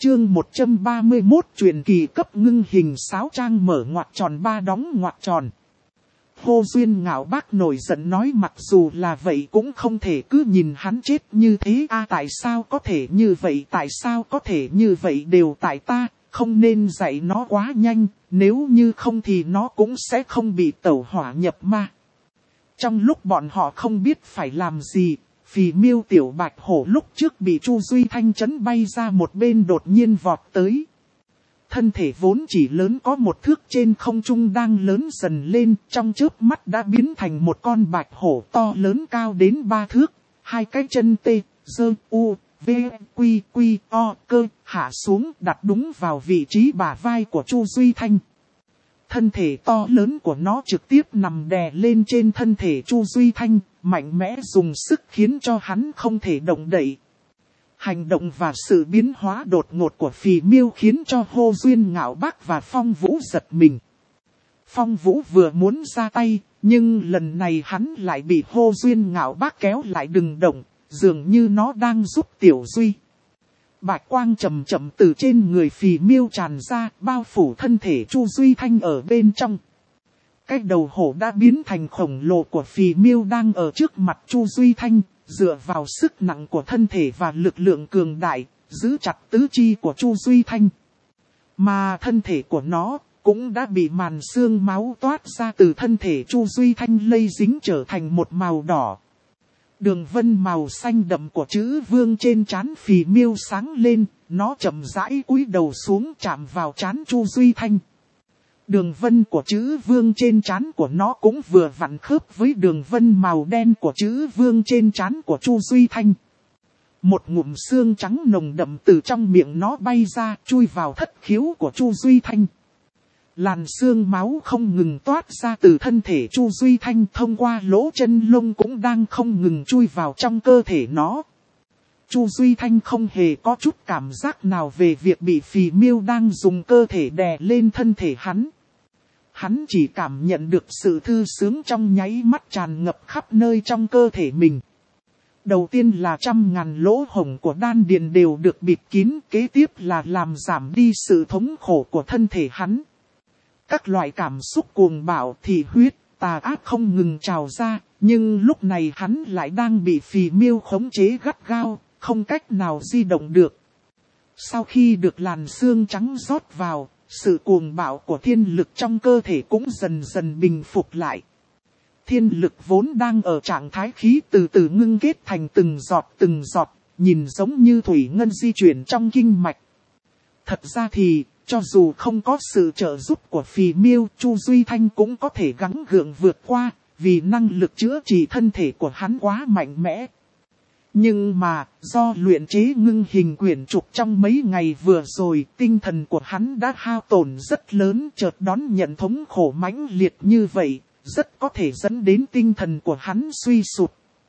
Chương 131 truyền kỳ cấp ngưng hình 6 trang mở ngoặc tròn 3 đóng ngoặc tròn. Hồ Duyên Ngạo Bác nổi giận nói mặc dù là vậy cũng không thể cứ nhìn hắn chết như thế tại sao có thể như vậy, tại sao có thể như vậy, đều tại ta, không nên dạy nó quá nhanh, nếu như không thì nó cũng sẽ không bị tẩu hỏa nhập ma. Trong lúc bọn họ không biết phải làm gì, Phì Miêu tiểu bạch hổ lúc trước bị Chu Duy Thanh chấn bay ra một bên đột nhiên vọt tới. Thân thể vốn chỉ lớn có 1 thước trên không trung đang lớn dần lên, trong chớp mắt đã biến thành một con bạch hổ to lớn cao đến 3 thước, 2 cái chân tê, dơ, u, v, quy, quy, o, cơ, hạ xuống đặt đúng vào vị trí bả vai của Chu Duy Thanh. Thân thể to lớn của nó trực tiếp nằm đè lên trên thân thể Chu Duy Thanh, mạnh mẽ dùng sức khiến cho hắn không thể động đậy. Hành động và sự biến hóa đột ngột của Phì Miêu khiến cho Hồ Duyên Ngạo Bác và Phong Vũ giật mình. Phong Vũ vừa muốn ra tay, nhưng lần này hắn lại bị Hồ Duyên Ngạo Bác kéo lại đừng động, dường như nó đang giúp Tiểu Duy. Bạch quang chậm chậm từ trên người Phì Miêu tràn ra, bao phủ thân thể Chu Duy Thanh ở bên trong. Cái đầu hổ đã biến thành khổng lồ của Phì Miêu đang ở trước mặt Chu Duy Thanh, dựa vào sức nặng của thân thể và lực lượng cường đại, giữ chặt tứ chi của Chu Duy Thanh. Mà thân thể của nó cũng đã bị màn xương máu toát ra từ thân thể Chu Duy Thanh lây dính trở thành một màu đỏ. Đường vân màu xanh đậm của chữ vương trên trán Phì Miêu sáng lên, nó chậm rãi cúi đầu xuống chạm vào trán Chu Duy Thanh. Đường vân của chữ vương trên trán của nó cũng vừa vặn khớp với đường vân màu đen của chữ vương trên trán của Chu Duy Thanh. Một ngụm xương trắng nồng đậm từ trong miệng nó bay ra, chui vào thất khiếu của Chu Duy Thanh. Làn xương máu không ngừng toát ra từ thân thể Chu Duy Thanh, thông qua lỗ chân lông cũng đang không ngừng chui vào trong cơ thể nó. Chu Duy Thanh không hề có chút cảm giác nào về việc bị Phì Miêu đang dùng cơ thể đè lên thân thể hắn. Hắn chỉ cảm nhận được sự thư sướng trong nháy mắt tràn ngập khắp nơi trong cơ thể mình. Đầu tiên là 100.000 lỗ hổng của đan điền đều được bịt kín, kế tiếp là làm giảm đi sự thống khổ của thân thể hắn. Các loại cảm xúc cuồng bạo, thị huyết, tà ác không ngừng trào ra, nhưng lúc này hắn lại đang bị Phì Miêu khống chế gắt gao, không cách nào di động được. Sau khi được làn xương trắng rót vào, sự cuồng bạo của thiên lực trong cơ thể cũng dần dần bình phục lại. Thiên lực vốn đang ở trạng thái khí từ từ ngưng kết thành từng giọt, nhìn giống như thủy ngân di chuyển trong kinh mạch. Thật ra thì, cho dù không có sự trợ giúp của Phì Miêu, Chu Duy Thanh cũng có thể gắng gượng vượt qua, vì năng lực chữa trị thân thể của hắn quá mạnh mẽ. Nhưng mà, do luyện chế ngưng hình quyển trục trong mấy ngày vừa rồi, tinh thần của hắn đã hao tổn rất lớn, chợt đón nhận thống khổ mãnh liệt như vậy, rất có thể dẫn đến tinh thần của hắn suy sụp.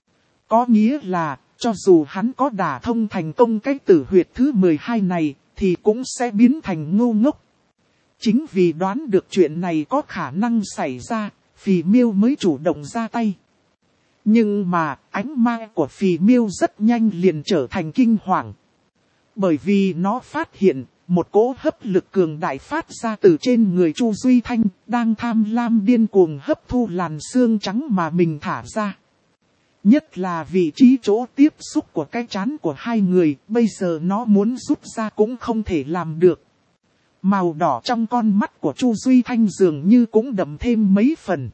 Có nghĩa là, cho dù hắn có đả thông thành công cái tử huyệt thứ 12 này, thì cũng sẽ biến thành ngu ngốc. Chính vì đoán được chuyện này có khả năng xảy ra, Phì Miêu mới chủ động ra tay. Nhưng mà, ánh mắt của Phì Miêu rất nhanh liền trở thành kinh hoàng. Bởi vì nó phát hiện, một cỗ hấp lực cường đại phát ra từ trên người Chu Duy Thanh, đang tham lam điên cuồng hấp thu làn xương trắng mà mình thả ra. Nhất là vị trí chỗ tiếp xúc của cái trán của hai người, bây giờ nó muốn rút ra cũng không thể làm được. Màu đỏ trong con mắt của Chu Duy Thanh dường như cũng đậm thêm mấy phần.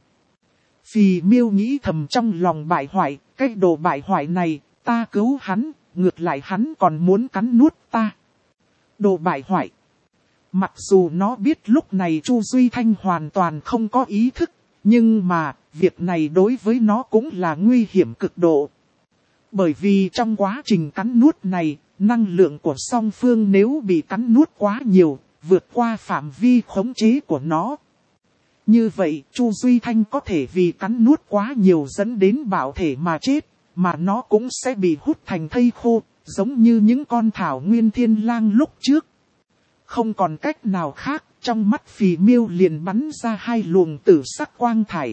Phì Miêu nghĩ thầm trong lòng bại hoại, cái đồ bại hoại này, ta cứu hắn, ngược lại hắn còn muốn cắn nuốt ta. Đồ bại hoại. Mặc dù nó biết lúc này Chu Duy Thanh hoàn toàn không có ý thức, nhưng mà, việc này đối với nó cũng là nguy hiểm cực độ. Bởi vì trong quá trình cắn nuốt này, năng lượng của song phương nếu bị cắn nuốt quá nhiều, vượt qua phạm vi khống chế của nó. Như vậy, Chu Duy Thanh có thể vì cắn nuốt quá nhiều dẫn đến bạo thể mà chết, mà nó cũng sẽ bị hút thành thây khô, giống như những con thảo nguyên thiên lang lúc trước. Không còn cách nào khác, trong mắt Phì Miêu liền bắn ra 2 luồng tử sắc quang thải.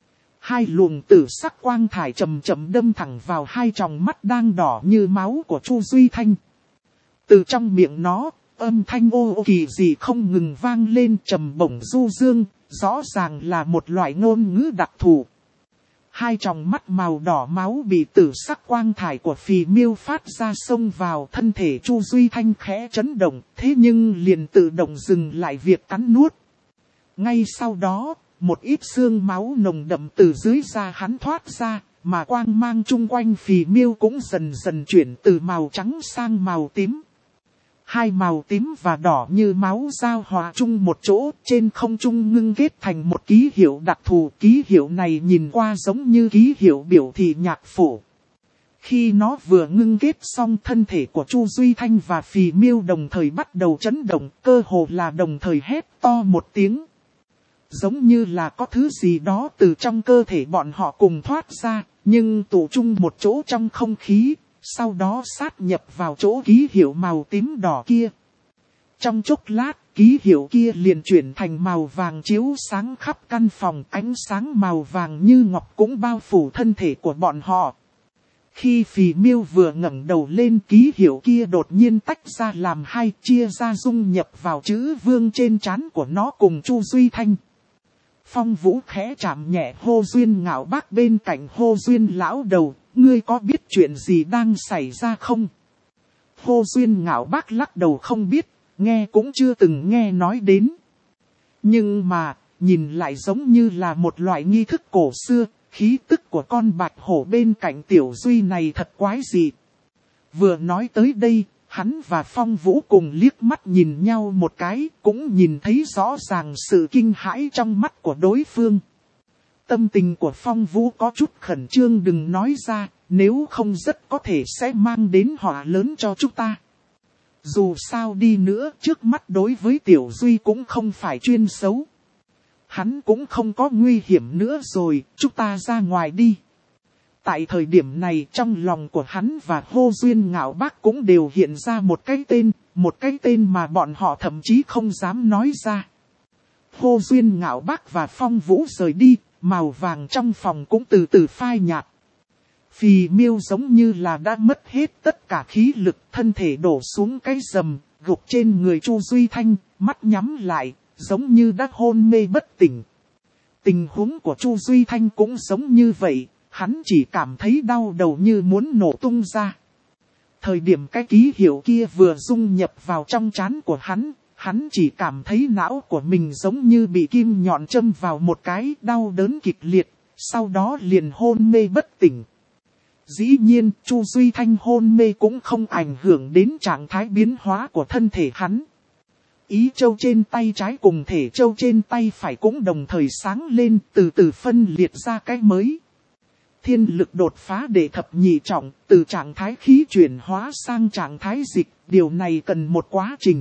2 luồng tử sắc quang thải chậm chậm đâm thẳng vào 2 tròng mắt đang đỏ như máu của Chu Duy Thanh. Từ trong miệng nó, Âm thanh ô kỳ dị không ngừng vang lên trầm bổng du dương, rõ ràng là một loại ngôn ngữ đặc thù. Hai tròng mắt màu đỏ máu bị tử sắc quang thải của phì miêu phát ra xông vào thân thể Chu Duy Thanh khẽ chấn động, thế nhưng liền tự động dừng lại việc cắn nuốt. Ngay sau đó, một ít xương máu nồng đậm từ dưới da hắn thoát ra, mà quang mang chung quanh phì miêu cũng dần dần chuyển từ màu trắng sang màu tím. Hai màu tím và đỏ như máu giao hòa chung một chỗ, trên không trung ngưng kết thành một ký hiệu đặc thù. Ký hiệu này nhìn qua giống như ký hiệu biểu thị nhạc phổ. Khi nó vừa ngưng kết xong, thân thể của Chu Duy Thanh và phì miêu đồng thời bắt đầu chấn động, cơ hồ là đồng thời hét to một tiếng. Giống như là có thứ gì đó từ trong cơ thể bọn họ cùng thoát ra, nhưng tụ chung một chỗ trong không khí. Sau đó sát nhập vào chỗ ký hiệu màu tím đỏ kia. Trong chốc lát, ký hiệu kia liền chuyển thành màu vàng chiếu sáng khắp căn phòng. Ánh sáng màu vàng như ngọc cũng bao phủ thân thể của bọn họ. Khi phì miêu vừa ngẩng đầu lên, ký hiệu kia đột nhiên tách ra làm hai, chia ra dung nhập vào chữ vương trên trán của nó cùng Chu Duy Thanh. Phong Vũ khẽ chạm nhẹ Hô Duyên Ngạo Bác bên cạnh Hô Duyên lão đầu. Ngươi có biết chuyện gì đang xảy ra không? Hô Duyên Ngạo Bác lắc đầu không biết, nghe cũng chưa từng nghe nói đến. Nhưng mà, nhìn lại giống như là một loại nghi thức cổ xưa, khí tức của con bạch hổ bên cạnh Tiểu Duy này thật quái dị. Vừa nói tới đây, hắn và Phong Vũ cùng liếc mắt nhìn nhau một cái, cũng nhìn thấy rõ ràng sự kinh hãi trong mắt của đối phương. Tâm tình của Phong Vũ có chút khẩn trương, đừng nói ra, nếu không rất có thể sẽ mang đến họa lớn cho chúng ta. Dù sao đi nữa, trước mắt đối với Tiểu Duy cũng không phải chuyên xấu. Hắn cũng không có nguy hiểm nữa rồi, chúng ta ra ngoài đi. Tại thời điểm này, trong lòng của hắn và Hô Duyên Ngạo Bác cũng đều hiện ra một cái tên mà bọn họ thậm chí không dám nói ra. Hô Duyên Ngạo Bác và Phong Vũ rời đi. Màu vàng trong phòng cũng từ từ phai nhạt. Phì miêu giống như là đã mất hết tất cả khí lực, thân thể đổ xuống cái rầm, gục trên người Chu Duy Thanh, mắt nhắm lại, giống như đã hôn mê bất tỉnh. Tình huống của Chu Duy Thanh cũng giống như vậy, hắn chỉ cảm thấy đau đầu như muốn nổ tung ra. Thời điểm cái ký hiệu kia vừa dung nhập vào trong trán của hắn chỉ cảm thấy não của mình giống như bị kim nhọn châm vào một cái, đau đớn kịch liệt, sau đó liền hôn mê bất tỉnh. Dĩ nhiên, Chu Duy Thanh hôn mê cũng không ảnh hưởng đến trạng thái biến hóa của thân thể hắn. Ý châu trên tay trái cùng thể châu trên tay phải cũng đồng thời sáng lên, từ từ phân liệt ra cái mới. Thiên lực đột phá để thập nhị trọng, từ trạng thái khí chuyển hóa sang trạng thái dịch, điều này cần một quá trình.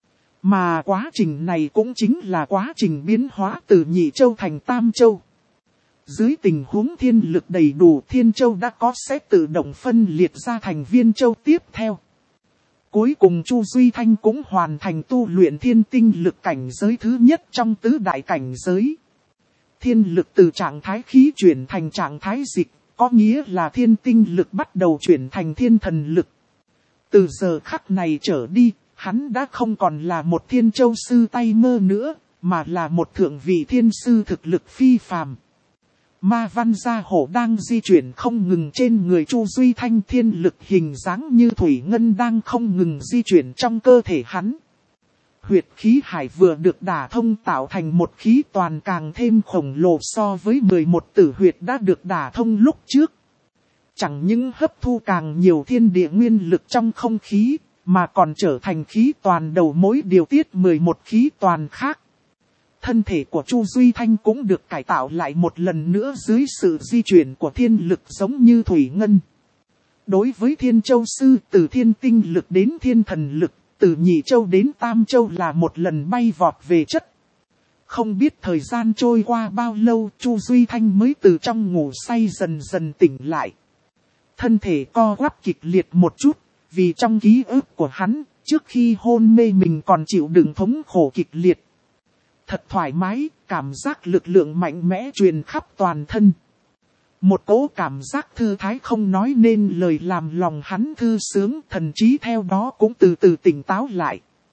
Mà quá trình này cũng chính là quá trình biến hóa từ nhị châu thành tam châu. Dưới tình huống thiên lực đầy đủ, thiên châu đã có sẽ tự động phân liệt ra thành viên châu tiếp theo. Cuối cùng Chu Duy Thanh cũng hoàn thành tu luyện thiên tinh lực cảnh giới thứ nhất trong tứ đại cảnh giới. Thiên lực từ trạng thái khí chuyển thành trạng thái dịch, có nghĩa là thiên tinh lực bắt đầu chuyển thành thiên thần lực. Từ giờ khắc này trở đi, hắn đã không còn là một thiên châu sư tay mơ nữa, mà là một thượng vị thiên sư thực lực phi phàm. Ma văn gia hổ đang di chuyển không ngừng trên người Chu Duy Thanh, thiên lực hình dáng như thủy ngân đang không ngừng di chuyển trong cơ thể hắn. Huyệt khí hải vừa được đả thông tạo thành một khí toàn càng thêm khổng lồ so với 11 tử huyệt đã được đả thông lúc trước. Chẳng những hấp thu càng nhiều thiên địa nguyên lực trong không khí, mà còn trở thành khí toàn đầu mối điều tiết 11 khí toàn khác. Thân thể của Chu Duy Thanh cũng được cải tạo lại một lần nữa dưới sự di chuyển của thiên lực giống như thủy ngân. Đối với thiên châu sư, từ thiên tinh lực đến thiên thần lực, từ nhị châu đến tam châu là một lần bay vọt về chất. Không biết thời gian trôi qua bao lâu, Chu Duy Thanh mới từ trong ngủ say dần dần tỉnh lại. Thân thể co quắp kịch liệt một chút, vì trong ký ức của hắn, trước khi hôn mê mình còn chịu đựng thống khổ kịch liệt. Thật thoải mái, cảm giác lực lượng mạnh mẽ truyền khắp toàn thân. Một cỗ cảm giác thư thái không nói nên lời làm lòng hắn thư sướng, thần trí theo đó cũng từ từ tỉnh táo lại.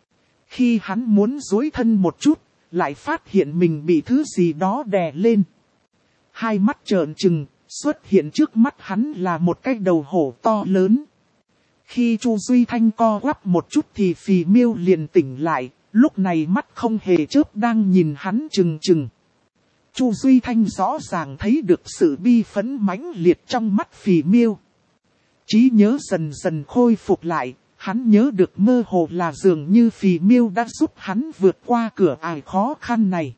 Khi hắn muốn duỗi thân một chút, lại phát hiện mình bị thứ gì đó đè lên. Hai mắt trợn trừng, xuất hiện trước mắt hắn là một cái đầu hổ to lớn. Khi Chu Duy Thanh co quắp một chút thì Phì Miêu liền tỉnh lại, lúc này mắt không hề chớp đang nhìn hắn trừng trừng. Chu Duy Thanh rõ ràng thấy được sự bi phẫn mãnh liệt trong mắt Phì Miêu. Trí nhớ dần dần khôi phục lại, hắn nhớ được mơ hồ là dường như Phì Miêu đã giúp hắn vượt qua cửa ải khó khăn này.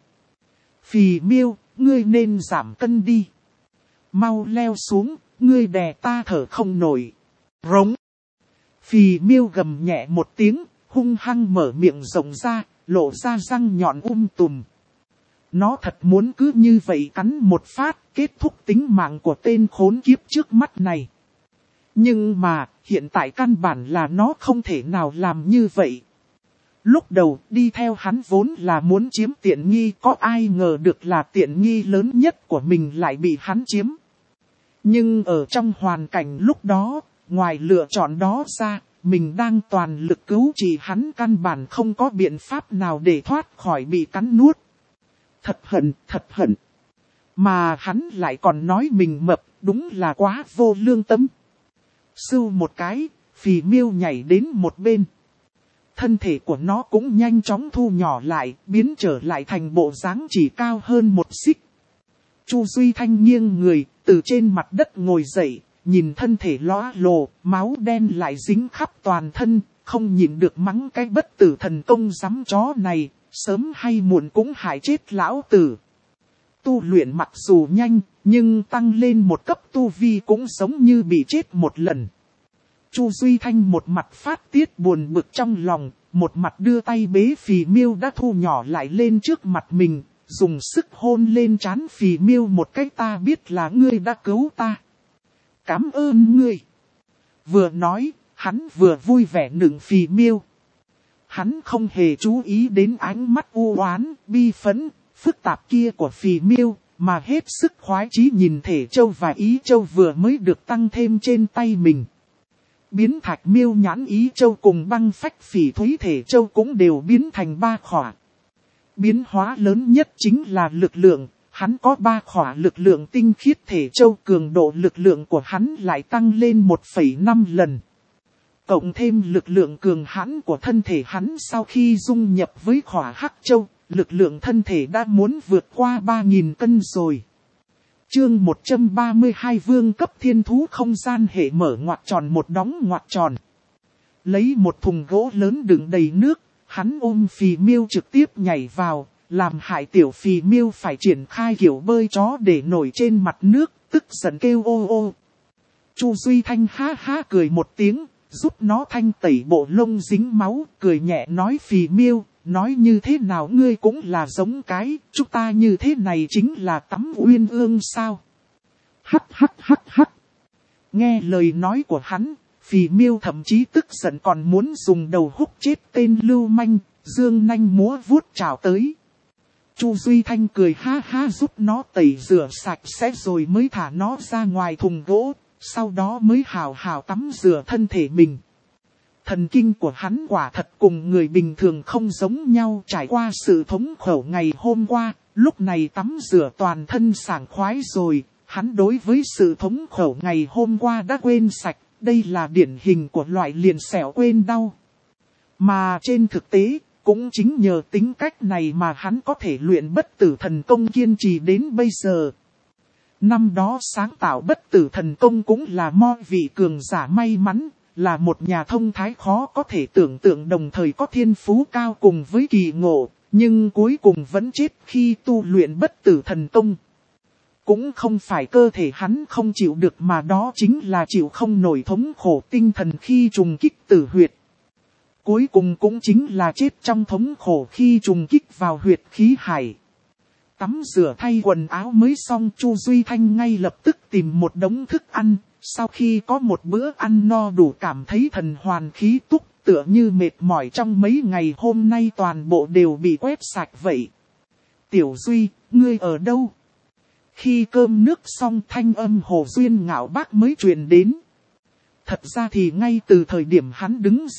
Phì Miêu, ngươi nên giảm cân đi. Mau leo xuống, ngươi đè ta thở không nổi. Rống. Phì Miêu gầm nhẹ một tiếng, hung hăng mở miệng rộng ra, lộ ra răng nhọn tùm. Nó thật muốn cứ như vậy cắn một phát, kết thúc tính mạng của tên khốn kiếp trước mắt này. Nhưng mà, hiện tại căn bản là nó không thể nào làm như vậy. Lúc đầu đi theo hắn vốn là muốn chiếm tiện nghi, có ai ngờ được là tiện nghi lớn nhất của mình lại bị hắn chiếm. Nhưng ở trong hoàn cảnh lúc đó, ngoài lựa chọn đó ra, mình đang toàn lực cứu trị hắn, căn bản không có biện pháp nào để thoát khỏi bị cắn nuốt. Thật hận. Mà hắn lại còn nói mình mập, đúng là quá vô lương tâm. Sưu một cái, Phì Miêu nhảy đến một bên. Thân thể của nó cũng nhanh chóng thu nhỏ lại, biến trở lại thành bộ dáng chỉ cao hơn một xích. Chu Duy Thanh nghiêng người, từ trên mặt đất ngồi dậy, nhìn thân thể lõa lồ, máu đen lại dính khắp toàn thân, không nhịn được mắng cái bất tử thần công giám chó này, sớm hay muộn cũng hại chết lão tử. Tu luyện mặc dù nhanh, nhưng tăng lên một cấp tu vi cũng giống như bị chết một lần. Chu Duy Thanh một mặt phát tiết buồn bực trong lòng, một mặt đưa tay bế Phì Miêu đã thu nhỏ lại lên trước mặt mình, dùng sức hôn lên trán Phì Miêu một cái, ta biết là ngươi đã cứu ta. Cảm ơn ngươi. Vừa nói, hắn vừa vui vẻ nựng Phì Miêu. Hắn không hề chú ý đến ánh mắt u oán, bi phẫn, phức tạp kia của Phì Miêu, mà hết sức khoái chí nhìn thể châu và ý châu vừa mới được tăng thêm trên tay mình. Biến thạch miêu nhãn ý châu cùng băng phách phỉ thúy thể châu cũng đều biến thành 3 khỏa. Biến hóa lớn nhất chính là lực lượng, hắn có 3 khỏa lực lượng tinh khiết thể châu, cường độ lực lượng của hắn lại tăng lên 1,5 lần. Cộng thêm lực lượng cường hãn của thân thể hắn sau khi dung nhập với khỏa hắc châu, lực lượng thân thể đã muốn vượt qua 3.000 cân rồi. Chương 132 vương cấp thiên thú không gian hệ mở ngoặc tròn một đóng ngoặc tròn. Lấy một thùng gỗ lớn đựng đầy nước, hắn ôm Phì Miêu trực tiếp nhảy vào, làm hại tiểu Phì Miêu phải triển khai kiểu bơi chó để nổi trên mặt nước, tức giận kêu ô ô. Chu Duy Thanh ha ha cười một tiếng, giúp nó thanh tẩy bộ lông dính máu, cười nhẹ nói Phì Miêu, nói như thế nào ngươi cũng là giống cái, chúng ta như thế này chính là tắm uyên ương sao? Hắc. Nghe lời nói của hắn, Phì Miêu thậm chí tức giận còn muốn dùng đầu húc chết tên lưu manh, dương nanh múa vuốt trào tới. Chu Duy Thanh cười ha ha giúp nó tẩy rửa sạch sẽ rồi mới thả nó ra ngoài thùng gỗ, sau đó mới hào hào tắm rửa thân thể mình. Thần kinh của hắn quả thật cùng người bình thường không giống nhau, trải qua sự thống khổ ngày hôm qua, lúc này tắm rửa toàn thân sảng khoái rồi, hắn đối với sự thống khổ ngày hôm qua đã quên sạch, đây là điển hình của loại liền xẻo quên đau. Mà trên thực tế, cũng chính nhờ tính cách này mà hắn có thể luyện bất tử thần công kiên trì đến bây giờ. Năm đó sáng tạo bất tử thần công cũng là mọi vị cường giả may mắn, là một nhà thông thái khó có thể tưởng tượng, đồng thời có thiên phú cao cùng với kỳ ngộ, nhưng cuối cùng vẫn chết khi tu luyện bất tử thần công. Cũng không phải cơ thể hắn không chịu được mà đó chính là chịu không nổi thống khổ tinh thần khi trùng kích tử huyệt. Cuối cùng cũng chính là chết trong thống khổ khi trùng kích vào huyệt khí hải. Tắm rửa thay quần áo mới xong, Chu Duy Thanh ngay lập tức tìm một đống thức ăn. Sau khi có một bữa ăn no đủ cảm thấy thần hoàn khí túc, tựa như mệt mỏi trong mấy ngày hôm nay toàn bộ đều bị quét sạch vậy. Tiểu Duy, ngươi ở đâu? Khi cơm nước xong thanh âm Hồ Duyên Ngạo Bác mới truyền đến. Thật ra thì ngay từ thời điểm hắn đứng dậy,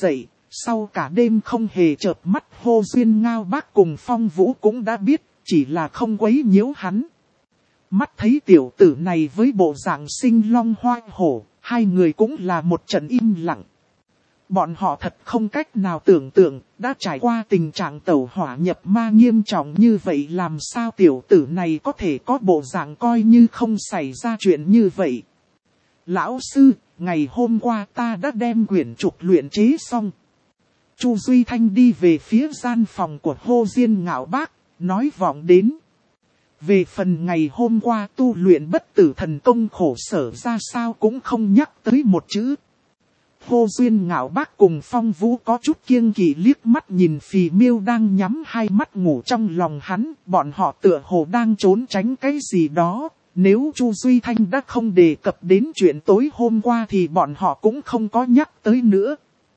Sau cả đêm không hề chợp mắt, Hồ Duyên Ngao Bác cùng Phong Vũ cũng đã biết, chỉ là không quấy nhiễu hắn. Mắt thấy tiểu tử này với bộ dạng sinh long hoa hổ, hai người cũng là một trận im lặng. Bọn họ thật không cách nào tưởng tượng, đã trải qua tình trạng tẩu hỏa nhập ma nghiêm trọng như vậy, làm sao tiểu tử này có thể có bộ dạng coi như không xảy ra chuyện như vậy. Lão sư, ngày hôm qua ta đã đem quyển trục luyện chế xong. Chu Duy Thanh đi về phía gian phòng của Hồ Duyên Ngạo Bác, nói vọng đến. Về phần ngày hôm qua tu luyện bất tử thần công khổ sở ra sao cũng không nhắc tới một chữ. Hồ Duyên Ngạo Bác cùng Phong Vũ có chút kiêng kỵ liếc mắt nhìn Phì Miêu đang nhắm hai mắt ngủ trong lòng hắn, bọn họ tựa hồ đang trốn tránh cái gì đó. Nếu Chu Duy Thanh đã không đề cập đến chuyện tối hôm qua thì bọn họ cũng không có nhắc tới nữa.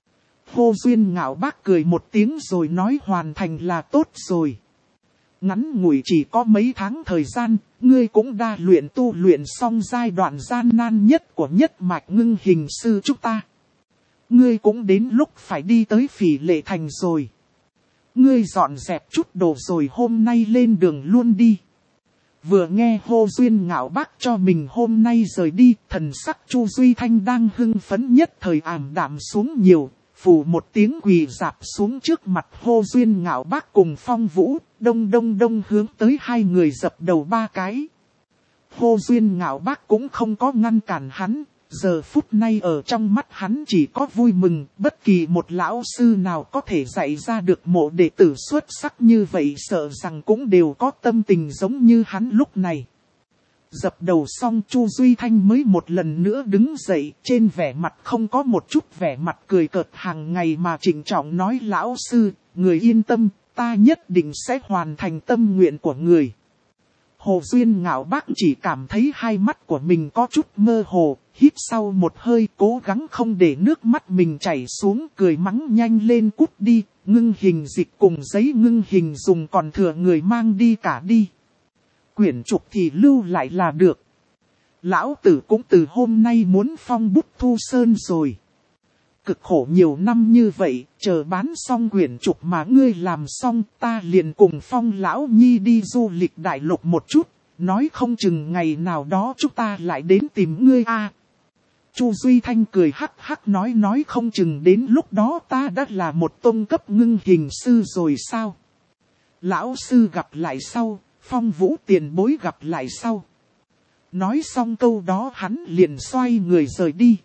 Hồ Duyên Ngạo Bác cười một tiếng rồi nói hoàn thành là tốt rồi. Ngắn ngủi chỉ có mấy tháng thời gian, ngươi cũng đã tu luyện xong giai đoạn gian nan nhất của nhất mạch ngưng hình sư chúng ta. Ngươi cũng đến lúc phải đi tới Phỉ Lệ Thành rồi. Ngươi dọn dẹp chút đồ rồi hôm nay lên đường luôn đi. Vừa nghe Hồ Duyên Ngạo Bác cho mình hôm nay rời đi, thần sắc Chu Duy Thanh đang hưng phấn nhất thời ảm đạm xuống nhiều. Phủ một tiếng quỳ rạp xuống trước mặt Hồ Duyên Ngạo Bác cùng Phong Vũ, đông hướng tới hai người dập đầu ba cái. Hồ Duyên Ngạo Bác cũng không có ngăn cản hắn, giờ phút này ở trong mắt hắn chỉ có vui mừng, bất kỳ một lão sư nào có thể dạy ra được một đệ tử xuất sắc như vậy sợ rằng cũng đều có tâm tình giống như hắn lúc này. Dập đầu xong Chu Duy Thanh mới một lần nữa đứng dậy, trên vẻ mặt không có một chút vẻ mặt cười cợt hàng ngày mà trịnh trọng nói lão sư, người yên tâm, ta nhất định sẽ hoàn thành tâm nguyện của người. Hồ Duyên Ngạo Bác chỉ cảm thấy hai mắt của mình có chút mơ hồ, hít sau một hơi cố gắng không để nước mắt mình chảy xuống, cười mắng nhanh lên cút đi, ngưng hình dịch cùng giấy ngưng hình dùng còn thừa người mang đi cả đi. Quyển trục thì lưu lại là được. Lão tử cũng từ hôm nay muốn phong bút thu sơn rồi. Cực khổ nhiều năm như vậy, chờ bán xong quyển trục mà ngươi làm xong, ta liền cùng Phong lão nhi đi du lịch đại lục một chút, nói không chừng ngày nào đó chúng ta lại đến tìm ngươi a. Chu Duy Thanh cười hắc hắc nói không chừng đến lúc đó ta đã là một tôn cấp ngưng hình sư rồi sao? Lão sư gặp lại sau, Phong Vũ tiền bối gặp lại sau. Nói xong câu đó hắn liền xoay người rời đi.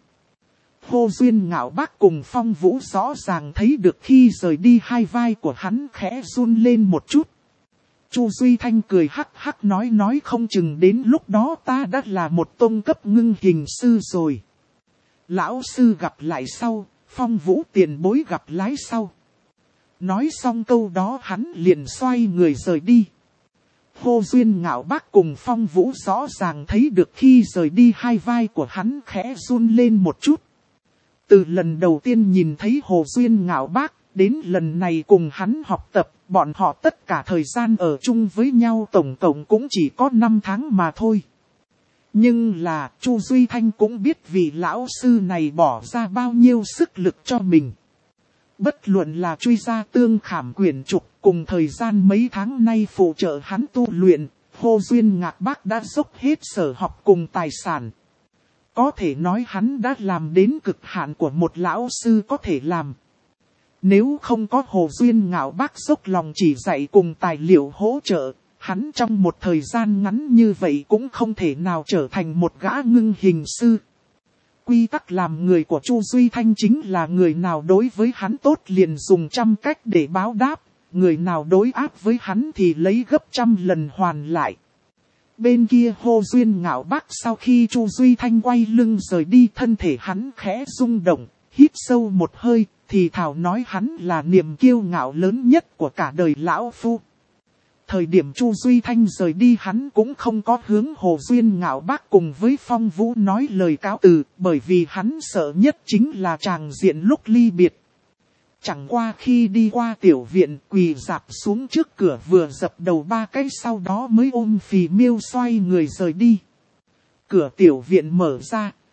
Hồ Duyên Ngạo Bác cùng Phong Vũ rõ ràng thấy được khi rời đi hai vai của hắn khẽ run lên một chút. Chu Duy Thanh cười hắc hắc nói không chừng đến lúc đó ta đã là một tôn cấp ngưng hình sư rồi. Lão sư gặp lại sau, Phong Vũ tiền bối gặp lại sau. Nói xong câu đó hắn liền xoay người rời đi. Hồ Duyên Ngạo Bác cùng Phong Vũ rõ ràng thấy được khi rời đi hai vai của hắn khẽ run lên một chút. Từ lần đầu tiên nhìn thấy Hồ Duyên Ngạo Bác, đến lần này cùng hắn học tập, bọn họ tất cả thời gian ở chung với nhau tổng cộng cũng chỉ có 5 tháng mà thôi. Nhưng là, Chu Duy Thanh cũng biết vị lão sư này bỏ ra bao nhiêu sức lực cho mình. Bất luận là truy ra tương khảm quyển trục, cùng thời gian mấy tháng nay phụ trợ hắn tu luyện, Hồ Duyên Ngạo Bác đã dốc hết sở học cùng tài sản. Có thể nói hắn đã làm đến cực hạn của một lão sư có thể làm. Nếu không có Hồ Duyên Ngạo Bác dốc lòng chỉ dạy cùng tài liệu hỗ trợ, hắn trong một thời gian ngắn như vậy cũng không thể nào trở thành một gã ngưng hình sư. Quy tắc làm người của Chu Duy Thanh chính là người nào đối với hắn tốt liền dùng trăm cách để báo đáp, người nào đối ác với hắn thì lấy gấp trăm lần hoàn lại. Bên kia Hồ Duyên Ngạo Bác sau khi Chu Duy Thanh quay lưng rời đi, thân thể hắn khẽ rung động, hít sâu một hơi, thì thảo nói hắn là niềm kiêu ngạo lớn nhất của cả đời lão phu. Thời điểm Chu Duy Thanh rời đi hắn cũng không có hướng Hồ Duyên Ngạo Bác cùng với Phong Vũ nói lời cáo từ, bởi vì hắn sợ nhất chính là tràng diện lúc ly biệt. Chẳng qua khi đi qua tiểu viện quỳ rạp xuống trước cửa vừa dập đầu ba cái sau đó mới ôm Phì Miêu xoay người rời đi. Cửa tiểu viện mở ra,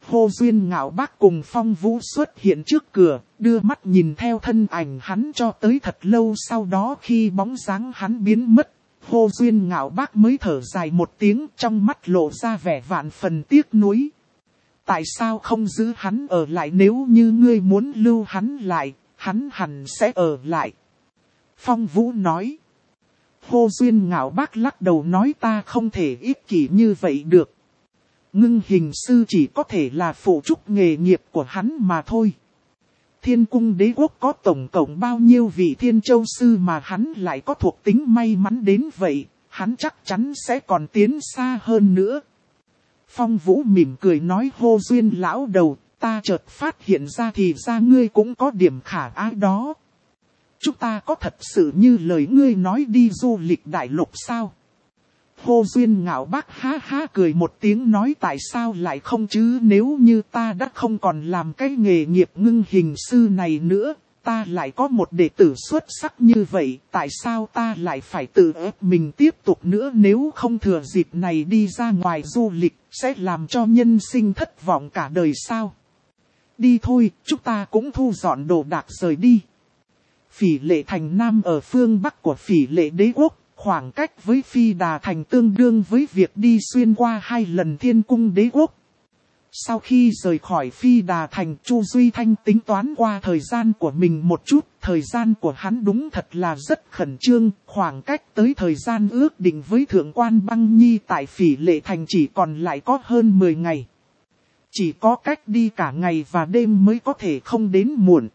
Hồ Duyên Ngạo Bác cùng Phong Vũ xuất hiện trước cửa, đưa mắt nhìn theo thân ảnh hắn cho tới thật lâu, sau đó khi bóng dáng hắn biến mất, Hồ Duyên Ngạo Bác mới thở dài một tiếng, trong mắt lộ ra vẻ vạn phần tiếc nuối. Tại sao không giữ hắn ở lại? Nếu như ngươi muốn lưu hắn lại, hắn hẳn sẽ ở lại. Phong Vũ nói. Hồ Duyên Ngạo Bác lắc đầu nói, ta không thể ích kỷ như vậy được. Ngưng hình sư chỉ có thể là phụ trúc nghề nghiệp của hắn mà thôi. Thiên cung đế quốc có tổng cộng bao nhiêu vị thiên châu sư mà hắn lại có thuộc tính may mắn đến vậy, hắn chắc chắn sẽ còn tiến xa hơn nữa. Phong Vũ mỉm cười nói, Hồ Duyên lão đầu, ta chợt phát hiện ra thì ra ngươi cũng có điểm khả ái đó. Chúng ta có thật sự như lời ngươi nói đi du lịch đại lục sao? Hồ Duyên Ngạo Bác ha ha cười một tiếng nói, tại sao lại không chứ, nếu như ta đã không còn làm cái nghề nghiệp ngưng hình sư này nữa, ta lại có một đệ tử xuất sắc như vậy, tại sao ta lại phải tự ép mình tiếp tục nữa, nếu không thừa dịp này đi ra ngoài du lịch, sẽ làm cho nhân sinh thất vọng cả đời sao? Đi thôi, chúng ta cũng thu dọn đồ đạc rời đi. Phỉ Lệ Thành Nam ở phương Bắc của Phỉ Lệ Đế Quốc. Khoảng cách với Phi Đà Thành tương đương với việc đi xuyên qua 2 lần Thiên Cung Đế Quốc. Sau khi rời khỏi Phi Đà Thành, Chu Duy Thanh tính toán qua thời gian của mình một chút. Thời gian của hắn đúng thật là rất khẩn trương. Khoảng cách tới thời gian ước định với Thượng quan Băng Nhi tại Phỉ Lệ Thành chỉ còn lại có hơn 10 ngày. Chỉ có cách đi cả ngày và đêm mới có thể không đến muộn.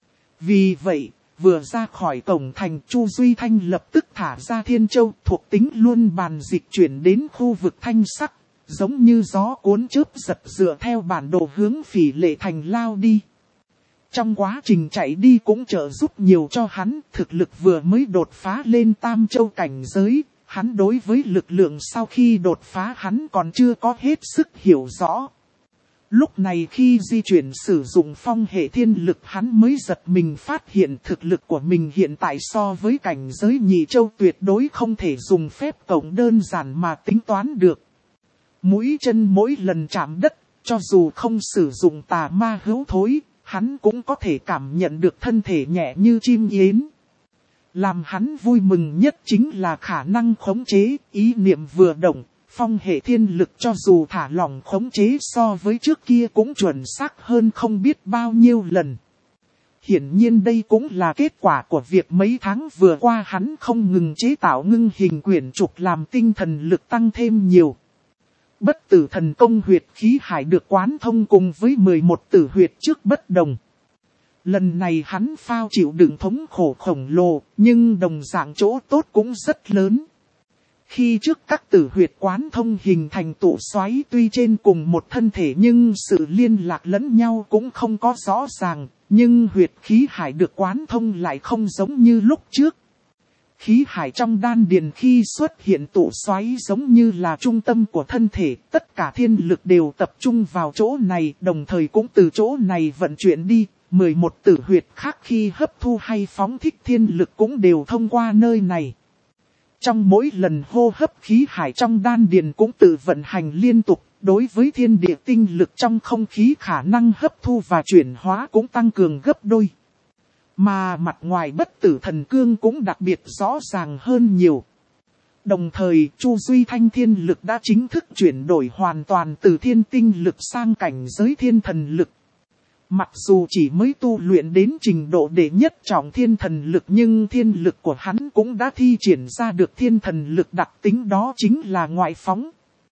Vì vậy, vừa ra khỏi cổng thành, Chu Duy Thanh lập tức thả ra Thiên Châu, thuộc tính luân bàn dịch chuyển đến khu vực thanh sắc, giống như gió cuốn chớp giật dựa theo bản đồ hướng Phỉ Lệ Thành lao đi. Trong quá trình chạy đi cũng trợ giúp nhiều cho hắn, thực lực vừa mới đột phá lên Tam Châu cảnh giới, hắn đối với lực lượng sau khi đột phá hắn còn chưa có hết sức hiểu rõ. Lúc này khi di chuyển sử dụng phong hệ thiên lực, hắn mới giật mình phát hiện thực lực của mình hiện tại so với cảnh giới nhị châu tuyệt đối không thể dùng phép cộng đơn giản mà tính toán được. Mũi chân mỗi lần chạm đất, cho dù không sử dụng tà ma hữu thối, hắn cũng có thể cảm nhận được thân thể nhẹ như chim yến. Làm hắn vui mừng nhất chính là khả năng khống chế, ý niệm vừa động. Phong hệ thiên lực cho dù thả lỏng khống chế so với trước kia cũng chuẩn xác hơn không biết bao nhiêu lần. Hiển nhiên đây cũng là kết quả của việc mấy tháng vừa qua hắn không ngừng chế tạo ngưng hình quyển trục làm tinh thần lực tăng thêm nhiều. Bất tử thần công huyệt khí hải được quán thông cùng với 11 tử huyệt trước bất đồng. Lần này hắn phao chịu đựng thống khổ khổng lồ, nhưng đồng dạng chỗ tốt cũng rất lớn. Khi trước các tử huyệt quán thông hình thành tụ xoáy tuy trên cùng một thân thể nhưng sự liên lạc lẫn nhau cũng không có rõ ràng, nhưng huyệt khí hải được quán thông lại không giống như lúc trước. Khí hải trong đan điền khi xuất hiện tụ xoáy giống như là trung tâm của thân thể, tất cả thiên lực đều tập trung vào chỗ này, đồng thời cũng từ chỗ này vận chuyển đi. 11 tử huyệt khác khi hấp thu hay phóng thích thiên lực cũng đều thông qua nơi này. Trong mỗi lần hô hấp khí hải trong đan điền cũng tự vận hành liên tục, đối với thiên địa tinh lực trong không khí khả năng hấp thu và chuyển hóa cũng tăng cường gấp đôi. Mà mặt ngoài bất tử thần cương cũng đặc biệt rõ ràng hơn nhiều. Đồng thời, Chu Duy Thanh thiên lực đã chính thức chuyển đổi hoàn toàn từ thiên tinh lực sang cảnh giới thiên thần lực. Mặc dù chỉ mới tu luyện đến trình độ đệ nhất trọng thiên thần lực nhưng thiên lực của hắn cũng đã thi triển ra được thiên thần lực đặc tính, đó chính là ngoại phóng.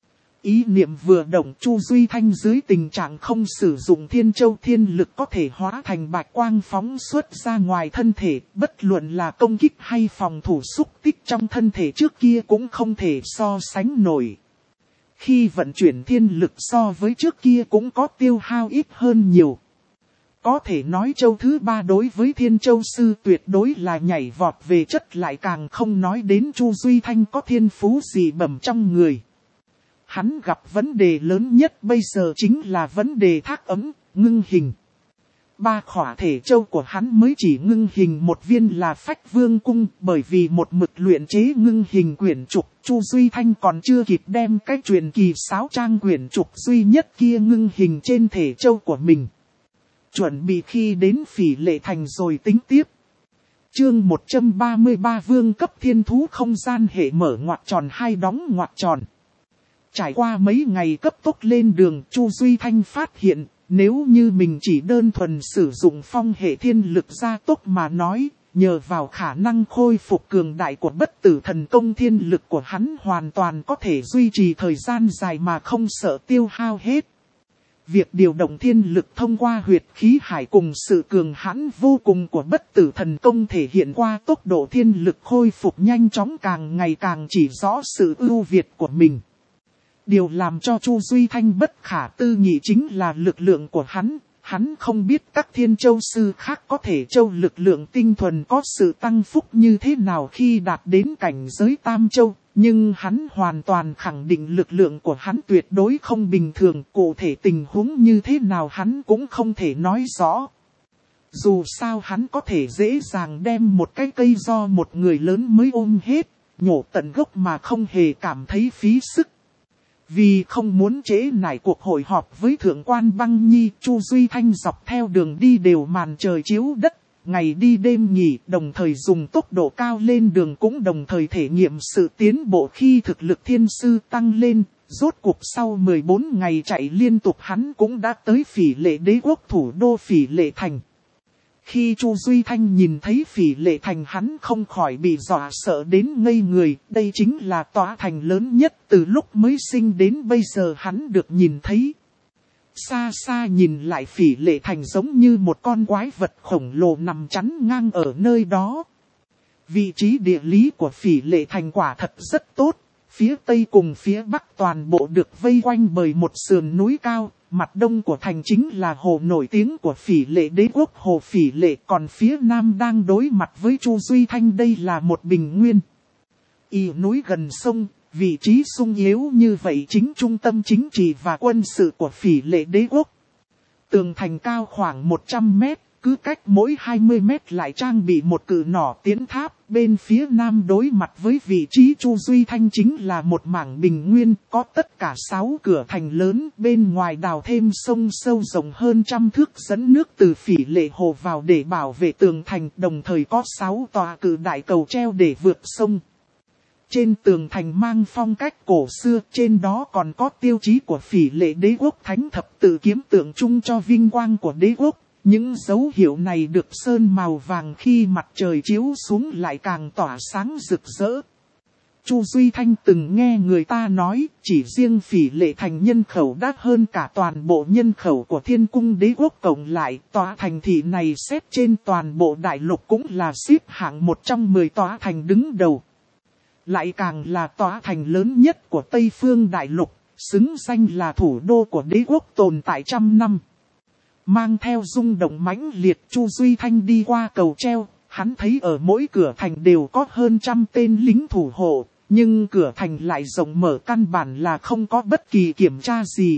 Ý niệm vừa động, Chu Duy Thanh dưới tình trạng không sử dụng thiên châu thiên lực có thể hóa thành bạch quang phóng xuất ra ngoài thân thể, bất luận là công kích hay phòng thủ xúc tích trong thân thể trước kia cũng không thể so sánh nổi. Khi vận chuyển thiên lực so với trước kia cũng có tiêu hao ít hơn nhiều. Có thể nói châu thứ 3 đối với thiên châu sư tuyệt đối là nhảy vọt về chất, lại càng không nói đến Chu Duy Thanh có thiên phú gì bẩm trong người. Hắn gặp vấn đề lớn nhất bây giờ chính là vấn đề thác ấm, ngưng hình. 3 khỏa thể châu của hắn mới chỉ ngưng hình một viên là Phách Vương Cung, bởi vì một mực luyện chế ngưng hình quyển trục, Chu Duy Thanh còn chưa kịp đem cái truyền kỳ 6 trang quyển trục duy nhất kia ngưng hình trên thể châu của mình. Chuẩn bị khi đến Phỉ Lệ Thành rồi tính tiếp. Chương 133 Vương cấp thiên thú không gian hệ mở ngoặc tròn 2 đóng ngoặc tròn. Trải qua mấy ngày cấp tốc lên đường, Chu Duy Thanh phát hiện, nếu như mình chỉ đơn thuần sử dụng phong hệ thiên lực gia tốc mà nói, nhờ vào khả năng khôi phục cường đại của bất tử thần công thiên lực của hắn hoàn toàn có thể duy trì thời gian dài mà không sợ tiêu hao hết. Việc điều động thiên lực thông qua huyệt khí hải cùng sự cường hãn vô cùng của bất tử thần công thể hiện qua tốc độ thiên lực khôi phục nhanh chóng càng ngày càng chỉ rõ sự ưu việt của mình. Điều làm cho Chu Duy Thanh bất khả tư nghị chính là lực lượng của hắn. Hắn không biết các thiên châu sư khác có thể châu lực lượng tinh thuần có sự tăng phúc như thế nào khi đạt đến cảnh giới tam châu. Nhưng hắn hoàn toàn khẳng định lực lượng của hắn tuyệt đối không bình thường. Cụ thể tình huống như thế nào hắn cũng không thể nói rõ. Dù sao hắn có thể dễ dàng đem một cái cây do một người lớn mới ôm hết, nhổ tận gốc mà không hề cảm thấy phí sức. Vì không muốn trễ nải cuộc hội họp với Thượng quan Băng Nhi, Chu Duy Thanh dọc theo đường đi đều màn trời chiếu đất, ngày đi đêm nghỉ, đồng thời dùng tốc độ cao lên đường cũng đồng thời thể nghiệm sự tiến bộ khi thực lực thiên sư tăng lên. Rốt cuộc sau 14 ngày chạy liên tục hắn cũng đã tới Phỉ Lệ Đế quốc thủ đô Phỉ Lệ Thành. Khi Chu Duy Thanh nhìn thấy Phỉ Lệ Thành hắn không khỏi bị dọa sợ đến ngây người, đây chính là tòa thành lớn nhất từ lúc mới sinh đến bây giờ hắn được nhìn thấy. Xa xa nhìn lại Phỉ Lệ Thành giống như một con quái vật khổng lồ nằm chắn ngang ở nơi đó. Vị trí địa lý của Phỉ Lệ Thành quả thật rất tốt, phía tây cùng phía bắc toàn bộ được vây quanh bởi một sườn núi cao. Mặt đông của thành chính là hồ nổi tiếng của Phỉ Lệ Đế quốc hồ Phỉ Lệ, còn phía nam đang đối mặt với Chu Duy Thanh đây là một bình nguyên. Y núi gần sông, vị trí sung yếu như vậy chính trung tâm chính trị và quân sự của Phỉ Lệ Đế quốc. Tường thành cao khoảng 100 mét, cứ cách mỗi 20 mét lại trang bị một cự nỏ tiến tháp. Bên phía nam đối mặt với vị trí Chu Duy Thanh chính là một mảng bình nguyên, có tất cả 6 cửa thành lớn, bên ngoài đào thêm sông sâu rộng hơn 100 thước dẫn nước từ Phỉ Lệ hồ vào để bảo vệ tường thành, đồng thời có 6 tòa cự đại cầu treo để vượt sông. Trên tường thành mang phong cách cổ xưa, trên đó còn có tiêu chí của Phỉ Lệ Đế quốc thánh thập tự kiếm tượng trưng cho vinh quang của đế quốc. Những dấu hiệu này được sơn màu vàng khi mặt trời chiếu xuống lại càng tỏa sáng rực rỡ. Chu Duy Thanh từng nghe người ta nói, chỉ riêng Phỉ Lệ Thành nhân khẩu đã hơn cả toàn bộ nhân khẩu của Thiên Cung Đế quốc cộng lại. Tòa thành thị này xét trên toàn bộ đại lục cũng là xếp hạng một trong 10 tòa thành đứng đầu. Lại càng là tòa thành lớn nhất của Tây Phương Đại Lục, xứng danh là thủ đô của đế quốc tồn tại 100 năm. Mang theo rung động mãnh liệt, Chu Duy Thanh đi qua cầu treo, hắn thấy ở mỗi cửa thành đều có hơn 100 tên lính thủ hộ, nhưng cửa thành lại rộng mở căn bản là không có bất kỳ kiểm tra gì.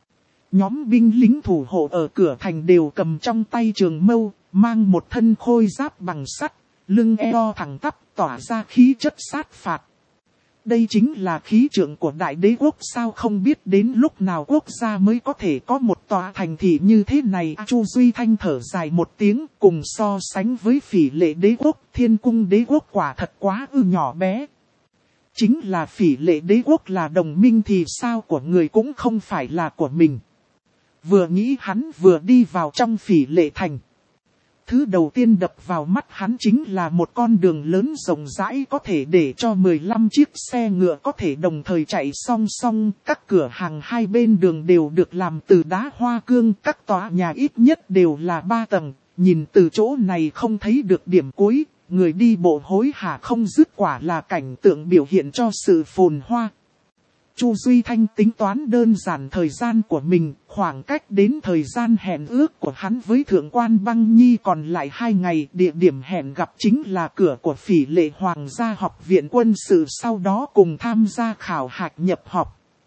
Nhóm binh lính thủ hộ ở cửa thành đều cầm trong tay trường mâu, mang một thân khôi giáp bằng sắt, lưng eo thẳng tắp tỏa ra khí chất sát phạt. Đây chính là khí trượng của đại đế quốc sao, không biết đến lúc nào quốc gia mới có thể có một tòa thành thị như thế này. Chu Duy Thanh thở dài một tiếng, cùng so sánh với Phỉ Lệ Đế quốc, Thiên Cung Đế quốc quả thật quá nhỏ bé. Chính là Phỉ Lệ Đế quốc là đồng minh thì sao của người cũng không phải là của mình. Vừa nghĩ hắn vừa đi vào trong Phỉ Lệ Thành. Thứ đầu tiên đập vào mắt hắn chính là một con đường lớn rộng rãi có thể để cho 15 chiếc xe ngựa có thể đồng thời chạy song song. Các cửa hàng hai bên đường đều được làm từ đá hoa cương, các tòa nhà ít nhất đều là 3 tầng. Nhìn từ chỗ này không thấy được điểm cuối, người đi bộ hối hả không dứt, quả là cảnh tượng biểu hiện cho sự phồn hoa. Chu Duy Thanh tính toán đơn giản thời gian của mình, khoảng cách đến thời gian hẹn ước của hắn với Thượng quan Băng Nhi còn lại 2 ngày, địa điểm hẹn gặp chính là cửa của Phỉ Lệ Hoàng gia học viện quân sự, sau đó cùng tham gia khảo hạch nhập học.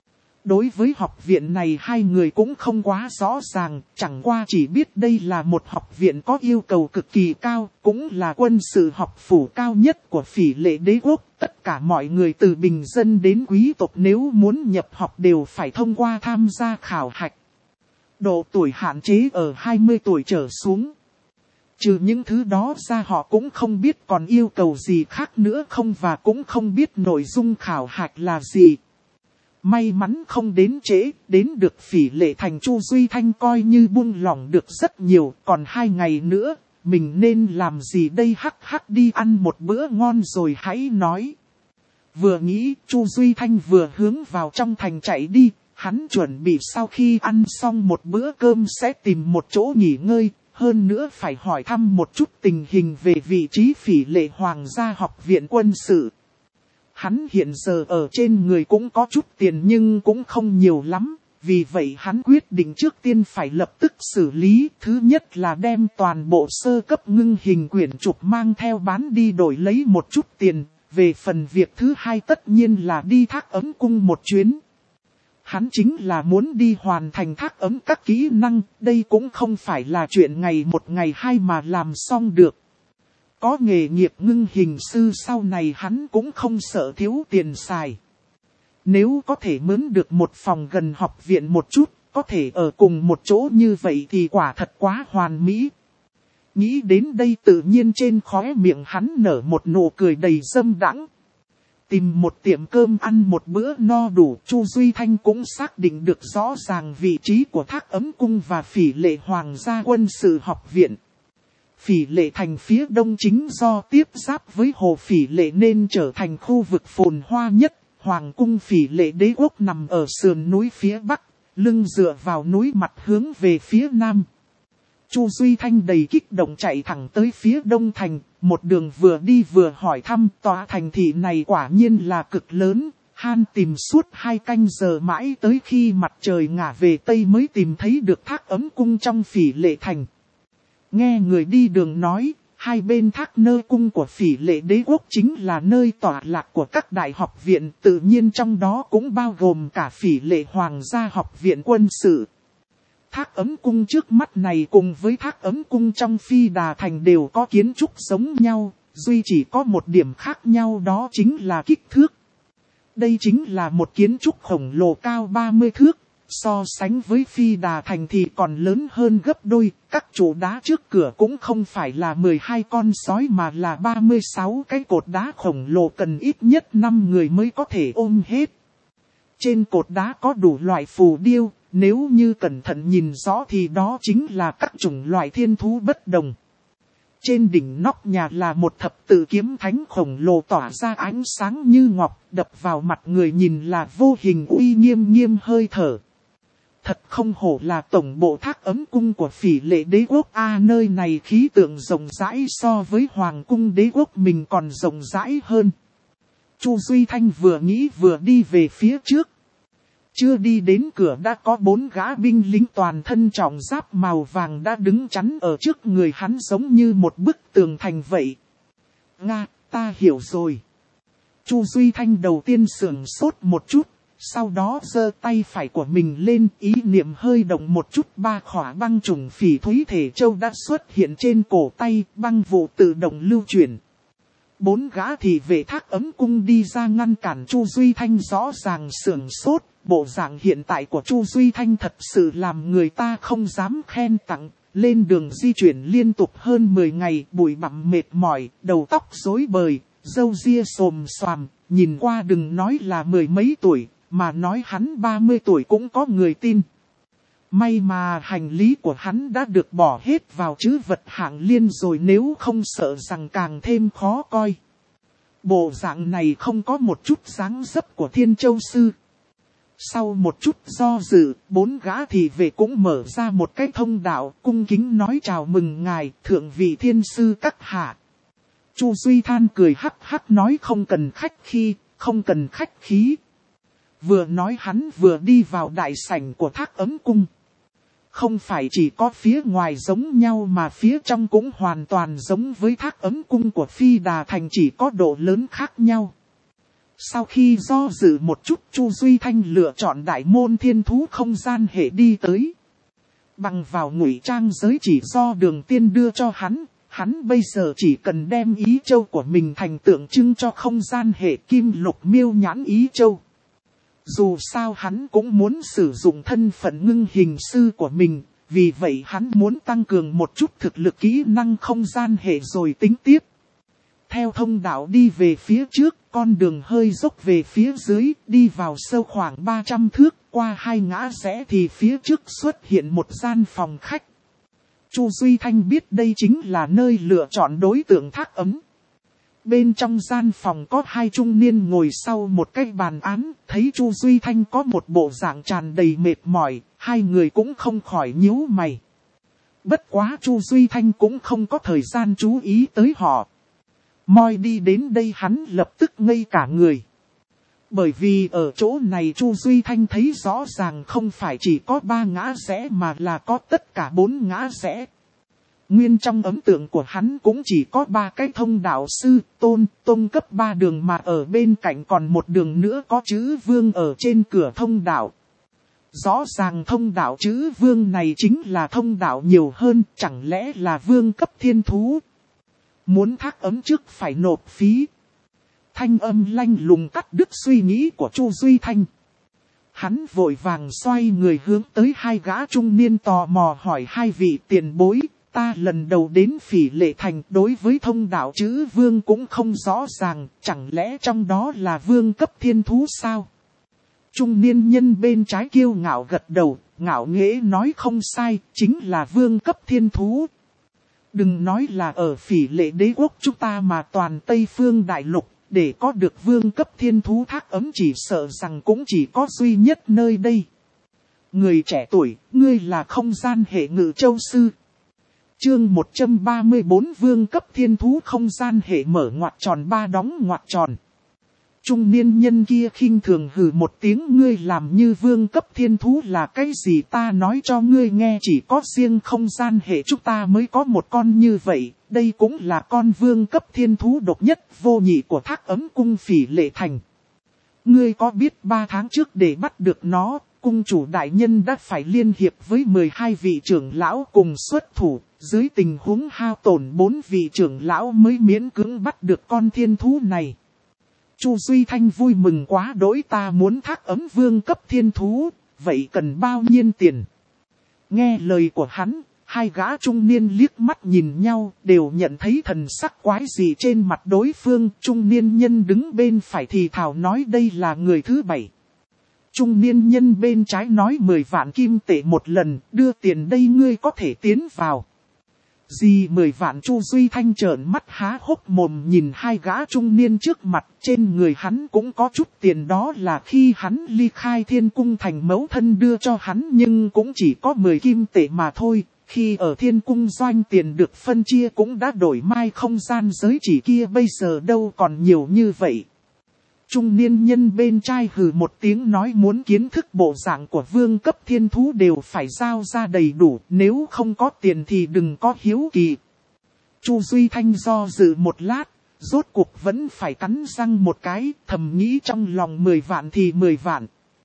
đối với học viện này hai người cũng không quá rõ ràng, chẳng qua chỉ biết đây là một học viện có yêu cầu cực kỳ cao, cũng là quân sự học phủ cao nhất của Phỉ Lệ Đế quốc. Tất cả mọi người từ bình dân đến quý tộc nếu muốn nhập học đều phải thông qua tham gia khảo hạch. Độ tuổi hạn chế ở 20 tuổi trở xuống. Trừ những thứ đó ra họ cũng không biết còn yêu cầu gì khác nữa không và cũng không biết nội dung khảo hạch là gì. May mắn không đến trễ, đến được Phỉ Lệ thành Chu Duy Thanh coi như buông lỏng được rất nhiều, còn 2 ngày nữa, mình nên làm gì đây hắc đi ăn một bữa ngon rồi hãy nói. Vừa nghĩ, Chu Duy Thanh vừa hướng vào trong thành chạy đi, hắn chuẩn bị sau khi ăn xong một bữa cơm sẽ tìm một chỗ nghỉ ngơi, hơn nữa phải hỏi thăm một chút tình hình về vị trí Phỉ Lệ Hoàng gia học viện quân sự. Hắn hiện giờ ở trên người cũng có chút tiền nhưng cũng không nhiều lắm, vì vậy hắn quyết định trước tiên phải lập tức xử lý. Thứ nhất là đem toàn bộ sơ cấp ngưng hình quyển trục mang theo bán đi đổi lấy một chút tiền. Về phần việc thứ hai tất nhiên là đi Thác Ấm Cung một chuyến. Hắn chính là muốn đi hoàn thành Thác Ấm các kỹ năng, đây cũng không phải là chuyện ngày một ngày hai mà làm xong được. Có nghề nghiệp ngưng hình sư sau này hắn cũng không sợ thiếu tiền xài. Nếu có thể mướn được một phòng gần học viện một chút, có thể ở cùng một chỗ như vậy thì quả thật quá hoàn mỹ. Nghĩ đến đây tự nhiên trên khóe miệng hắn nở một nụ cười đầy dâm đãng. Tìm một tiệm cơm ăn một bữa no đủ, Chu Duy Thanh cũng xác định được rõ ràng vị trí của Thác Ấm Cung và Phỉ Lệ Hoàng gia quân sự học viện. Phỉ Lệ thành phía đông chính do tiếp giáp với hồ Phỉ Lệ nên trở thành khu vực phồn hoa nhất. Hoàng cung Phỉ Lệ Đế quốc nằm ở sườn núi phía bắc, lưng dựa vào núi mặt hướng về phía nam. Chu Duy Thanh đầy kích động chạy thẳng tới phía đông thành, một đường vừa đi vừa hỏi thăm tòa thành thị này quả nhiên là cực lớn. Han tìm suốt 2 canh giờ mãi tới khi mặt trời ngả về tây mới tìm thấy được Thác Ấm Cung trong Phỉ Lệ thành. Nghe người đi đường nói, hai bên Thác Nơ Cung của Phỉ Lệ Đế quốc chính là nơi tọa lạc của các đại học viện, tự nhiên trong đó cũng bao gồm cả Phỉ Lệ Hoàng gia học viện quân sự. Thác Ấm Cung trước mắt này cùng với Thác Ấm Cung trong Phi Đà Thành đều có kiến trúc giống nhau, duy chỉ có một điểm khác nhau đó chính là kích thước. Đây chính là một kiến trúc khổng lồ cao 30 thước, so sánh với Phi Đà Thành thì còn lớn hơn gấp đôi, các trụ đá trước cửa cũng không phải là 12 con sói mà là 36 cái cột đá khổng lồ cần ít nhất 5 người mới có thể ôm hết. Trên cột đá có đủ loại phù điêu. Nếu như cẩn thận nhìn rõ thì đó chính là các chủng loại thiên thú bất đồng. Trên đỉnh nóc nhà là một thập tự kiếm thánh khổng lồ tỏa ra ánh sáng như ngọc, đập vào mặt người nhìn là vô hình uy nghiêm hơi thở. Thật không hổ là tổng bộ Thác Ấm Cung của Phỉ Lệ Đế quốc nơi này khí tượng rộng rãi so với Hoàng cung Đế quốc mình còn rộng rãi hơn. Chu Duy Thanh vừa nghĩ vừa đi về phía trước. Chưa đi đến cửa đã có 4 gã binh lính toàn thân trọng giáp màu vàng đã đứng chắn ở trước người hắn giống như một bức tường thành vậy. Nga, ta hiểu rồi. Chu Duy Thanh đầu tiên sửng sốt một chút, sau đó giơ tay phải của mình lên, ý niệm hơi động một chút, 3 khỏa băng trùng phỉ thúy thể châu đã xuất hiện trên cổ tay, băng vụ tự động lưu chuyển. 4 gã thị vệ Thác Ấm Cung đi ra ngăn cản Chu Duy Thanh rõ ràng sửng sốt. Bộ dạng hiện tại của Chu Duy Thanh thật sự làm người ta không dám khen tặng. Lên đường di chuyển liên tục hơn 10 ngày, bụi bặm mệt mỏi, đầu tóc rối bời, râu ria xồm xoàm, nhìn qua đừng nói là 10 mấy tuổi, mà nói hắn 30 tuổi cũng có người tin. May mà hành lý của hắn đã được bỏ hết vào trữ vật hạng liên rồi, nếu không sợ rằng càng thêm khó coi. Bộ dạng này không có một chút dáng dấp của Thiên Châu Sư. Sau một chút do dự, 4 gã thị vệ cũng mở ra một cái thông đạo, cung kính nói chào mừng ngài, thượng vị thiên sư các hạ. Chu Duy Than cười hắc hắc nói không cần khách khí, không cần khách khí. Vừa nói hắn vừa đi vào đại sảnh của Thác Ấm Cung. Không phải chỉ có phía ngoài giống nhau mà phía trong cũng hoàn toàn giống với Thác Ấm Cung của Phi Đà Thành, chỉ có độ lớn khác nhau. Sau khi do dự một chút, Chu Duy Thanh lựa chọn đại môn thiên thú không gian hệ đi tới. Bằng vào ngụy trang giới chỉ do Đường Tiên đưa cho hắn bây giờ chỉ cần đem ý châu của mình thành tượng trưng cho không gian hệ kim lục miêu nhãn ý châu. Dù sao hắn cũng muốn sử dụng thân phận ngưng hình sư của mình, vì vậy hắn muốn tăng cường một chút thực lực kỹ năng không gian hệ rồi tính tiếp. Theo thông đạo đi về phía trước, con đường hơi dốc về phía dưới, đi vào sâu khoảng 300 thước, qua 2 ngã rẽ thì phía trước xuất hiện một gian phòng khách. Chu Duy Thanh biết đây chính là nơi lựa chọn đối tượng thác ấm. Bên trong gian phòng có 2 trung niên ngồi sau một cái bàn án, thấy Chu Duy Thanh có một bộ dạng tràn đầy mệt mỏi, 2 người cũng không khỏi nhíu mày. Bất quá Chu Duy Thanh cũng không có thời gian chú ý tới họ. Moi đi đến đây hắn lập tức ngây cả người. Bởi vì ở chỗ này Chu Duy Thanh thấy rõ ràng không phải chỉ có 3 ngã rẽ mà là có tất cả 4 ngã rẽ. Nguyên trong ấn tượng của hắn cũng chỉ có 3 cái thông đạo sư tôn cấp 3 đường mà ở bên cạnh còn một đường nữa có chữ vương ở trên cửa thông đạo. Rõ ràng thông đạo chữ vương này chính là thông đạo nhiều hơn, chẳng lẽ là vương cấp thiên thú. Muốn thác ấm trước phải nộp phí. Thanh âm lanh lùng cắt đứt suy nghĩ của Chu Duy Thanh. Hắn vội vàng xoay người hướng tới 2 gã trung niên tò mò hỏi 2 vị tiền bối. Ta lần đầu đến Phỉ Lệ Thành đối với thông đạo chữ vương cũng không rõ ràng, chẳng lẽ trong đó là vương cấp thiên thú sao? Trung niên nhân bên trái kiêu ngạo gật đầu, ngạo nghễ nói không sai, chính là vương cấp thiên thú. Đừng nói là ở Phỉ Lệ đế quốc chúng ta mà toàn Tây Phương Đại Lục, để có được vương cấp thiên thú thác ấm chỉ sợ rằng cũng chỉ có duy nhất nơi đây. Người trẻ tuổi, ngươi là không gian hệ ngự châu sư. Chương 134 vương cấp thiên thú không gian hệ mở ngoặc tròn 3 đóng ngoặc tròn. Trung niên nhân kia khinh thường hừ một tiếng ngươi làm như vương cấp thiên thú là cái gì ta nói cho ngươi nghe chỉ có riêng không gian hệ chúng ta mới có một con như vậy. Đây cũng là con vương cấp thiên thú độc nhất vô nhị của thác ấm cung Phỉ Lệ Thành. Ngươi có biết 3 tháng trước để bắt được nó, cung chủ đại nhân đã phải liên hiệp với 12 vị trưởng lão cùng xuất thủ. Dưới tình huống hao tổn 4 vị trưởng lão mới miễn cưỡng bắt được con thiên thú này. Chu Duy Thanh vui mừng quá đỗi ta muốn thác ấm vương cấp thiên thú, vậy cần bao nhiêu tiền? Nghe lời của hắn, 2 gã trung niên liếc mắt nhìn nhau đều nhận thấy thần sắc quái dị trên mặt đối phương. Trung niên nhân đứng bên phải thì thào nói đây là người thứ 7. Trung niên nhân bên trái nói 10 vạn kim tệ một lần, đưa tiền đây ngươi có thể tiến vào. Gì 10 vạn Chu Duy Thanh trợn mắt há hốc mồm nhìn 2 gã trung niên trước mặt, trên người hắn cũng có chút tiền đó là khi hắn ly khai Thiên Cung thành mẫu thân đưa cho hắn nhưng cũng chỉ có 10 kim tệ mà thôi, khi ở Thiên Cung doanh tiền được phân chia cũng đã đổi mai không gian giới chỉ kia bây giờ đâu còn nhiều như vậy. Trung niên nhân bên trai hừ một tiếng nói muốn kiến thức bộ dạng của vương cấp thiên thú đều phải giao ra đầy đủ, nếu không có tiền thì đừng có hiếu kỳ. Chu Duy Thanh do dự một lát, rốt cuộc vẫn phải cắn răng một cái, thầm nghĩ trong lòng 10 vạn thì 10 vạn.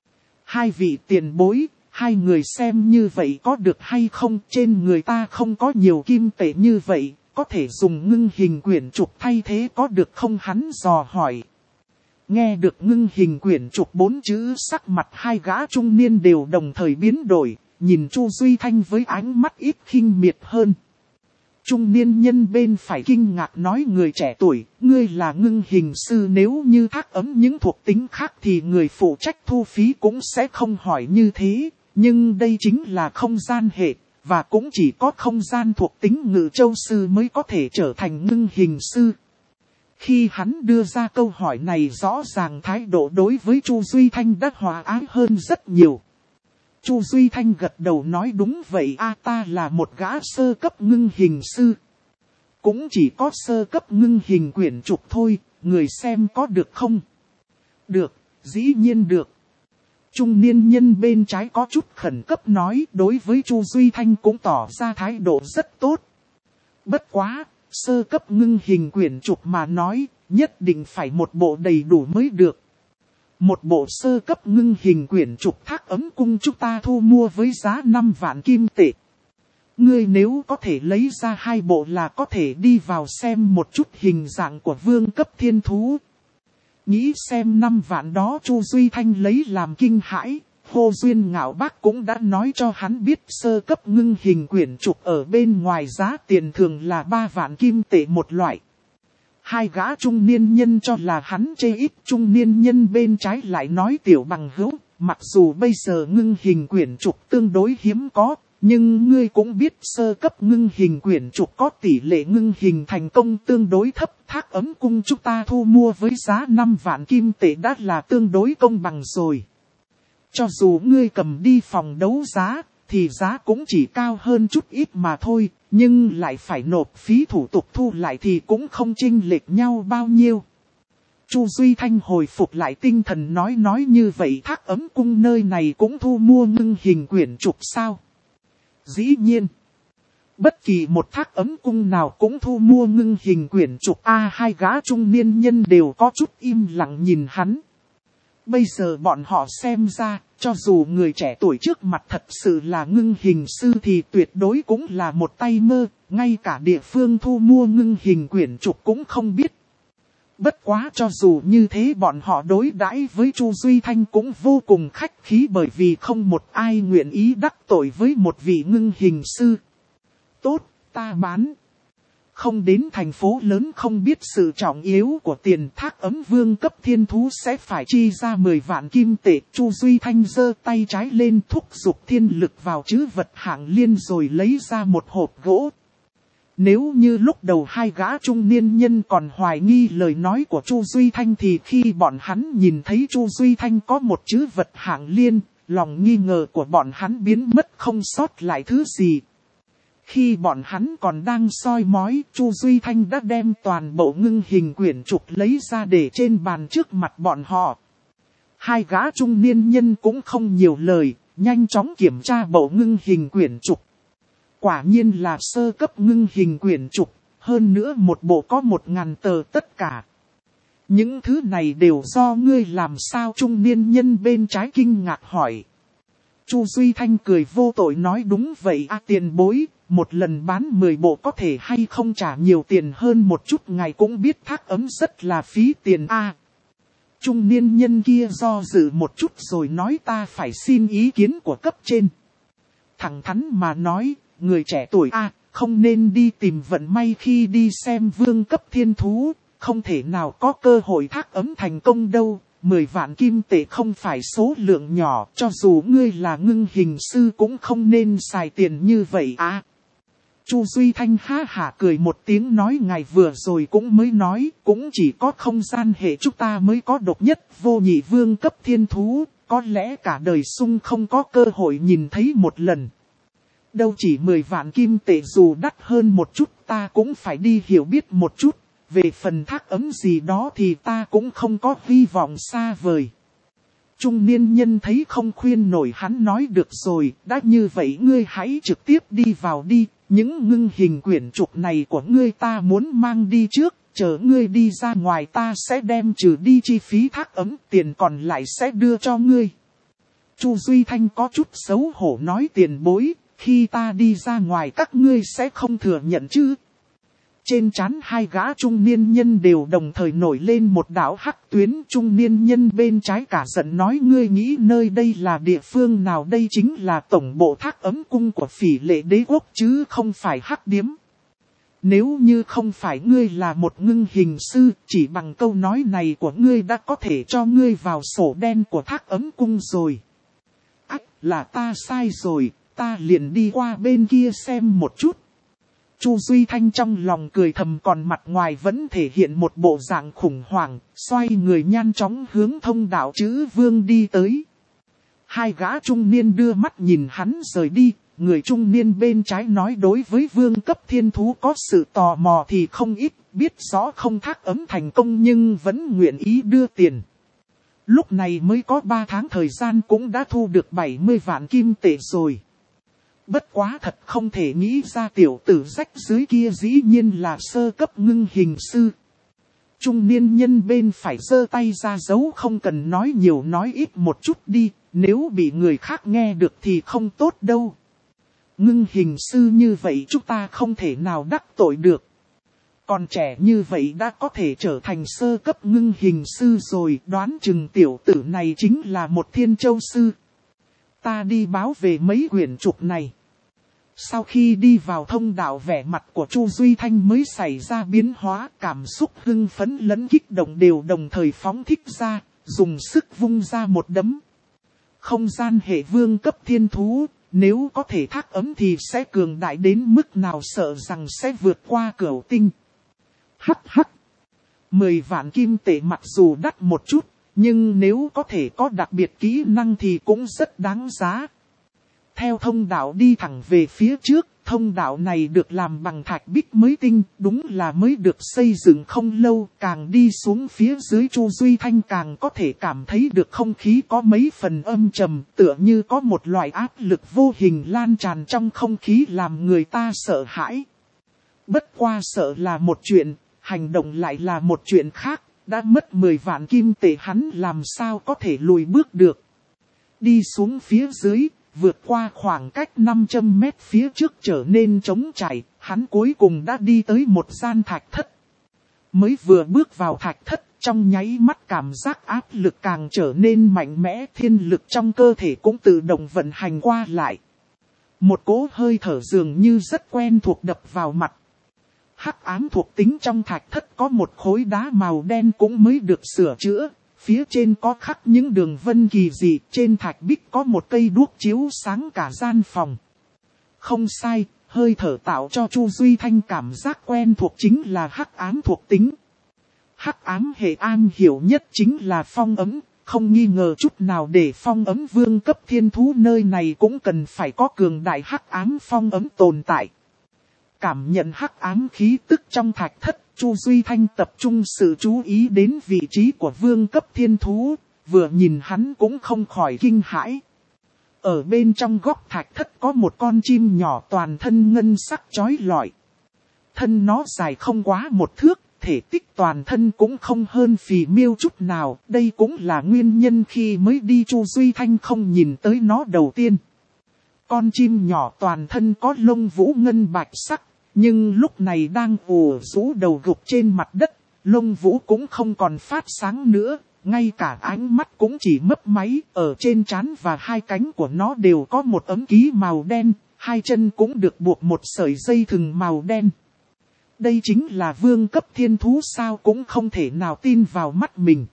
2 vị tiền bối, 2 người xem như vậy có được hay không, trên người ta không có nhiều kim tệ như vậy, có thể dùng ngưng hình quyển trục thay thế có được không hắn dò hỏi. Nghe được ngưng hình quyển trục 4 chữ sắc mặt 2 gã trung niên đều đồng thời biến đổi, nhìn Chu Duy Thanh với ánh mắt ít khinh miệt hơn. Trung niên nhân bên phải kinh ngạc nói người trẻ tuổi, ngươi là ngưng hình sư nếu như thác ấm những thuộc tính khác thì người phụ trách thu phí cũng sẽ không hỏi như thế, nhưng đây chính là không gian hệ, và cũng chỉ có không gian thuộc tính ngự châu sư mới có thể trở thành ngưng hình sư. Khi hắn đưa ra câu hỏi này rõ ràng thái độ đối với Chu Duy Thanh đã hòa ái hơn rất nhiều. Chu Duy Thanh gật đầu nói đúng vậy ta là một gã sơ cấp ngưng hình sư. Cũng chỉ có sơ cấp ngưng hình quyển trục thôi, người xem có được không? Được, dĩ nhiên được. Trung niên nhân bên trái có chút khẩn cấp nói đối với Chu Duy Thanh cũng tỏ ra thái độ rất tốt. Bất quá, sơ cấp ngưng hình quyển trục mà nói, nhất định phải một bộ đầy đủ mới được, Một bộ sơ cấp ngưng hình quyển trục Thác Ấm Cung chúng ta thu mua với giá 5 vạn kim tệ. Ngươi nếu có thể lấy ra 2 bộ là có thể đi vào xem một chút hình dạng của vương cấp thiên thú. Nghĩ xem 5 vạn đó Chu Duy Thanh lấy làm kinh hãi. Hồ Duyên Ngạo Bác cũng đã nói cho hắn biết sơ cấp ngưng hình quyển trục ở bên ngoài giá tiền thường là 3 vạn kim tệ một loại. Hai gã trung niên nhân cho là hắn chê ít, trung niên nhân bên trái lại nói tiểu bằng hữu, mặc dù bây giờ ngưng hình quyển trục tương đối hiếm có, nhưng ngươi cũng biết sơ cấp ngưng hình quyển trục có tỷ lệ ngưng hình thành công tương đối thấp. Thác Ấm Cung chúng ta thu mua với giá 5 vạn kim tệ đã là tương đối công bằng rồi. Cho dù ngươi cầm đi phòng đấu giá, thì giá cũng chỉ cao hơn chút ít mà thôi, nhưng lại phải nộp phí thủ tục thu lại thì cũng không chênh lệch nhau bao nhiêu. Chu Duy Thanh hồi phục lại tinh thần nói như vậy Thác Ấm Cung nơi này cũng thu mua ngưng hình quyển trục sao? Dĩ nhiên, bất kỳ một Thác Ấm Cung nào cũng thu mua ngưng hình quyển trục. Hai gã trung niên nhân đều có chút im lặng nhìn hắn. Bây giờ bọn họ xem ra, cho dù người trẻ tuổi trước mặt thật sự là ngưng hình sư thì tuyệt đối cũng là một tay mơ, ngay cả địa phương thu mua ngưng hình quyển trục cũng không biết. Bất quá cho dù như thế bọn họ đối đãi với Chu Duy Thanh cũng vô cùng khách khí bởi vì không một ai nguyện ý đắc tội với một vị ngưng hình sư. Tốt, ta bán. Không đến thành phố lớn không biết sự trọng yếu của tiền. Thác Ấm vương cấp thiên thú sẽ phải chi ra 10 vạn kim tệ. Chu Duy Thanh giơ tay trái lên thúc giục thiên lực vào trữ vật hạng liên rồi lấy ra một hộp gỗ. Nếu như lúc đầu hai gã trung niên nhân còn hoài nghi lời nói của Chu Duy Thanh thì khi bọn hắn nhìn thấy Chu Duy Thanh có một trữ vật hạng liên, lòng nghi ngờ của bọn hắn biến mất không sót lại thứ gì. Khi bọn hắn còn đang soi mói, Chu Duy Thanh đã đem toàn bộ ngưng hình quyển trục lấy ra để trên bàn trước mặt bọn họ. Hai gã trung niên nhân cũng không nhiều lời, nhanh chóng kiểm tra bộ ngưng hình quyển trục. Quả nhiên là sơ cấp ngưng hình quyển trục, hơn nữa một bộ có 1000 tờ tất cả. Những thứ này đều do ngươi làm sao? Trung niên nhân bên trái kinh ngạc hỏi. Chu Duy Thanh cười vô tội nói đúng vậy tiền bối, một lần bán 10 bộ có thể hay không trả nhiều tiền hơn một chút, ngài cũng biết Thác Ấm rất là phí tiền Trung niên nhân kia do dự một chút rồi nói ta phải xin ý kiến của cấp trên. Thẳng thắn mà nói, người trẻ tuổi không nên đi tìm vận may khi đi xem vương cấp thiên thú, không thể nào có cơ hội Thác Ấm thành công đâu. 10 vạn kim tệ không phải số lượng nhỏ, cho dù ngươi là ngưng hình sư cũng không nên xài tiền như vậy Chu Duy Thanh ha hả cười một tiếng nói ngài vừa rồi cũng mới nói, cũng chỉ có không gian hệ chúng ta mới có độc nhất vô nhị vương cấp thiên thú, có lẽ cả đời sung không có cơ hội nhìn thấy một lần. Đâu chỉ 10 vạn kim tệ dù đắt hơn một chút ta cũng phải đi hiểu biết một chút. Về phần Thác Ấm gì đó thì ta cũng không có hy vọng xa vời. Trung niên nhân thấy không khuyên nổi hắn nói được rồi, đã như vậy ngươi hãy trực tiếp đi vào đi, những ngưng hình quyển trục này của ngươi ta muốn mang đi trước, chờ ngươi đi ra ngoài ta sẽ đem trừ đi chi phí Thác Ấm, tiền còn lại sẽ đưa cho ngươi. Chu Duy Thanh có chút xấu hổ nói tiền bối, khi ta đi ra ngoài các ngươi sẽ không thừa nhận chứ? Trên trán hai gã trung niên nhân đều đồng thời nổi lên một đạo hắc tuyến. Trung niên nhân bên trái cả giận nói ngươi nghĩ nơi đây là địa phương nào? Đây chính là tổng bộ Thác Ấm Cung của Phỉ Lệ Đế Quốc chứ không phải hắc điếm. Nếu như không phải ngươi là một ngưng hình sư, chỉ bằng câu nói này của ngươi đã có thể cho ngươi vào sổ đen của Thác Ấm Cung rồi. Là ta sai rồi, ta liền đi qua bên kia xem một chút. Chu Duy Thanh trong lòng cười thầm còn mặt ngoài vẫn thể hiện một bộ dạng khủng hoảng, xoay người nhanh chóng hướng thông đạo chữ vương đi tới. Hai gã trung niên đưa mắt nhìn hắn rời đi, người trung niên bên trái nói đối với vương cấp thiên thú có sự tò mò thì không ít, biết rõ không Thác Ấm thành công nhưng vẫn nguyện ý đưa tiền. Lúc này mới có 3 tháng thời gian cũng đã thu được 70 vạn kim tệ rồi. Bất quá thật không thể nghĩ ra tiểu tử rách dưới kia dĩ nhiên là sơ cấp ngưng hình sư. Trung niên nhân bên phải giơ tay ra dấu không cần nói nhiều nói ít một chút đi, nếu bị người khác nghe được thì không tốt đâu. Ngưng hình sư như vậy chúng ta không thể nào đắc tội được. Còn trẻ như vậy đã có thể trở thành sơ cấp ngưng hình sư rồi, đoán chừng tiểu tử này chính là một thiên châu sư. Ta đi báo về mấy quyển trục này. Sau khi đi vào thông đạo, vẻ mặt của Chu Duy Thanh mới xảy ra biến hóa, cảm xúc hưng phấn lẫn kích động đều đồng thời phóng thích ra, dùng sức vung ra một đấm. Không gian hệ vương cấp thiên thú, nếu có thể thác ấm thì sẽ cường đại đến mức nào, sợ rằng sẽ vượt qua cửu tinh. Hắc hắc. 10 vạn kim tệ mặc dù đắt một chút, nhưng nếu có thể có đặc biệt kỹ năng thì cũng rất đáng giá. Theo thông đạo đi thẳng về phía trước, thông đạo này được làm bằng thạch bích mới tinh, đúng là mới được xây dựng không lâu. Càng đi xuống phía dưới, Chu Duy Thanh càng có thể cảm thấy được không khí có mấy phần âm trầm, tựa như có một loại áp lực vô hình lan tràn trong không khí làm người ta sợ hãi. Bất qua sợ là một chuyện, hành động lại là một chuyện khác, đã mất 10 vạn kim tệ hắn làm sao có thể lùi bước được. Đi xuống phía dưới, vượt qua khoảng cách 500 mét phía trước trở nên trống trải, hắn cuối cùng đã đi tới một gian thạch thất. Mới vừa bước vào thạch thất, trong nháy mắt cảm giác áp lực càng trở nên mạnh mẽ, thiên lực trong cơ thể cũng tự động vận hành qua lại. Một cỗ hơi thở dường như rất quen thuộc đập vào mặt. Hắc ám thuộc tính trong thạch thất có một khối đá màu đen cũng mới được sửa chữa. Phía trên có khắc những đường vân kỳ dị, trên thạch bích có một cây đuốc chiếu sáng cả gian phòng. Không sai, hơi thở tạo cho Chu Duy Thanh cảm giác quen thuộc chính là hắc ám thuộc tính. Hắc ám hệ am hiểu nhất chính là phong ấm, không nghi ngờ chút nào để phong ấm vương cấp thiên thú nơi này cũng cần phải có cường đại hắc ám phong ấm tồn tại. Cảm nhận hắc ám khí tức trong thạch thất, Chu Duy Thanh tập trung sự chú ý đến vị trí của vương cấp thiên thú, vừa nhìn hắn cũng không khỏi kinh hãi. Ở bên trong góc thạch thất có một con chim nhỏ toàn thân ngân sắc chói lọi. Thân nó dài không quá 1 thước, thể tích toàn thân cũng không hơn phì miêu chút nào. Đây cũng là nguyên nhân khi mới đi Chu Duy Thanh không nhìn tới nó đầu tiên. Con chim nhỏ toàn thân có lông vũ ngân bạch sắc. Nhưng lúc này đang ủ rũ đầu gục trên mặt đất, lông vũ cũng không còn phát sáng nữa, ngay cả ánh mắt cũng chỉ mấp máy, ở trên trán và 2 cánh của nó đều có một ấm ký màu đen, 2 chân cũng được buộc một sợi dây thừng màu đen. Đây chính là vương cấp thiên thú sao, cũng không thể nào tin vào mắt mình.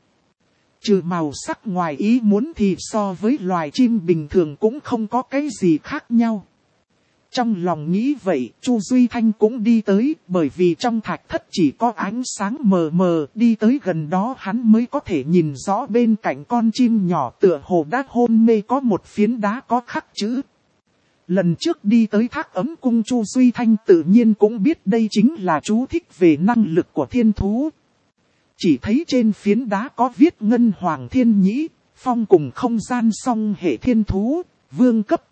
Trừ màu sắc ngoài ý muốn thì so với loài chim bình thường cũng không có cái gì khác nhau. Trong lòng nghĩ vậy, Chu Duy Thanh cũng đi tới, bởi vì trong thạch thất chỉ có ánh sáng mờ mờ, đi tới gần đó hắn mới có thể nhìn rõ bên cạnh con chim nhỏ tựa hồ đã hôn mê có một phiến đá có khắc chữ. Lần trước đi tới thác ấm cung, Chu Duy Thanh tự nhiên cũng biết đây chính là chú thích về năng lực của thiên thú. Chỉ thấy trên phiến đá có viết Ngân Hoàng Thiên Nhĩ, phong cùng không gian song hệ thiên thú, vương cấp.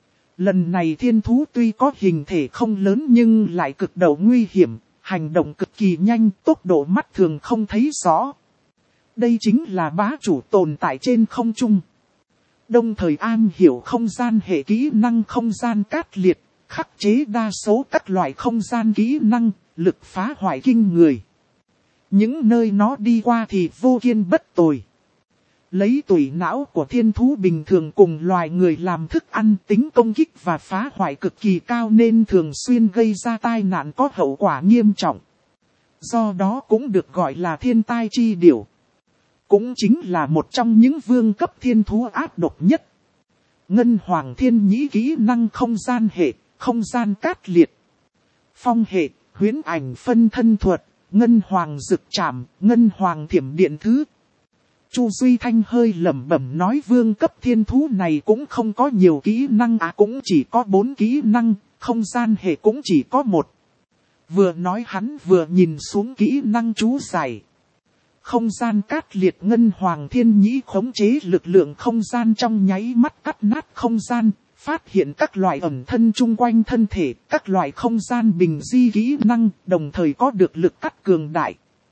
Lần này thiên thú tuy có hình thể không lớn nhưng lại cực độ nguy hiểm, hành động cực kỳ nhanh, tốc độ mắt thường không thấy rõ. Đây chính là bá chủ tồn tại trên không trung. Đồng thời am hiểu không gian hệ kỹ năng không gian cát liệt, khắc chế đa số các loại không gian kỹ năng, lực phá hoại kinh người. Những nơi nó đi qua thì vô kiên bất tồi. Lấy tủy não của thiên thú bình thường cùng loài người làm thức ăn, tính công kích và phá hoại cực kỳ cao nên thường xuyên gây ra tai nạn có hậu quả nghiêm trọng. Do đó cũng được gọi là thiên tai chi điểu. Cũng chính là một trong những vương cấp thiên thú ác độc nhất. Ngân Hoàng Thiên Nhĩ kỹ năng không gian hệ, không gian cát liệt. Phong hệ, huyễn ảnh phân thân thuật, Ngân Hoàng Dực Trảm, Ngân Hoàng Thiểm Điện Thứ. Chu Duy Thanh hơi lẩm bẩm nói vương cấp thiên thú này cũng không có nhiều kỹ năng, cũng chỉ có 4 kỹ năng, không gian hệ cũng chỉ có 1. Vừa nói hắn vừa nhìn xuống kỹ năng chú giải. Không gian cát liệt, Ngân Hoàng Thiên Nhĩ khống chế lực lượng không gian trong nháy mắt cắt nát không gian, phát hiện các loại ẩn thân chung quanh thân thể, các loại không gian bình di kỹ năng, đồng thời có được lực cắt cường đại.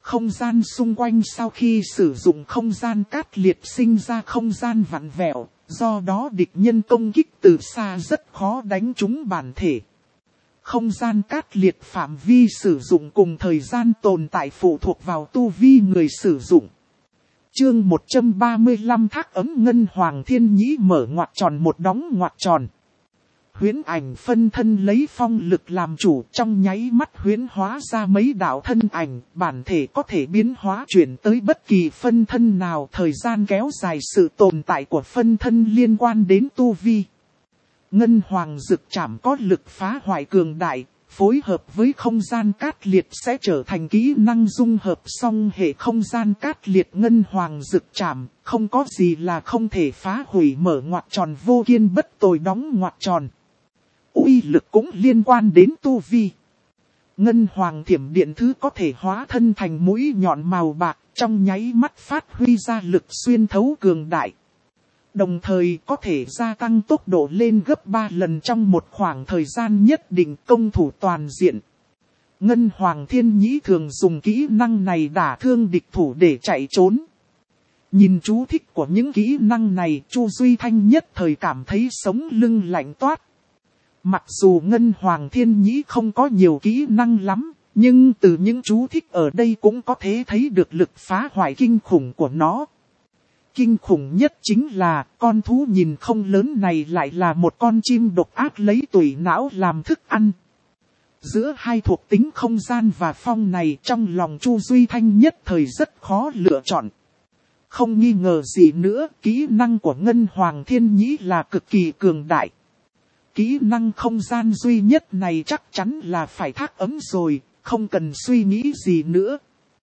Không gian xung quanh sau khi sử dụng không gian cát liệt sinh ra không gian vặn vẹo, do đó địch nhân công kích từ xa rất khó đánh trúng bản thể. Không gian cát liệt phạm vi sử dụng cùng thời gian tồn tại phụ thuộc vào tu vi người sử dụng. Chương 135 thác ấm ngân hoàng thiên nhĩ mở ngoặc tròn một đóng ngoặc tròn. Huyễn ảnh phân thân lấy phong lực làm chủ, trong nháy mắt huyễn hóa ra mấy đạo thân ảnh, bản thể có thể biến hóa chuyển tới bất kỳ phân thân nào, thời gian kéo dài sự tồn tại của phân thân liên quan đến tu vi. Ngân hoàng dực trảm có lực phá hoại cường đại, phối hợp với không gian cát liệt sẽ trở thành kỹ năng dung hợp song hệ không gian cát liệt ngân hoàng dực trảm, không có gì là không thể phá hủy mở ngoặc tròn vô kiên bất tồi đóng ngoặc tròn. Uy lực cũng liên quan đến tu vi. Ngân hoàng thiểm điện thứ có thể hóa thân thành mũi nhọn màu bạc, trong nháy mắt phát huy ra lực xuyên thấu cường đại. Đồng thời có thể gia tăng tốc độ lên gấp 3 lần trong một khoảng thời gian nhất định, công thủ toàn diện. Ngân hoàng thiên nhĩ thường dùng kỹ năng này đả thương địch thủ để chạy trốn. Nhìn chú thích của những kỹ năng này, Chu Duy Thanh nhất thời cảm thấy sống lưng lạnh toát. Mặc dù Ngân Hoàng Thiên Nhĩ không có nhiều kỹ năng lắm, nhưng từ những chú thích ở đây cũng có thể thấy được lực phá hoại kinh khủng của nó. Kinh khủng nhất chính là con thú nhìn không lớn này lại là một con chim độc ác lấy tủy não làm thức ăn. Giữa hai thuộc tính không gian và phong này trong lòng Chu Duy Thanh nhất thời rất khó lựa chọn. Không nghi ngờ gì nữa, kỹ năng của Ngân Hoàng Thiên Nhĩ là cực kỳ cường đại. Kỹ năng không gian duy nhất này chắc chắn là phải thác ấm rồi, không cần suy nghĩ gì nữa.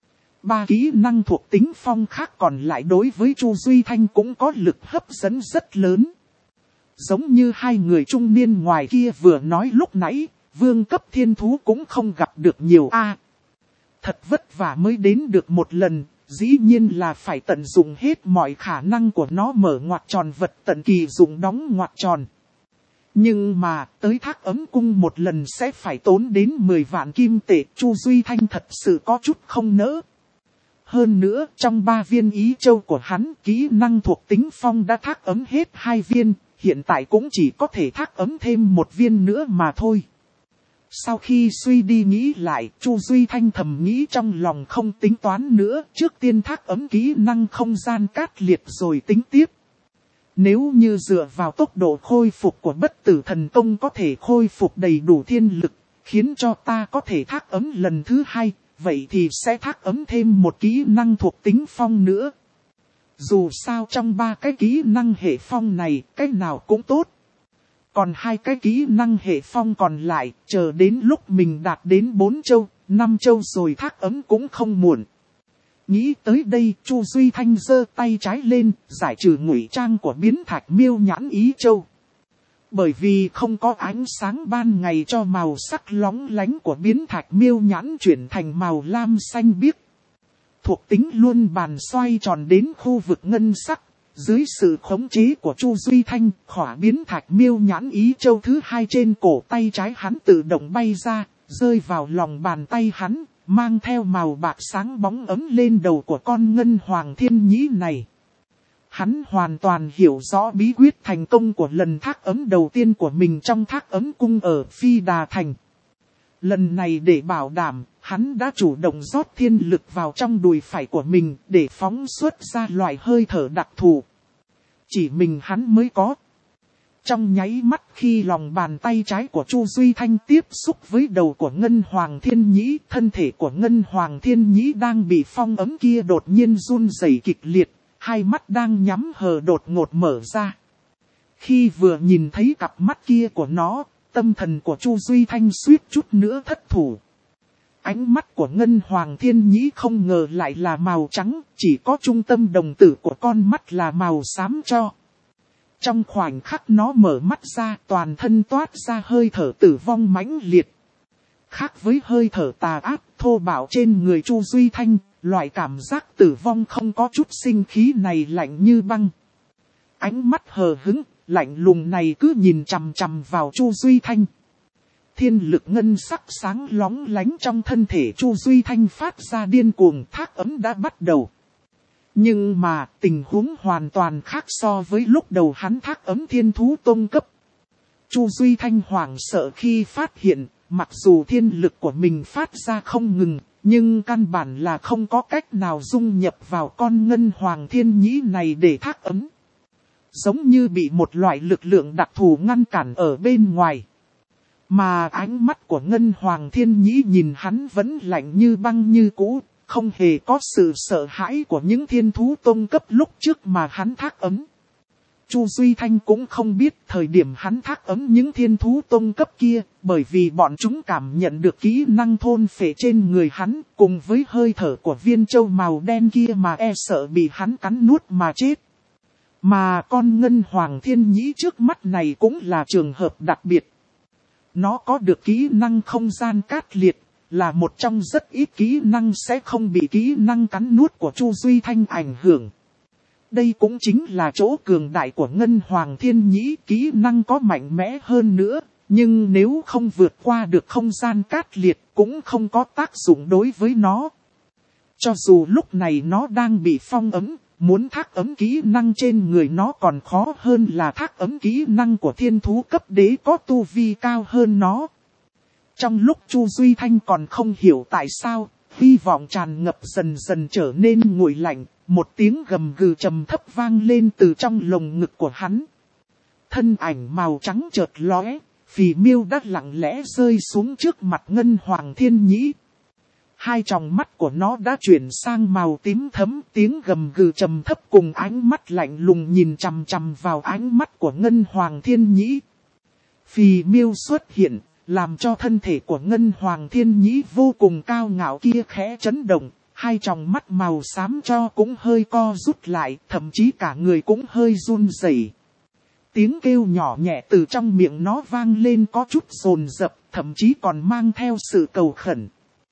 3 kỹ năng thuộc tính phong khác còn lại đối với Chu Duy Thanh cũng có lực hấp dẫn rất lớn. Giống như hai người trung niên ngoài kia vừa nói lúc nãy, vương cấp thiên thú cũng không gặp được nhiều thật vất vả mới đến được một lần, dĩ nhiên là phải tận dụng hết mọi khả năng của nó mở ngoặc tròn vật tận kỳ dụng đóng ngoặc tròn. Nhưng mà, tới thác ấm cung một lần sẽ phải tốn đến 10 vạn kim tệ, Chu Duy Thanh thật sự có chút không nỡ. Hơn nữa, trong 3 viên ý châu của hắn, kỹ năng thuộc tính phong đã thác ấm hết 2 viên, hiện tại cũng chỉ có thể thác ấm thêm 1 viên nữa mà thôi. Sau khi suy đi nghĩ lại, Chu Duy Thanh thầm nghĩ trong lòng không tính toán nữa, trước tiên thác ấm kỹ năng không gian cát liệt rồi tính tiếp. Nếu như dựa vào tốc độ khôi phục của bất tử thần công có thể khôi phục đầy đủ thiên lực, khiến cho ta có thể thác ấm lần thứ 2, vậy thì sẽ thác ấm thêm một kỹ năng thuộc tính phong nữa. Dù sao trong 3 cái kỹ năng hệ phong này, cái nào cũng tốt. Còn 2 cái kỹ năng hệ phong còn lại, chờ đến lúc mình đạt đến 4 châu, 5 châu rồi thác ấm cũng không muộn. Nghĩ tới đây, Chu Duy Thanh giơ tay trái lên, giải trừ ngụy trang của biến thạch miêu nhãn ý châu. Bởi vì không có ánh sáng ban ngày cho màu sắc lóng lánh của biến thạch miêu nhãn chuyển thành màu lam xanh biếc. Thuộc tính luôn bàn xoay tròn đến khu vực ngân sắc. Dưới sự khống chế của Chu Duy Thanh, khỏa biến thạch miêu nhãn ý châu thứ 2 trên cổ tay trái hắn tự động bay ra, rơi vào lòng bàn tay hắn, mang theo màu bạc sáng bóng ấm lên đầu của con Ngân Hoàng Thiên Nhĩ này. Hắn hoàn toàn hiểu rõ bí quyết thành công của lần thác ấm đầu tiên của mình trong thác ấm cung ở Phi Đà Thành. Lần này để bảo đảm, hắn đã chủ động rót thiên lực vào trong đùi phải của mình để phóng xuất ra loại hơi thở đặc thù. Chỉ mình hắn mới có. Trong nháy mắt khi lòng bàn tay trái của Chu Duy Thanh tiếp xúc với đầu của Ngân Hoàng Thiên Nhĩ, thân thể của Ngân Hoàng Thiên Nhĩ đang bị phong ấm kia đột nhiên run rẩy kịch liệt, hai mắt đang nhắm hờ đột ngột mở ra. Khi vừa nhìn thấy cặp mắt kia của nó, tâm thần của Chu Duy Thanh suýt chút nữa thất thủ. Ánh mắt của Ngân Hoàng Thiên Nhĩ không ngờ lại là màu trắng, chỉ có trung tâm đồng tử của con mắt là màu xám cho. Trong khoảnh khắc nó mở mắt ra, toàn thân toát ra hơi thở tử vong mãnh liệt. Khác với hơi thở tà ác, thô bạo trên người Chu Duy Thanh, loại cảm giác tử vong không có chút sinh khí này lạnh như băng. Ánh mắt hờ hững, lạnh lùng này cứ nhìn chằm chằm vào Chu Duy Thanh. Thiên lực ngân sắc sáng lóng lánh trong thân thể Chu Duy Thanh phát ra điên cuồng, thác ấm đã bắt đầu. Nhưng mà tình huống hoàn toàn khác so với lúc đầu hắn thác ấm thiên thú tông cấp. Chu Duy Thanh hoảng sợ khi phát hiện, mặc dù thiên lực của mình phát ra không ngừng, nhưng căn bản là không có cách nào dung nhập vào con ngân hoàng thiên nhĩ này để thác ấm. Giống như bị một loại lực lượng đặc thù ngăn cản ở bên ngoài. Mà ánh mắt của ngân hoàng thiên nhĩ nhìn hắn vẫn lạnh như băng như cũ, không hề có sự sợ hãi của những thiên thú tông cấp lúc trước mà hắn thác ấm. Chu Duy Thanh cũng không biết thời điểm hắn thác ấm những thiên thú tông cấp kia, bởi vì bọn chúng cảm nhận được kỹ năng thôn phệ trên người hắn, cùng với hơi thở của viên châu màu đen kia mà e sợ bị hắn cắn nuốt mà chết. Mà con ngân hoàng thiên nhĩ trước mắt này cũng là trường hợp đặc biệt. Nó có được kỹ năng không gian cát liệt, là một trong rất ít kỹ năng sẽ không bị kỹ năng cắn nuốt của Chu Duy Thanh ảnh hưởng. Đây cũng chính là chỗ cường đại của ngân hoàng thiên nhĩ, kỹ năng có mạnh mẽ hơn nữa, nhưng nếu không vượt qua được không gian cát liệt cũng không có tác dụng đối với nó. Cho dù lúc này nó đang bị phong ấm, muốn thác ấm kỹ năng trên người nó còn khó hơn là thác ấm kỹ năng của thiên thú cấp đế có tu vi cao hơn nó. Trong lúc Chu Duy Thanh còn không hiểu tại sao, hy vọng tràn ngập dần dần trở nên nguội lạnh, một tiếng gầm gừ trầm thấp vang lên từ trong lồng ngực của hắn. Thân ảnh màu trắng chợt lóe, Phì Miêu đã lặng lẽ rơi xuống trước mặt ngân hoàng thiên nhĩ. Hai tròng mắt của nó đã chuyển sang màu tím thẫm, tiếng gầm gừ trầm thấp cùng ánh mắt lạnh lùng nhìn chằm chằm vào ánh mắt của ngân hoàng thiên nhĩ. Phì Miêu xuất hiện, làm cho thân thể của ngân hoàng thiên nhĩ vô cùng cao ngạo kia khẽ chấn động, hai tròng mắt màu xám cho cũng hơi co rút lại, thậm chí cả người cũng hơi run rẩy. Tiếng kêu nhỏ nhẹ từ trong miệng nó vang lên có chút dồn dập, thậm chí còn mang theo sự cầu khẩn.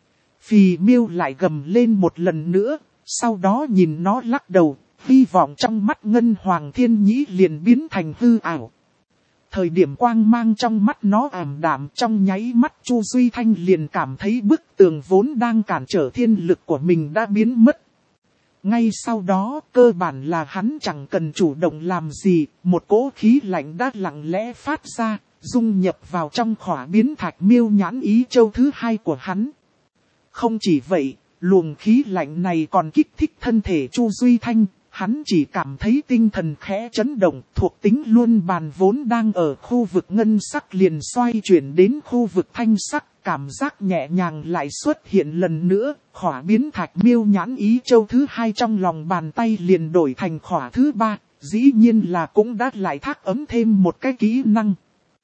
Phì Miêu lại gầm lên một lần nữa, sau đó nhìn nó lắc đầu, hy vọng trong mắt ngân hoàng thiên nhĩ liền biến thành hư ảo. Thời điểm quang mang trong mắt nó ảm đạm, trong nháy mắt Chu Duy Thanh liền cảm thấy bức tường vốn đang cản trở thiên lực của mình đã biến mất. Ngay sau đó, cơ bản là hắn chẳng cần chủ động làm gì, một cỗ khí lạnh đã lặng lẽ phát ra, dung nhập vào trong khỏa biến thạch miêu nhãn ý châu thứ hai của hắn. Không chỉ vậy, luồng khí lạnh này còn kích thích thân thể Chu Duy Thanh, hắn chỉ cảm thấy tinh thần khẽ chấn động, thuộc tính luân bàn vốn đang ở khu vực ngân sắc liền xoay chuyển đến khu vực thanh sắc, cảm giác nhẹ nhàng lại xuất hiện lần nữa, khỏa biến thạch miêu nhãn ý châu thứ hai trong lòng bàn tay liền đổi thành khỏa thứ ba, dĩ nhiên là cũng đã lại thác ấm thêm một cái kỹ năng.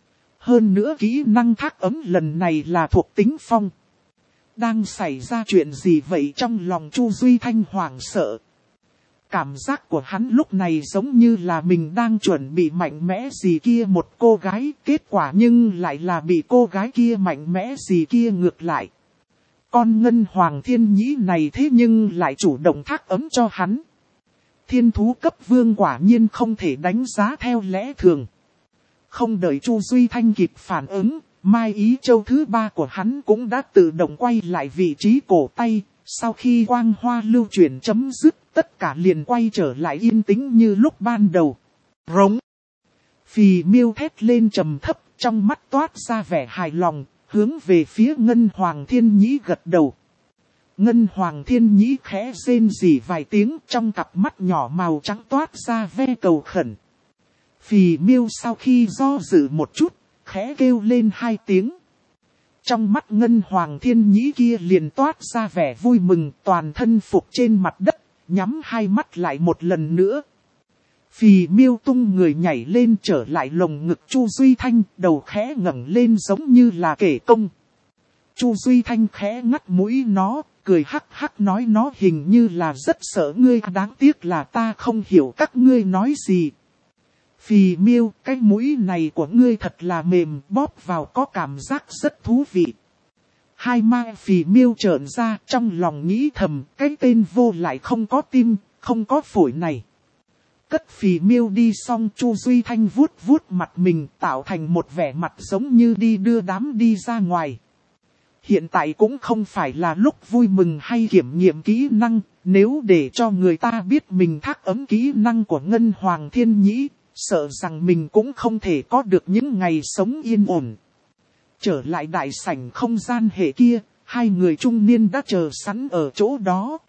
Hơn nữa kỹ năng thác ấm lần này là thuộc tính phong. Đang xảy ra chuyện gì vậy trong lòng Chu Duy Thanh hoảng sợ. Cảm giác của hắn lúc này giống như là mình đang chuẩn bị mạnh mẽ gì kia một cô gái, kết quả nhưng lại là bị cô gái kia mạnh mẽ gì kia ngược lại. Con ngân hoàng thiên nhĩ này thế nhưng lại chủ động thác ấm cho hắn. Thiên thú cấp vương quả nhiên không thể đánh giá theo lẽ thường. Không đợi Chu Duy Thanh kịp phản ứng, Mai Ý Châu thứ ba của hắn cũng đã tự động quay lại vị trí cổ tay. Sau khi quang hoa lưu chuyển chấm dứt, tất cả liền quay trở lại yên tĩnh như lúc ban đầu. Rống. Phì Miêu thét lên trầm thấp, trong mắt toát ra vẻ hài lòng, hướng về phía Ngân Hoàng Thiên Nhĩ gật đầu. Ngân Hoàng Thiên Nhĩ khẽ rên rỉ vài tiếng, trong cặp mắt nhỏ màu trắng toát ra ve cầu khẩn. Phì Miêu sau khi do dự một chút, khẽ kêu lên hai tiếng. Trong mắt Ngân Hoàng Thiên Nhĩ kia liền toát ra vẻ vui mừng, toàn thân phục trên mặt đất, nhắm hai mắt lại một lần nữa. Phì Miêu tung người nhảy lên trở lại lồng ngực Chu Duy Thanh, đầu khẽ ngẩng lên giống như là kể công. Chu Duy Thanh khẽ ngắt mũi nó, cười hắc hắc nói nó hình như là rất sợ ngươi, đáng tiếc là ta không hiểu các ngươi nói gì. Phì Miêu, cái mũi này của ngươi thật là mềm, bóp vào có cảm giác rất thú vị. Hai mai Phì Miêu trợn ra, trong lòng nghĩ thầm, cái tên vô lại không có tim, không có phổi này. Cất phì miêu đi xong Chu Duy Thanh vuốt vuốt mặt mình tạo thành một vẻ mặt giống như đi đưa đám đi ra ngoài. Hiện tại cũng không phải là lúc vui mừng hay kiểm nghiệm kỹ năng, nếu để cho người ta biết mình thác ấm kỹ năng của Ngân Hoàng Thiên Nhĩ, sợ rằng mình cũng không thể có được những ngày sống yên ổn. Trở lại đại sảnh không gian hệ kia, hai người trung niên đã chờ sẵn ở chỗ đó.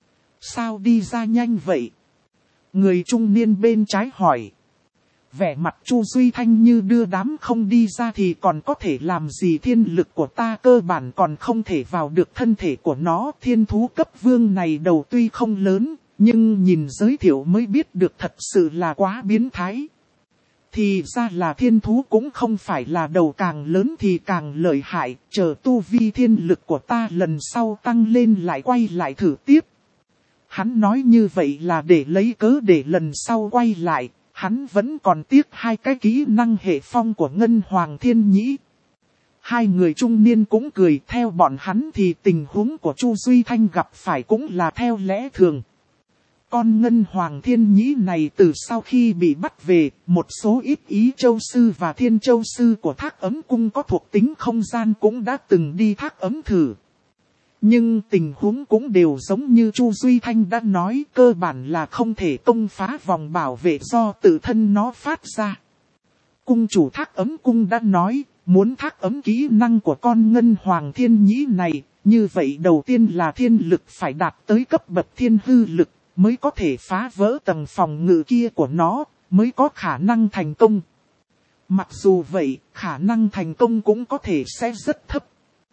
Sao đi ra nhanh vậy? Người trung niên bên trái hỏi. Vẻ mặt Chu Duy Thanh như đưa đám không đi ra thì còn có thể làm gì, thiên lực của ta cơ bản còn không thể vào được thân thể của nó. Thiên thú cấp vương này đầu tuy không lớn, nhưng nhìn giới thiệu mới biết được thật sự là quá biến thái. Thì ra là thiên thú cũng không phải là đầu càng lớn thì càng lợi hại, chờ tu vi thiên lực của ta lần sau tăng lên lại quay lại thử tiếp. Hắn nói như vậy là để lấy cớ để lần sau quay lại, hắn vẫn còn tiếc hai cái kỹ năng hệ phong của Ngân Hoàng Thiên Nhĩ. Hai người trung niên cũng cười, theo bọn hắn thì tình huống của Chu Duy Thanh gặp phải cũng là theo lẽ thường. Con Ngân Hoàng Thiên Nhĩ này từ sau khi bị bắt về, một số ít Ý Châu Sư và Thiên Châu Sư của Thác Ấm Cung có thuộc tính không gian cũng đã từng đi Thác Ấm thử. Nhưng tình huống cũng đều giống như Chu Duy Thanh đã nói, cơ bản là không thể công phá vòng bảo vệ do tự thân nó phát ra. Cung chủ Thác Ấm Cung đã nói, muốn thác ấm kỹ năng của con Ngân Hoàng Thiên Nhĩ này, như vậy đầu tiên là thiên lực phải đạt tới cấp bậc thiên hư lực, mới có thể phá vỡ tầng phòng ngự kia của nó, mới có khả năng thành công. Mặc dù vậy, khả năng thành công cũng có thể sẽ rất thấp.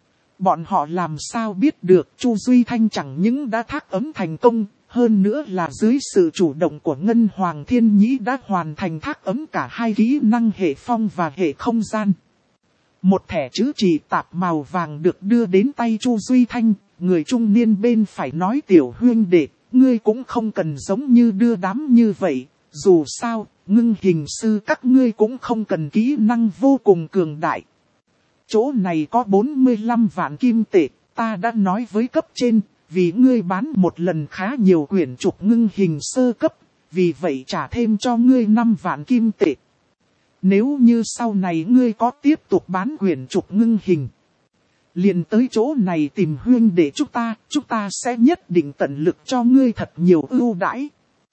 Bọn họ làm sao biết được Chu Duy Thanh chẳng những đã thác ấm thành công, hơn nữa là dưới sự chủ động của Ngân Hoàng Thiên Nhĩ đã hoàn thành thác ấm cả hai kỹ năng hệ phong và hệ không gian. Một thẻ chữ chỉ tạp màu vàng được đưa đến tay Chu Duy Thanh, người trung niên bên phải nói tiểu huynh đệ, ngươi cũng không cần giống như đưa đám như vậy, dù sao, ngưng hình sư các ngươi cũng không cần kỹ năng vô cùng cường đại. Chỗ này có 45 vạn kim tệ, ta đã nói với cấp trên, vì ngươi bán một lần khá nhiều quyển trục ngưng hình sơ cấp, vì vậy trả thêm cho ngươi 5 vạn kim tệ. Nếu như sau này ngươi có tiếp tục bán quyển trục ngưng hình, liền tới chỗ này tìm huynh để chúng ta sẽ nhất định tận lực cho ngươi thật nhiều ưu đãi.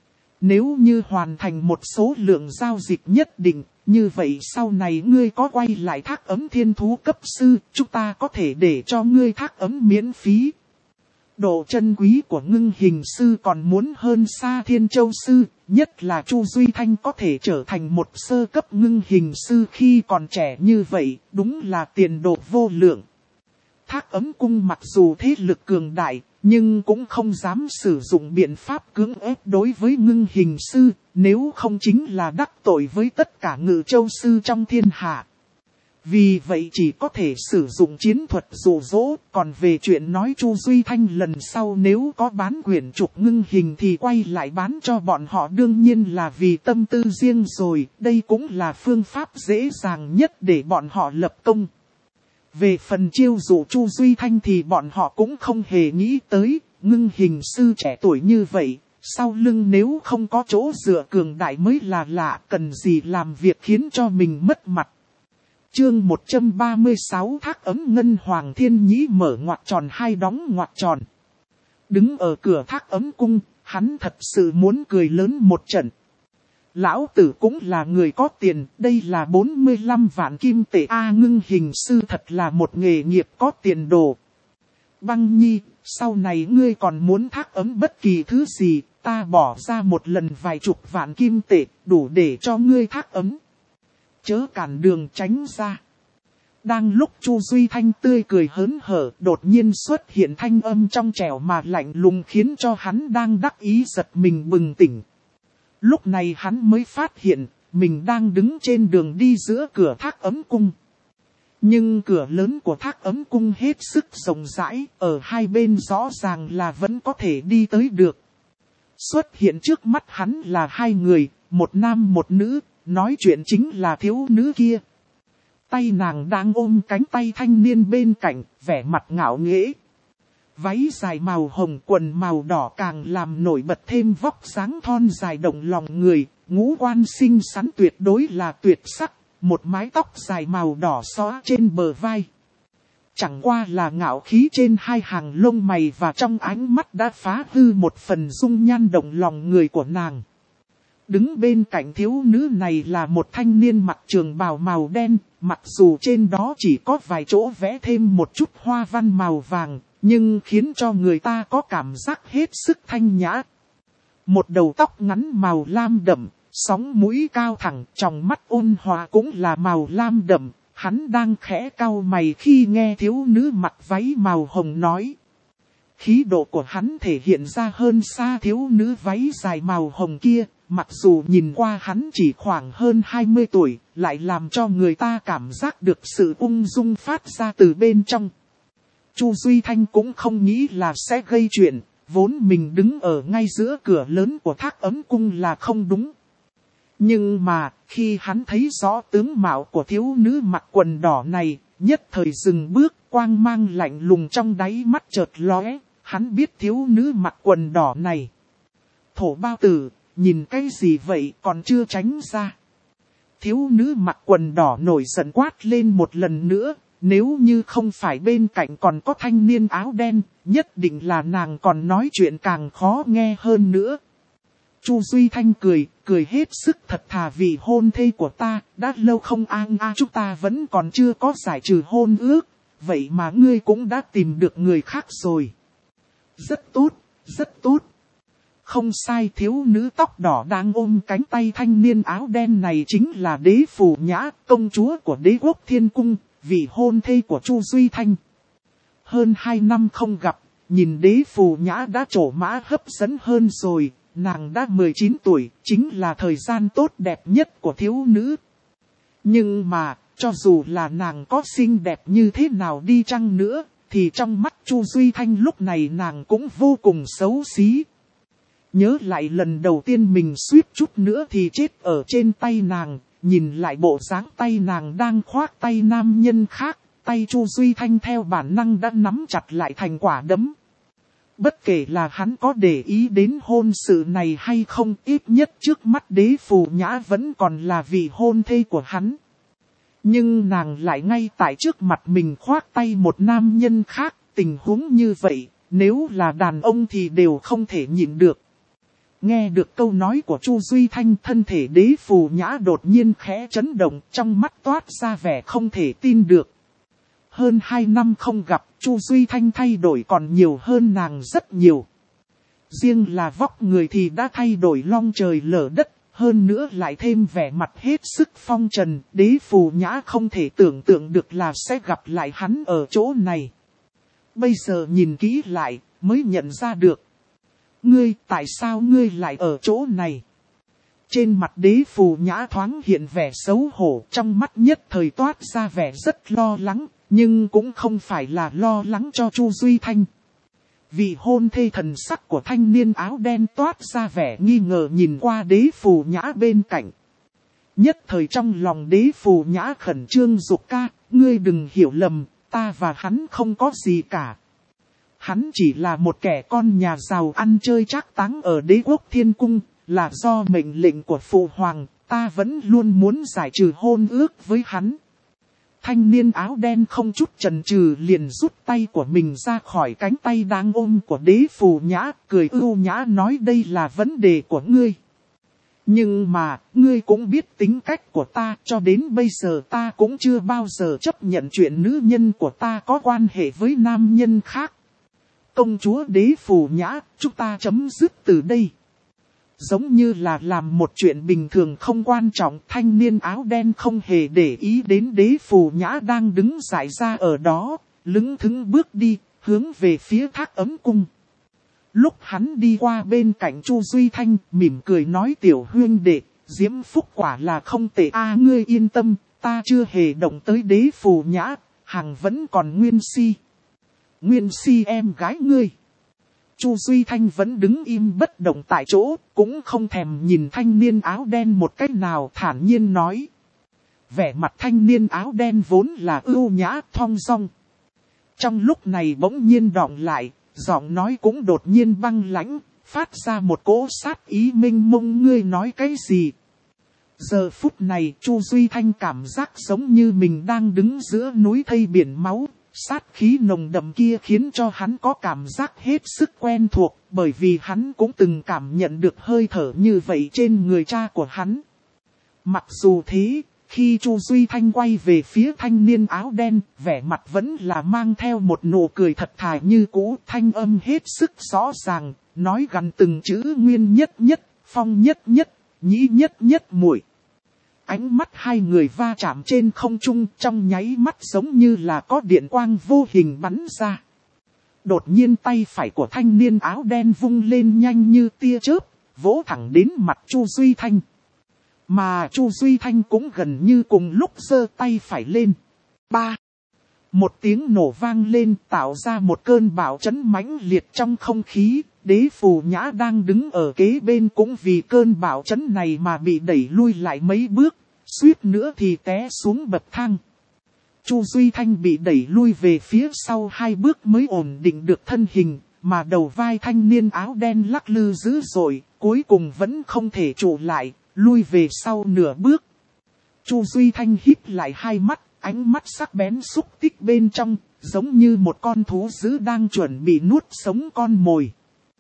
Nếu như hoàn thành một số lượng giao dịch nhất định, như vậy sau này ngươi có quay lại thác ấm thiên thú cấp sư, chúng ta có thể để cho ngươi thác ấm miễn phí. Độ chân quý của ngưng hình sư còn muốn hơn xa Thiên Châu sư, nhất là Chu Duy Thanh có thể trở thành một sơ cấp ngưng hình sư khi còn trẻ như vậy, đúng là tiền đồ vô lượng. Thác ấm cung mặc dù thế lực cường đại, nhưng cũng không dám sử dụng biện pháp cưỡng ép đối với ngưng hình sư, nếu không chính là đắc tội với tất cả ngự châu sư trong thiên hạ. Vì vậy chỉ có thể sử dụng chiến thuật dụ dỗ, còn về chuyện nói Chu Duy Thanh lần sau nếu có bán quyển trục ngưng hình thì quay lại bán cho bọn họ đương nhiên là vì tâm tư riêng rồi, đây cũng là phương pháp dễ dàng nhất để bọn họ lập công. Về phần chiêu dụ Chu Duy Thanh thì bọn họ cũng không hề nghĩ tới, ngưng hình sư trẻ tuổi như vậy, sau lưng nếu không có chỗ dựa cường đại mới là lạ, cần gì làm việc khiến cho mình mất mặt. Chương 136 thác ấm Ngân Hoàng Thiên Nhĩ mở ngoặc tròn hai đóng ngoặc tròn. Đứng ở cửa thác ấm cung, hắn thật sự muốn cười lớn một trận. Lão tử cũng là người có tiền, đây là 45 vạn kim tệ ngưng hình sư thật là một nghề nghiệp có tiền đồ. Băng Nhi, sau này ngươi còn muốn thác ấm bất kỳ thứ gì, ta bỏ ra một lần vài chục vạn kim tệ, đủ để cho ngươi thác ấm. Chớ cản đường tránh ra. Đang lúc Chu Duy Thanh tươi cười hớn hở, đột nhiên xuất hiện thanh âm trong trẻo mà lạnh lùng khiến cho hắn đang đắc ý giật mình bừng tỉnh. Lúc này hắn mới phát hiện, mình đang đứng trên đường đi giữa cửa thác ấm cung. Nhưng cửa lớn của thác ấm cung hết sức rộng rãi, ở hai bên rõ ràng là vẫn có thể đi tới được. Xuất hiện trước mắt hắn là hai người, một nam một nữ, nói chuyện chính là thiếu nữ kia. Tay nàng đang ôm cánh tay thanh niên bên cạnh, vẻ mặt ngạo nghễ. Váy dài màu hồng, quần màu đỏ càng làm nổi bật thêm vóc dáng thon dài động lòng người, ngũ quan xinh xắn tuyệt đối là tuyệt sắc, một mái tóc dài màu đỏ xõa trên bờ vai. Chẳng qua là ngạo khí trên hai hàng lông mày và trong ánh mắt đã phá hư một phần dung nhan động lòng người của nàng. Đứng bên cạnh thiếu nữ này là một thanh niên mặc trường bào màu đen, mặc dù trên đó chỉ có vài chỗ vẽ thêm một chút hoa văn màu vàng, nhưng khiến cho người ta có cảm giác hết sức thanh nhã. Một đầu tóc ngắn màu lam đậm, sóng mũi cao thẳng, tròng mắt ôn hòa cũng là màu lam đậm. Hắn đang khẽ cau mày khi nghe thiếu nữ mặc váy màu hồng nói. Khí độ của hắn thể hiện ra hơn xa thiếu nữ váy dài màu hồng kia, mặc dù nhìn qua hắn chỉ khoảng hơn 20 tuổi, lại làm cho người ta cảm giác được sự ung dung phát ra từ bên trong. Chu Duy Thanh cũng không nghĩ là sẽ gây chuyện, vốn mình đứng ở ngay giữa cửa lớn của Thác Ấm Cung là không đúng. Nhưng mà, khi hắn thấy rõ tướng mạo của thiếu nữ mặc quần đỏ này, nhất thời dừng bước, quang mang lạnh lùng trong đáy mắt chợt lóe, hắn biết thiếu nữ mặc quần đỏ này. Thổ bao tử, nhìn cái gì vậy còn chưa tránh ra. Thiếu nữ mặc quần đỏ nổi giận quát lên một lần nữa, nếu như không phải bên cạnh còn có thanh niên áo đen, nhất định là nàng còn nói chuyện càng khó nghe hơn nữa. Chu Duy Thanh cười hết sức thật thà vì hôn thê của ta, đã lâu không chúng ta vẫn còn chưa có giải trừ hôn ước, vậy mà ngươi cũng đã tìm được người khác rồi. Rất tốt, rất tốt. Không sai, thiếu nữ tóc đỏ đang ôm cánh tay thanh niên áo đen này chính là Đế Phù Nhã, công chúa của Đế quốc Thiên Cung, vị hôn thê của Chu Duy Thanh. Hơn 2 năm không gặp, nhìn Đế Phù Nhã đã trổ mã hấp dẫn hơn rồi. Nàng đã 19 tuổi, chính là thời gian tốt đẹp nhất của thiếu nữ. Nhưng mà, cho dù là nàng có xinh đẹp như thế nào đi chăng nữa, thì trong mắt Chu Duy Thanh lúc này nàng cũng vô cùng xấu xí. Nhớ lại lần đầu tiên mình suýt chút nữa thì chết ở trên tay nàng, nhìn lại bộ dáng tay nàng đang khoác tay nam nhân khác, tay Chu Duy Thanh theo bản năng đã nắm chặt lại thành quả đấm. Bất kể là hắn có để ý đến hôn sự này hay không, ít nhất trước mắt Đế Phù Nhã vẫn còn là vị hôn thê của hắn. Nhưng nàng lại ngay tại trước mặt mình khoác tay một nam nhân khác, tình huống như vậy, nếu là đàn ông thì đều không thể nhịn được. Nghe được câu nói của Chu Duy Thanh, thân thể Đế Phù Nhã đột nhiên khẽ chấn động, trong mắt toát ra vẻ không thể tin được. Hơn 2 năm không gặp, Chu Duy Thanh thay đổi còn nhiều hơn nàng rất nhiều. Riêng là vóc người thì đã thay đổi long trời lở đất, hơn nữa lại thêm vẻ mặt hết sức phong trần. Đế Phù Nhã không thể tưởng tượng được là sẽ gặp lại hắn ở chỗ này. Bây giờ nhìn kỹ lại, mới nhận ra được. Ngươi, tại sao ngươi lại ở chỗ này? Trên mặt Đế Phù Nhã thoáng hiện vẻ xấu hổ, trong mắt nhất thời toát ra vẻ rất lo lắng. Nhưng cũng không phải là lo lắng cho Chu Duy Thanh. Vì hôn thê thần sắc của thanh niên áo đen toát ra vẻ nghi ngờ nhìn qua Đế Phù Nhã bên cạnh. Nhất thời trong lòng Đế Phù Nhã khẩn trương giục ca, ngươi đừng hiểu lầm, ta và hắn không có gì cả. Hắn chỉ là một kẻ con nhà giàu ăn chơi trác táng ở Đế quốc Thiên Cung, là do mệnh lệnh của Phụ Hoàng, ta vẫn luôn muốn giải trừ hôn ước với hắn. Thanh niên áo đen không chút chần chừ liền rút tay của mình ra khỏi cánh tay đang ôm của Đế Phù Nhã, cười ưu nhã nói đây là vấn đề của ngươi. Nhưng mà, ngươi cũng biết tính cách của ta, cho đến bây giờ ta cũng chưa bao giờ chấp nhận chuyện nữ nhân của ta có quan hệ với nam nhân khác. Công chúa Đế Phù Nhã, chúng ta chấm dứt từ đây. Giống như là làm một chuyện bình thường không quan trọng, thanh niên áo đen không hề để ý đến Đế Phù Nhã đang đứng dại ra ở đó, lững thững bước đi, hướng về phía Thác Ấm Cung. Lúc hắn đi qua bên cạnh Chu Duy Thanh, mỉm cười nói tiểu huynh đệ, diễm phúc quả là không tệ ngươi yên tâm, ta chưa hề động tới Đế Phù Nhã, hằng vẫn còn Nguyên Si. Nguyên Si em gái ngươi. Chu Duy Thanh vẫn đứng im bất động tại chỗ, cũng không thèm nhìn thanh niên áo đen một cách nào, thản nhiên nói. Vẻ mặt thanh niên áo đen vốn là ưu nhã thong dong. Trong lúc này bỗng nhiên đọng lại, giọng nói cũng đột nhiên băng lãnh, phát ra một cỗ sát ý mênh mông. Ngươi nói cái gì? Giờ phút này Chu Duy Thanh cảm giác giống như mình đang đứng giữa núi thây biển máu. Sát khí nồng đậm kia khiến cho hắn có cảm giác hết sức quen thuộc, bởi vì hắn cũng từng cảm nhận được hơi thở như vậy trên người cha của hắn. Mặc dù thế, khi Chu Duy Thanh quay về phía thanh niên áo đen, vẻ mặt vẫn là mang theo một nụ cười thật thà như cũ, thanh âm hết sức rõ ràng, nói gần từng chữ nguyên nhất nhất, phong nhất nhất, nhĩ nhất nhất muội. Ánh mắt hai người va chạm trên không trung, trong nháy mắt giống như là có điện quang vô hình bắn ra. Đột nhiên tay phải của thanh niên áo đen vung lên nhanh như tia chớp, vỗ thẳng đến mặt Chu Duy Thanh. Mà Chu Duy Thanh cũng gần như cùng lúc giơ tay phải lên. Ba. Một tiếng nổ vang lên tạo ra một cơn bão chấn mãnh liệt trong không khí. Đế Phù Nhã đang đứng ở kế bên cũng vì cơn bão chấn này mà bị đẩy lui lại mấy bước, suýt nữa thì té xuống bậc thang. Chu Duy Thanh bị đẩy lui về phía sau 2 bước mới ổn định được thân hình, mà đầu vai thanh niên áo đen lắc lư dữ dội, cuối cùng vẫn không thể trụ lại, lui về sau nửa bước. Chu Duy Thanh híp lại hai mắt, ánh mắt sắc bén xúc tích bên trong, giống như một con thú dữ đang chuẩn bị nuốt sống con mồi.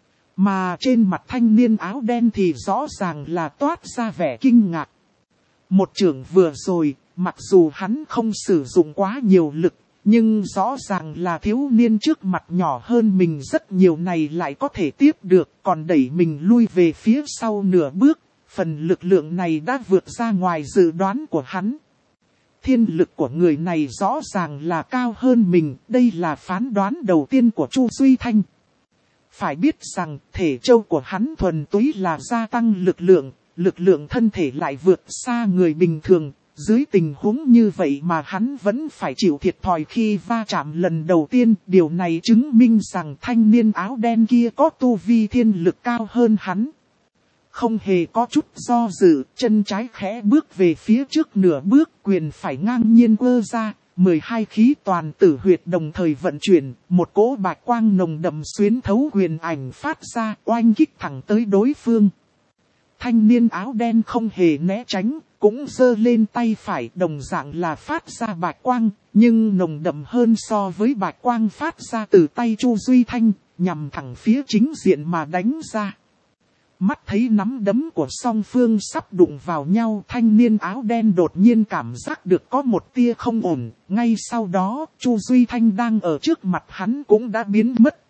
Mà trên mặt thanh niên áo đen thì rõ ràng là toát ra vẻ kinh ngạc. Một chưởng vừa rồi, mặc dù hắn không sử dụng quá nhiều lực, nhưng rõ ràng là thiếu niên trước mặt nhỏ hơn mình rất nhiều này lại có thể tiếp được, còn đẩy mình lui về phía sau nửa bước. Phần lực lượng này đã vượt ra ngoài dự đoán của hắn. Thiên lực của người này rõ ràng là cao hơn mình, đây là phán đoán đầu tiên của Chu Duy Thanh. Phải biết rằng thể châu của hắn thuần túy là gia tăng lực lượng thân thể lại vượt xa người bình thường. Dưới tình huống như vậy mà hắn vẫn phải chịu thiệt thòi khi va chạm lần đầu tiên. Điều này chứng minh rằng thanh niên áo đen kia có tu vi thiên lực cao hơn hắn. Không hề có chút do dự, chân trái khẽ bước về phía trước nửa bước, quyền phải ngang nhiên ơ ra, 12 khí toàn tử huyệt đồng thời vận chuyển, một cỗ bạch quang nồng đậm xuyến thấu quyền ảnh phát ra, oanh kích thẳng tới đối phương. Thanh niên áo đen không hề né tránh, cũng giơ lên tay phải đồng dạng là phát ra bạch quang, nhưng nồng đậm hơn so với bạch quang phát ra từ tay Chu Duy Thanh, nhằm thẳng phía chính diện mà đánh ra. Mắt thấy nắm đấm của song phương sắp đụng vào nhau, thanh niên áo đen đột nhiên cảm giác được có một tia không ổn. Ngay sau đó, Chu Duy Thanh đang ở trước mặt hắn cũng đã biến mất.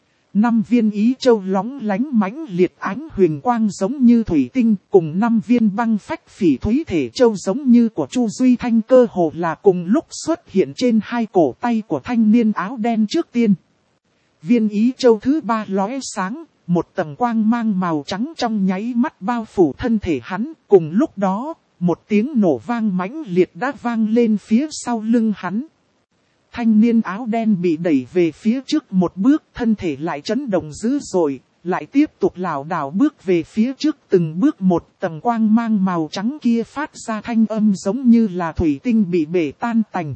5 viên ý châu lóng lánh mãnh liệt ánh huyền quang giống như thủy tinh, cùng 5 viên băng phách phỉ thúy thể châu giống như của Chu Duy Thanh cơ hồ là cùng lúc xuất hiện trên 2 cổ tay của thanh niên áo đen trước tiên. Viên ý châu thứ 3 lóe sáng. Một tầng quang mang màu trắng trong nháy mắt bao phủ thân thể hắn, cùng lúc đó, một tiếng nổ vang mãnh liệt đã vang lên phía sau lưng hắn. Thanh niên áo đen bị đẩy về phía trước một bước, thân thể lại chấn động dữ dội, lại tiếp tục lảo đảo bước về phía trước từng bước một, tầng quang mang màu trắng kia phát ra thanh âm giống như là thủy tinh bị bể tan tành.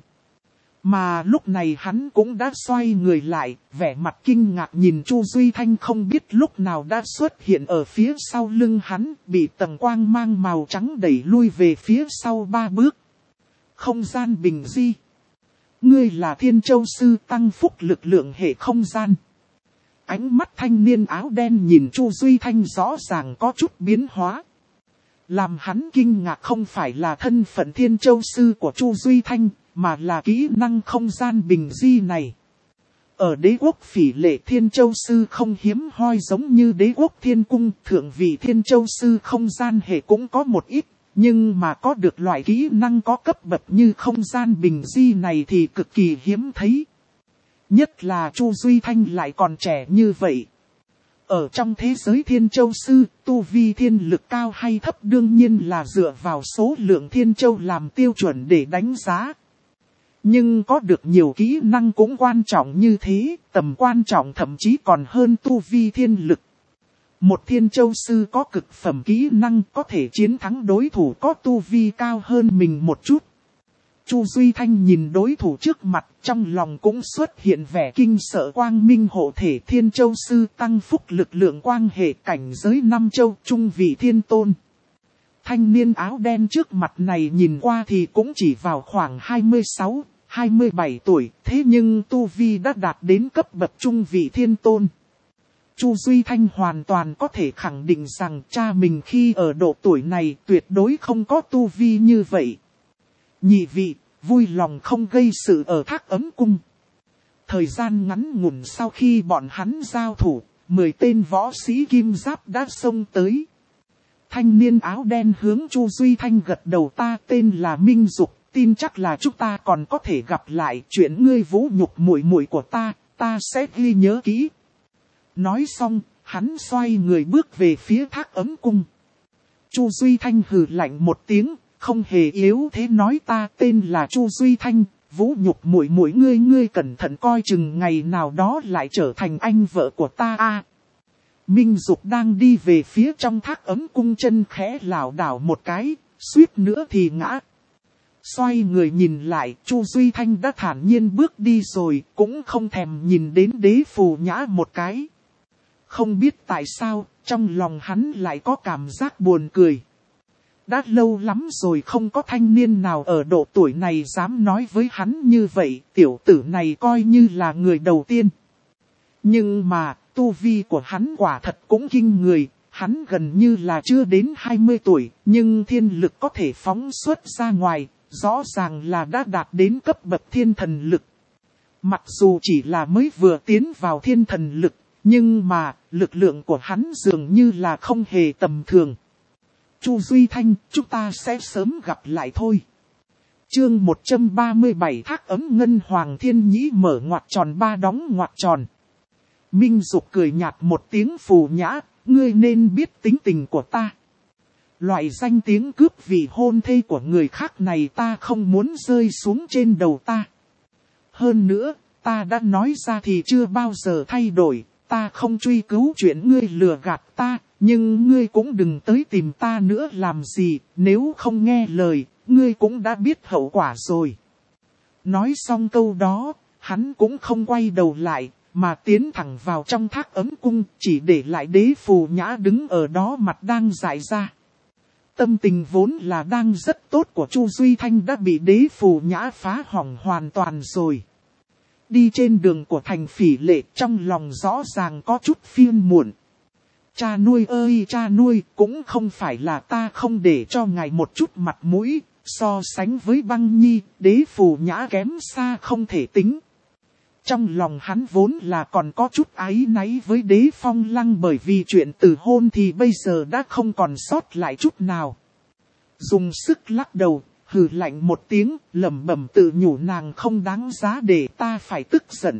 Mà lúc này hắn cũng đã xoay người lại, vẻ mặt kinh ngạc nhìn Chu Duy Thanh không biết lúc nào đã xuất hiện ở phía sau lưng hắn, bị tầng quang mang màu trắng đẩy lui về phía sau 3 bước. Không gian bình di. Ngươi là Thiên Châu Sư tăng phúc lực lượng hệ không gian. Ánh mắt thanh niên áo đen nhìn Chu Duy Thanh rõ ràng có chút biến hóa. Làm hắn kinh ngạc không phải là thân phận Thiên Châu Sư của Chu Duy Thanh, mà là kỹ năng không gian bình di này. Ở đế quốc Phỉ Lệ Thiên Châu Sư không hiếm hoi giống như đế quốc Thiên Cung, thượng vị Thiên Châu Sư không gian hệ cũng có một ít, nhưng mà có được loại kỹ năng có cấp bậc như không gian bình di này thì cực kỳ hiếm thấy. Nhất là Chu Duy Thanh lại còn trẻ như vậy. Ở trong thế giới Thiên Châu Sư, tu vi thiên lực cao hay thấp đương nhiên là dựa vào số lượng Thiên Châu làm tiêu chuẩn để đánh giá. Nhưng có được nhiều kỹ năng cũng quan trọng như thế, tầm quan trọng thậm chí còn hơn tu vi thiên lực. Một Thiên Châu Sư có cực phẩm kỹ năng có thể chiến thắng đối thủ có tu vi cao hơn mình một chút. Chu Duy Thanh nhìn đối thủ trước mặt, trong lòng cũng xuất hiện vẻ kinh sợ. Quang Minh hộ thể Thiên Châu Sư tăng phúc lực lượng quang hệ cảnh giới 5 châu trung vị thiên tôn. Thanh niên áo đen trước mặt này nhìn qua thì cũng chỉ vào khoảng 26, 27 tuổi, thế nhưng tu vi đã đạt đến cấp bậc trung vị thiên tôn. Chu Duy Thanh hoàn toàn có thể khẳng định rằng cha mình khi ở độ tuổi này tuyệt đối không có tu vi như vậy. Nhị vị, vui lòng không gây sự ở Thác Ấm Cung. Thời gian ngắn ngủn sau khi bọn hắn giao thủ, 10 tên võ sĩ kim giáp đã xông tới. Thanh niên áo đen hướng Chu Duy Thanh gật đầu, ta tên là Minh Dục, tin chắc là chúng ta còn có thể gặp lại. Chuyện ngươi vũ nhục muội muội của ta sẽ ghi nhớ kỹ. Nói xong, hắn xoay người bước về phía Thác Ấm Cung. Chu Duy Thanh hừ lạnh một tiếng, không hề yếu thế nói, ta tên là Chu Duy Thanh, vũ nhục muội muội ngươi cẩn thận coi chừng ngày nào đó lại trở thành anh vợ của ta a. Minh Dục đang đi về phía trong Thác Ấm Cung, chân khẽ lảo đảo một cái, suýt nữa thì ngã. Xoay người nhìn lại, Chu Duy Thanh đã thản nhiên bước đi rồi, cũng không thèm nhìn đến Đế Phù Nhã một cái. Không biết tại sao, trong lòng hắn lại có cảm giác buồn cười. Đã lâu lắm rồi không có thanh niên nào ở độ tuổi này dám nói với hắn như vậy, tiểu tử này coi như là người đầu tiên. Nhưng mà, tu vi của hắn quả thật cũng kinh người, hắn gần như là chưa đến 20 tuổi, nhưng thiên lực có thể phóng xuất ra ngoài, rõ ràng là đã đạt đến cấp bậc thiên thần lực. Mặc dù chỉ là mới vừa tiến vào thiên thần lực, nhưng mà, lực lượng của hắn dường như là không hề tầm thường. Chu Duy Thanh, chúng ta sẽ sớm gặp lại thôi. Chương 137 Thác Ấm Ngân Hoàng Thiên Nhĩ mở ngoặc tròn 3 đóng ngoặc tròn. Minh Dục cười nhạt một tiếng, Phù Nhã, ngươi nên biết tính tình của ta. Loại danh tiếng cướp vị hôn thê của người khác này ta không muốn rơi xuống trên đầu ta. Hơn nữa, ta đã nói ra thì chưa bao giờ thay đổi, ta không truy cứu chuyện ngươi lừa gạt ta, nhưng ngươi cũng đừng tới tìm ta nữa làm gì, nếu không nghe lời, ngươi cũng đã biết hậu quả rồi. Nói xong câu đó, hắn cũng không quay đầu lại, mà tiến thẳng vào trong Thác Ấm Cung, chỉ để lại Đế Phù Nhã đứng ở đó mặt đang dại ra. Tâm tình vốn là đang rất tốt của Chu Duy Thanh đã bị Đế Phù Nhã phá hỏng hoàn toàn rồi. Đi trên đường của thành Phỉ Lệ, trong lòng rõ ràng có chút phiền muộn. Cha nuôi ơi cha nuôi, cũng không phải là ta không để cho ngài một chút mặt mũi, so sánh với Băng Nhi, Đế Phù Nhã kém xa không thể tính. Trong lòng hắn vốn là còn có chút áy náy với Đế Phong Lăng, bởi vì chuyện từ hôn thì bây giờ đã không còn sót lại chút nào. Dùng sức lắc đầu, hừ lạnh một tiếng, lẩm bẩm tự nhủ, nàng không đáng giá để ta phải tức giận.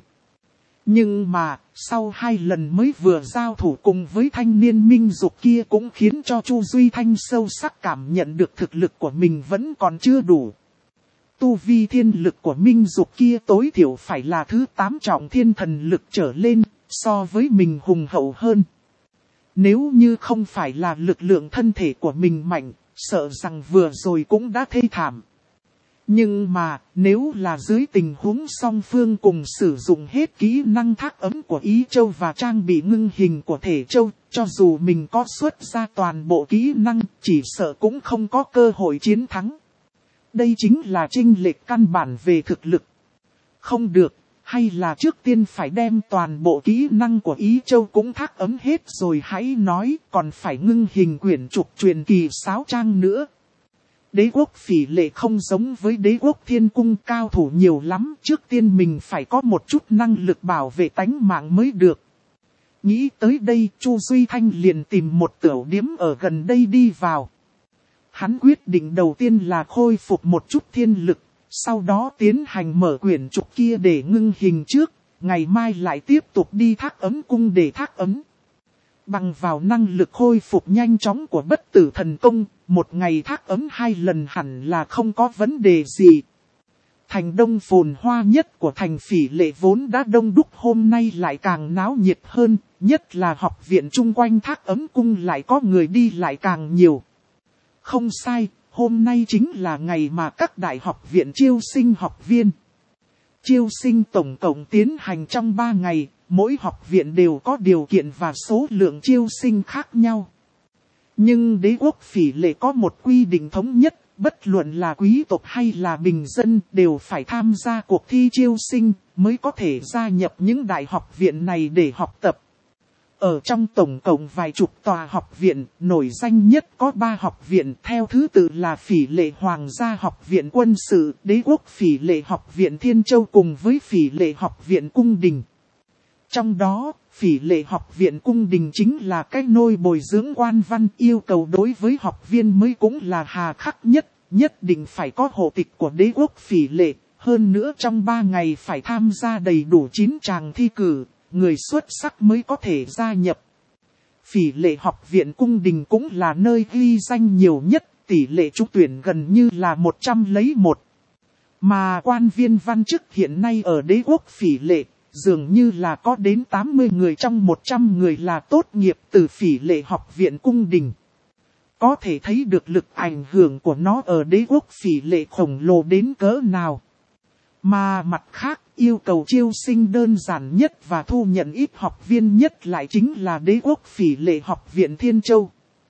Nhưng mà, sau 2 lần mới vừa giao thủ cùng với thanh niên Minh Dục kia cũng khiến cho Chu Duy Thanh sâu sắc cảm nhận được thực lực của mình vẫn còn chưa đủ. Tu vi thiên lực của Minh Dục kia tối thiểu phải là thứ 8 trọng thiên thần lực trở lên, so với mình hùng hậu hơn. Nếu như không phải là lực lượng thân thể của mình mạnh, sợ rằng vừa rồi cũng đã thê thảm. Nhưng mà, nếu là dưới tình huống song phương cùng sử dụng hết kỹ năng thác ấm của Ý Châu và trang bị ngưng hình của Thể Châu, cho dù mình có xuất ra toàn bộ kỹ năng, chỉ sợ cũng không có cơ hội chiến thắng. Đây chính là chênh lệch căn bản về thực lực. Không được, hay là trước tiên phải đem toàn bộ kỹ năng của Ý Châu cũng thác ấm hết rồi hãy nói, còn phải ngưng hình quyển trục truyền kỳ 6 trang nữa. Đế quốc Phỉ Lệ không giống với đế quốc Thiên Cung, cao thủ nhiều lắm, trước tiên mình phải có một chút năng lực bảo vệ tánh mạng mới được. Nghĩ tới đây, Chu Duy Thanh liền tìm một tửu điếm ở gần đây đi vào. Hắn quyết định đầu tiên là khôi phục một chút thiên lực, sau đó tiến hành mở quyển trục kia để ngưng hình trước, ngày mai lại tiếp tục đi thác ấm cung để thác ấm. Bằng vào năng lực khôi phục nhanh chóng của bất tử thần công, một ngày thác ấm 2 lần hẳn là không có vấn đề gì. Thành đông phồn hoa nhất của thành Phỉ Lệ vốn đã đông đúc, hôm nay lại càng náo nhiệt hơn, nhất là học viện chung quanh thác ấm cung lại có người đi lại càng nhiều. Không sai, hôm nay chính là ngày mà các đại học viện chiêu sinh học viên. Chiêu sinh tổng cộng tiến hành trong 3 ngày, mỗi học viện đều có điều kiện và số lượng chiêu sinh khác nhau. Nhưng đế quốc Phỉ Lệ có một quy định thống nhất, bất luận là quý tộc hay là bình dân đều phải tham gia cuộc thi chiêu sinh mới có thể gia nhập những đại học viện này để học tập. Ở trong tổng cộng vài chục tòa học viện, nổi danh nhất có 3 học viện theo thứ tự là Phỉ Lệ Hoàng gia học viện quân sự, Đế quốc Phỉ Lệ học viện Thiên Châu cùng với Phỉ Lệ học viện Cung Đình. Trong đó, Phỉ Lệ học viện Cung Đình chính là cái nôi bồi dưỡng quan văn, yêu cầu đối với học viên mới cũng là hà khắc nhất, nhất định phải có hộ tịch của Đế quốc Phỉ Lệ, hơn nữa trong 3 ngày phải tham gia đầy đủ 9 tràng thi cử. Người xuất sắc mới có thể gia nhập. Phỉ Lệ học viện Cung Đình cũng là nơi ghi danh nhiều nhất, tỷ lệ trúng tuyển gần như là 100 lấy 1. Mà quan viên văn chức hiện nay ở đế quốc Phỉ Lệ, dường như là có đến 80 người trong 100 người là tốt nghiệp từ Phỉ Lệ học viện Cung Đình. Có thể thấy được lực ảnh hưởng của nó ở đế quốc Phỉ Lệ khổng lồ đến cỡ nào. Mà mặt khác, yêu cầu chiêu sinh đơn giản nhất và thu nhận ít học viên nhất lại chính là đế quốc Phỉ Lệ học viện Thiên Châu.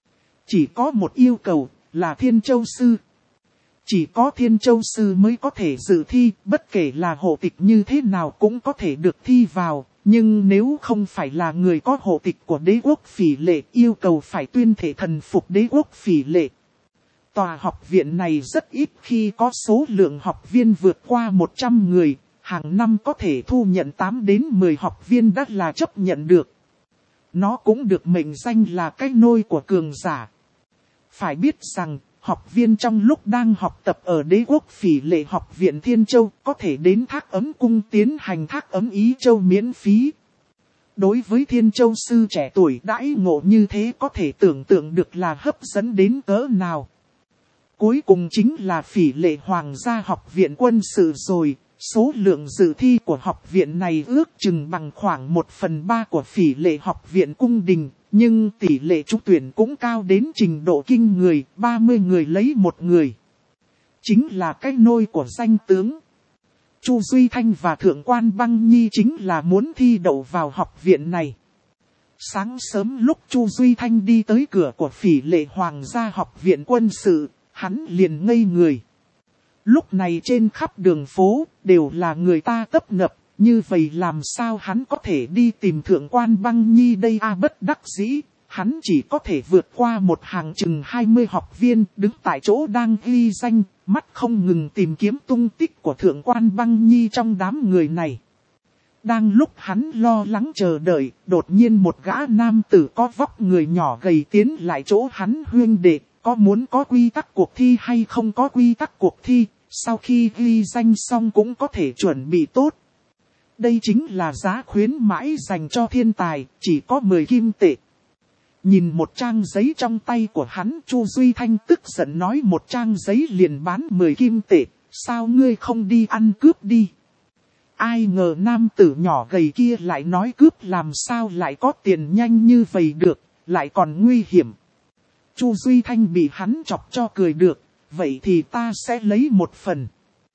Chỉ có một yêu cầu là Thiên Châu sư. Chỉ có Thiên Châu sư mới có thể dự thi, bất kể là hộ tịch như thế nào cũng có thể được thi vào. Nhưng nếu không phải là người có hộ tịch của đế quốc Phỉ Lệ, yêu cầu phải tuyên thể thần phục đế quốc Phỉ Lệ. Tòa học viện này rất ít khi có số lượng học viên vượt qua 100 người, hàng năm có thể thu nhận 8 đến 10 học viên đã là chấp nhận được. Nó cũng được mệnh danh là cái nôi của cường giả. Phải biết rằng, học viên trong lúc đang học tập ở đế quốc Phỉ Lệ học viện Thiên Châu có thể đến Thác Ấm Cung tiến hành Thác Ấm Ý Châu miễn phí. Đối với Thiên Châu sư trẻ tuổi đãi ngộ như thế có thể tưởng tượng được là hấp dẫn đến cỡ nào. Cuối cùng chính là Phỉ Lệ Hoàng gia học viện quân sự rồi, số lượng dự thi của học viện này ước chừng bằng khoảng 1/3 của Phỉ Lệ học viện Cung Đình, nhưng tỷ lệ trúng tuyển cũng cao đến trình độ kinh người, 30 người lấy 1 người. Chính là cái nôi của danh tướng. Chu Duy Thanh và Thượng quan Băng Nhi chính là muốn thi đậu vào học viện này. Sáng sớm lúc Chu Duy Thanh đi tới cửa của Phỉ Lệ Hoàng gia học viện quân sự, hắn liền ngây người. Lúc này trên khắp đường phố, đều là người ta tấp nập, như vậy làm sao hắn có thể đi tìm Thượng quan Băng Nhi đây bất đắc dĩ, hắn chỉ có thể vượt qua một hàng chừng 20 học viên, đứng tại chỗ đang ghi danh, mắt không ngừng tìm kiếm tung tích của Thượng quan Băng Nhi trong đám người này. Đang lúc hắn lo lắng chờ đợi, đột nhiên một gã nam tử có vóc người nhỏ gầy tiến lại chỗ hắn huyên đệ. Có muốn có quy tắc cuộc thi hay không có quy tắc cuộc thi, sau khi ghi danh xong cũng có thể chuẩn bị tốt. Đây chính là giá khuyến mãi dành cho thiên tài, chỉ có 10 kim tệ. Nhìn một trang giấy trong tay của hắn, Chu Duy Thanh tức giận nói một trang giấy liền bán 10 kim tệ, sao ngươi không đi ăn cướp đi. Ai ngờ nam tử nhỏ gầy kia lại nói cướp làm sao lại có tiền nhanh như vậy được, lại còn nguy hiểm. Chu Duy Thanh bị hắn chọc cho cười được, vậy thì ta sẽ lấy 1 phần.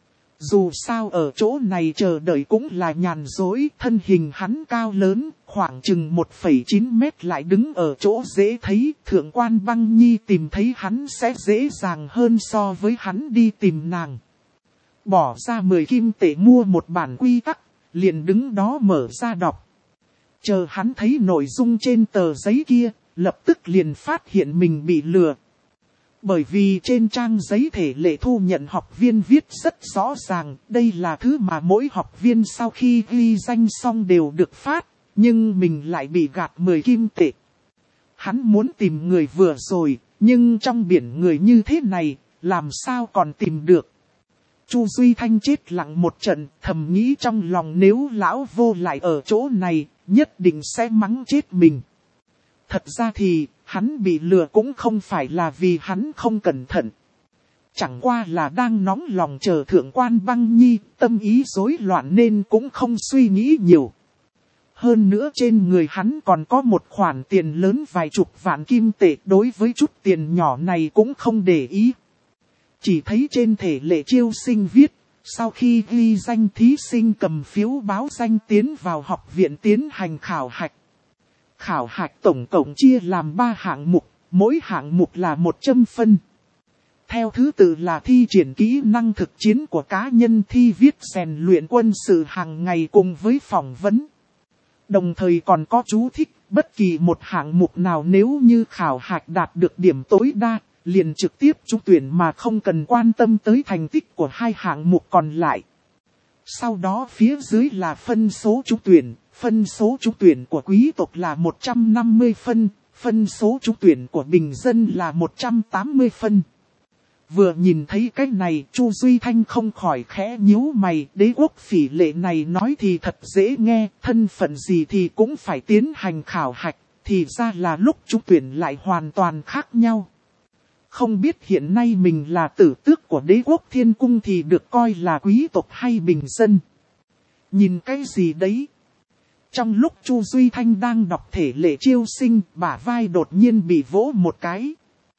Dù sao ở chỗ này chờ đợi cũng là nhàn dối, thân hình hắn cao lớn, khoảng chừng 1,9 mét lại đứng ở chỗ dễ thấy, Thượng quan Băng Nhi tìm thấy hắn sẽ dễ dàng hơn so với hắn đi tìm nàng. Bỏ ra 10 kim tệ mua một bản quy tắc, liền đứng đó mở ra đọc. Chờ hắn thấy nội dung trên tờ giấy kia, lập tức liền phát hiện mình bị lừa. Bởi vì trên trang giấy thể lệ thu nhận học viên viết rất rõ ràng, đây là thứ mà mỗi học viên sau khi ghi danh xong đều được phát, nhưng mình lại bị gạt 10 kim tệ. Hắn muốn tìm người vừa rồi, nhưng trong biển người như thế này, làm sao còn tìm được. Chu Duy Thanh chết lặng một trận, thầm nghĩ trong lòng nếu lão vô lại ở chỗ này, nhất định sẽ mắng chết mình. Thật ra thì, hắn bị lừa cũng không phải là vì hắn không cẩn thận. Chẳng qua là đang nóng lòng chờ Thượng quan Băng Nhi, tâm ý rối loạn nên cũng không suy nghĩ nhiều. Hơn nữa trên người hắn còn có một khoản tiền lớn vài chục vạn kim tệ, đối với chút tiền nhỏ này cũng không để ý. Chỉ thấy trên thể lệ chiêu sinh viết, sau khi ghi danh thí sinh cầm phiếu báo danh tiến vào học viện tiến hành khảo hạch. Khảo hạch tổng cộng chia làm 3 hạng mục, mỗi hạng mục là 100 phân. Theo thứ tự là thi triển kỹ năng thực chiến của cá nhân, thi viết rèn luyện quân sự hàng ngày cùng với phỏng vấn. Đồng thời còn có chú thích, bất kỳ một hạng mục nào nếu như khảo hạch đạt được điểm tối đa, liền trực tiếp trúng tuyển mà không cần quan tâm tới thành tích của 2 hạng mục còn lại. Sau đó phía dưới là phân số trúng tuyển, phân số trúng tuyển của quý tộc là 150 phân, phân số trúng tuyển của bình dân là 180 phân. Vừa nhìn thấy cái này, Chu Duy Thanh không khỏi khẽ nhíu mày, đế quốc phỉ lệ này nói thì thật dễ nghe, thân phận gì thì cũng phải tiến hành khảo hạch, thì ra là lúc trúng tuyển lại hoàn toàn khác nhau. Không biết hiện nay mình là tử tước của đế quốc thiên cung thì được coi là quý tộc hay bình dân. Nhìn cái gì đấy? Trong lúc Chu Duy Thanh đang đọc thể lệ chiêu sinh, bả vai đột nhiên bị vỗ một cái.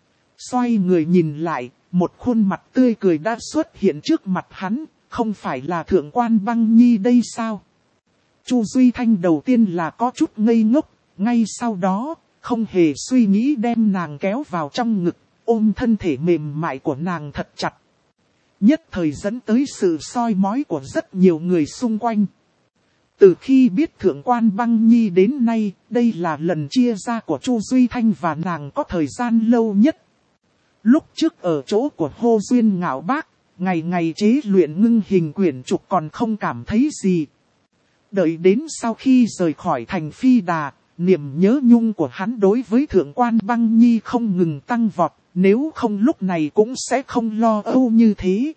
Xoay người nhìn lại, một khuôn mặt tươi cười đã xuất hiện trước mặt hắn, không phải là thượng quan Băng Nhi đây sao? Chu Duy Thanh đầu tiên là có chút ngây ngốc, ngay sau đó, không hề suy nghĩ đem nàng kéo vào trong ngực, ôm thân thể mềm mại của nàng thật chặt. Nhất thời dẫn tới sự soi mói của rất nhiều người xung quanh. Từ khi biết thượng quan Băng Nhi đến nay, đây là lần chia ra của Chu Duy Thanh và nàng có thời gian lâu nhất. Lúc trước ở chỗ của Hồ Duyên Ngạo Bác, ngày ngày chế luyện ngưng hình quyển trục còn không cảm thấy gì. Đợi đến sau khi rời khỏi thành Phi Đà, niềm nhớ nhung của hắn đối với thượng quan Băng Nhi không ngừng tăng vọt, nếu không lúc này cũng sẽ không lo âu như thế.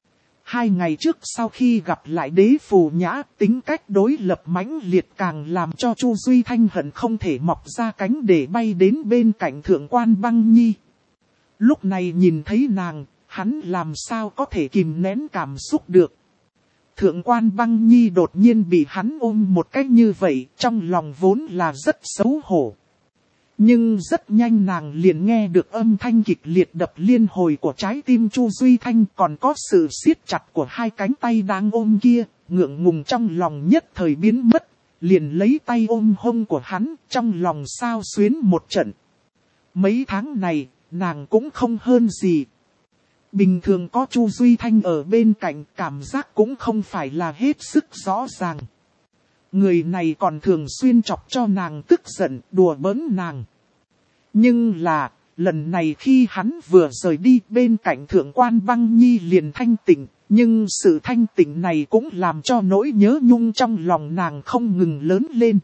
2 ngày trước sau khi gặp lại Đế Phù Nhã, tính cách đối lập mãnh liệt càng làm cho Chu Duy Thanh hận không thể mọc ra cánh để bay đến bên cạnh thượng quan Băng Nhi. Lúc này nhìn thấy nàng, hắn làm sao có thể kìm nén cảm xúc được. Thượng quan Băng Nhi đột nhiên bị hắn ôm một cách như vậy, trong lòng vốn là rất xấu hổ. Nhưng rất nhanh nàng liền nghe được âm thanh kịch liệt đập liên hồi của trái tim Chu Duy Thanh, còn có sự siết chặt của 2 cánh tay đang ôm kia, ngượng ngùng trong lòng nhất thời biến mất, liền lấy tay ôm hông của hắn, trong lòng xao xuyến một trận. Mấy tháng này, nàng cũng không hơn gì. Bình thường có Chu Duy Thanh ở bên cạnh, cảm giác cũng không phải là hết sức rõ ràng. Người này còn thường xuyên chọc cho nàng tức giận, đùa bỡn nàng. Nhưng là, lần này khi hắn vừa rời đi, bên cạnh thượng quan Băng Nhi liền thanh tịnh, nhưng sự thanh tịnh này cũng làm cho nỗi nhớ nhung trong lòng nàng không ngừng lớn lên.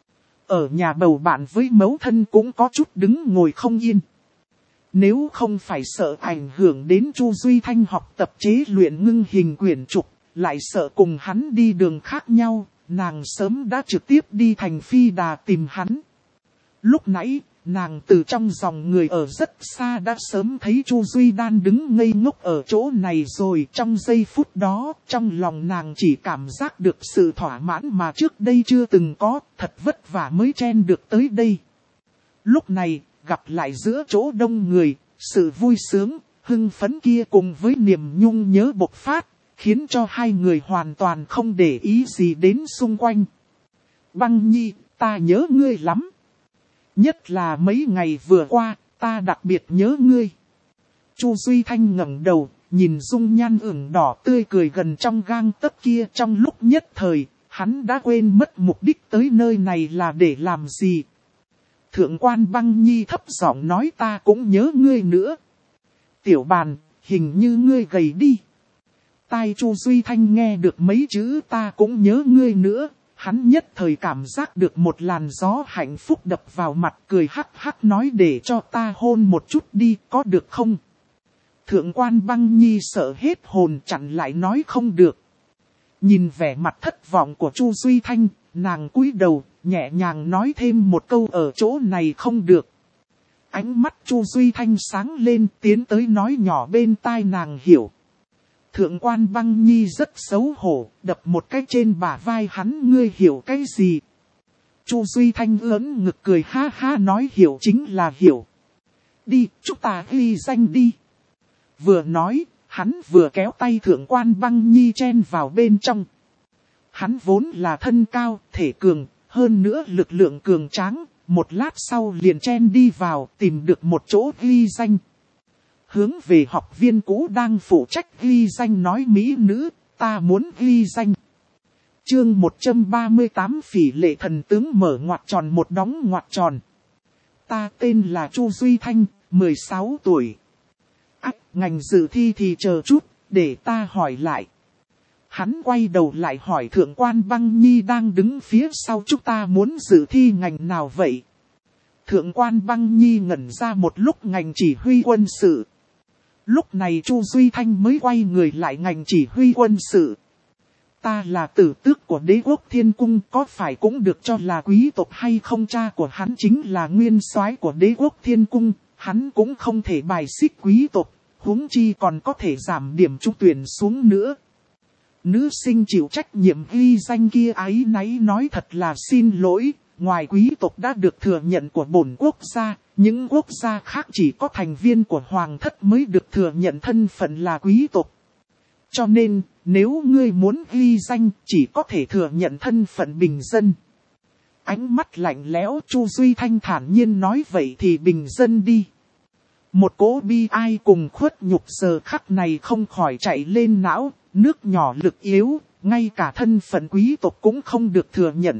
Ở nhà bầu bạn với mẫu thân cũng có chút đứng ngồi không yên. Nếu không phải sợ ảnh hưởng đến Chu Duy Thanh học tập chế luyện ngưng hình quyển trục, lại sợ cùng hắn đi đường khác nhau, nàng sớm đã trực tiếp đi thành Phi Đà tìm hắn. Lúc nãy, nàng từ trong dòng người ở rất xa đã sớm thấy Chu Duy Đan đứng ngây ngốc ở chỗ này rồi. Trong giây phút đó, trong lòng nàng chỉ cảm giác được sự thỏa mãn mà trước đây chưa từng có, thật vất vả mới chen được tới đây. Lúc này, gặp lại giữa chỗ đông người, sự vui sướng, hưng phấn kia cùng với niềm nhung nhớ bộc phát, khiến cho 2 người hoàn toàn không để ý gì đến xung quanh. Băng Nhi, ta nhớ ngươi lắm. Nhất là mấy ngày vừa qua, ta đặc biệt nhớ ngươi. Chu Duy Thanh ngẩng đầu, nhìn dung nhan ửng đỏ tươi cười gần trong gang tấc kia, trong lúc nhất thời, hắn đã quên mất mục đích tới nơi này là để làm gì. Thượng quan Băng Nhi thấp giọng nói, ta cũng nhớ ngươi nữa. Tiểu Bàn, hình như ngươi gầy đi. Tai Chu Duy Thanh nghe được mấy chữ ta cũng nhớ ngươi nữa, hắn nhất thời cảm giác được một làn gió hạnh phúc đập vào mặt, cười hắc hắc nói, để cho ta hôn một chút đi, có được không? Thượng quan Băng Nhi sợ hết hồn, chặn lại nói không được. Nhìn vẻ mặt thất vọng của Chu Duy Thanh, nàng cúi đầu, nhẹ nhàng nói thêm một câu, ở chỗ này không được. Ánh mắt Chu Duy Thanh sáng lên, tiến tới nói nhỏ bên tai nàng hiểu. Thượng quan Băng Nhi rất xấu hổ, đập một cái trên bả vai hắn, ngươi hiểu cái gì? Chu Duy Thanh ưỡn ngực cười ha ha nói, hiểu chính là hiểu. Đi, chúng ta ghi danh đi. Vừa nói, Hắn vừa kéo tay Thượng quan Băng Nhi chen vào bên trong. Hắn vốn là thân cao, thể cường, hơn nữa lực lượng cường tráng, một lát sau liền chen đi vào, tìm được một chỗ ghi danh. Hướng về học viên cũ đang phụ trách ghi danh nói mỹ nữ, ta muốn ghi danh. Chương 138 Phỉ lệ thần tướng mở ngoặc tròn một đóng ngoặc tròn. Ta tên là Chu Duy Thanh, 16 tuổi. Ngành dự thi thì chờ chút, để ta hỏi lại. Hắn quay đầu lại hỏi Thượng quan Băng Nhi đang đứng phía sau, chúng ta muốn dự thi ngành nào vậy? Thượng quan Băng Nhi ngẩn ra một lúc, ngành chỉ huy quân sự. Lúc này Chu Duy Thanh mới quay người lại, ngành chỉ huy quân sự. Ta là tử tước của đế quốc Thiên Cung, có phải cũng được cho là quý tộc hay không? Cha của hắn chính là nguyên soái của đế quốc Thiên Cung, hắn cũng không thể bài xích quý tộc, huống chi còn có thể giảm điểm trúng tuyển xuống nữa. Nữ sinh chịu trách nhiệm ghi danh kia áy náy nói, thật là xin lỗi, ngoài quý tộc đã được thừa nhận của bổn quốc gia, những quốc gia khác chỉ có thành viên của hoàng thất mới được thừa nhận thân phận là quý tộc. Cho nên, nếu ngươi muốn ghi danh, chỉ có thể thừa nhận thân phận bình dân. Ánh mắt lạnh lẽo, Chu Duy Thanh thản nhiên nói, vậy thì bình dân đi. Một cỗ bi ai cùng khuất nhục giờ khắc này không khỏi chạy lên não, nước nhỏ lực yếu, ngay cả thân phận quý tộc cũng không được thừa nhận.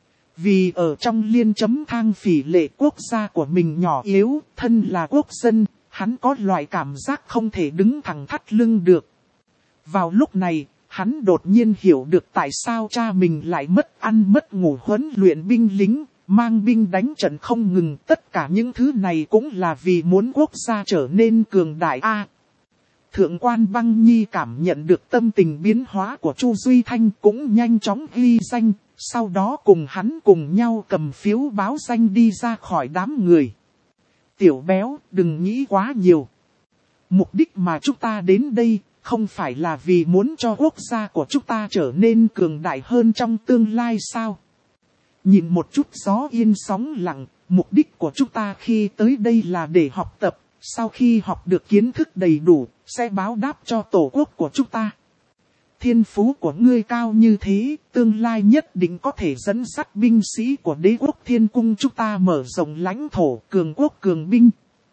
Vì ở trong liên chấm thang phỉ lệ quốc gia của mình nhỏ yếu, thân là quốc dân, hắn có loại cảm giác không thể đứng thẳng thắt lưng được. Vào lúc này, hắn đột nhiên hiểu được tại sao cha mình lại mất ăn mất ngủ huấn luyện binh lính, mang binh đánh trận không ngừng. Tất cả những thứ này cũng là vì muốn quốc gia trở nên cường đại a. Thượng quan Băng Nhi cảm nhận được tâm tình biến hóa của Chu Duy Thanh, cũng nhanh chóng ghi danh, sau đó cùng hắn cùng nhau cầm phiếu báo danh đi ra khỏi đám người. Tiểu béo, đừng nghĩ quá nhiều. Mục đích mà chúng ta đến đây, không phải là vì muốn cho quốc gia của chúng ta trở nên cường đại hơn trong tương lai sao? Nhìn một chút gió yên sóng lặng, mục đích của chúng ta khi tới đây là để học tập, sau khi học được kiến thức đầy đủ, sẽ báo đáp cho tổ quốc của chúng ta. Thiên phú của ngươi cao như thế, tương lai nhất định có thể dẫn dắt binh sĩ của đế quốc Thiên Cung chúng ta mở rộng lãnh thổ, cường quốc cường binh.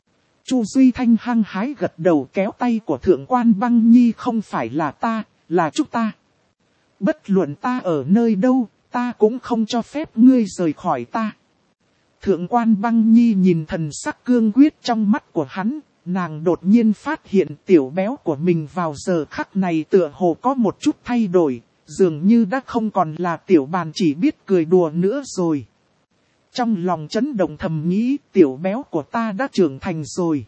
Chu Duy Thanh hăng hái gật đầu, kéo tay của Thượng quan Băng Nhi, không phải là ta, là chúng ta. Bất luận ta ở nơi đâu, ta cũng không cho phép ngươi rời khỏi ta. Thượng quan Băng Nhi nhìn thần sắc cương quyết trong mắt của hắn, nàng đột nhiên phát hiện tiểu béo của mình vào giờ khắc này tựa hồ có một chút thay đổi, dường như đã không còn là tiểu bàn chỉ biết cười đùa nữa rồi. Trong lòng chấn động thầm nghĩ, tiểu béo của ta đã trưởng thành rồi.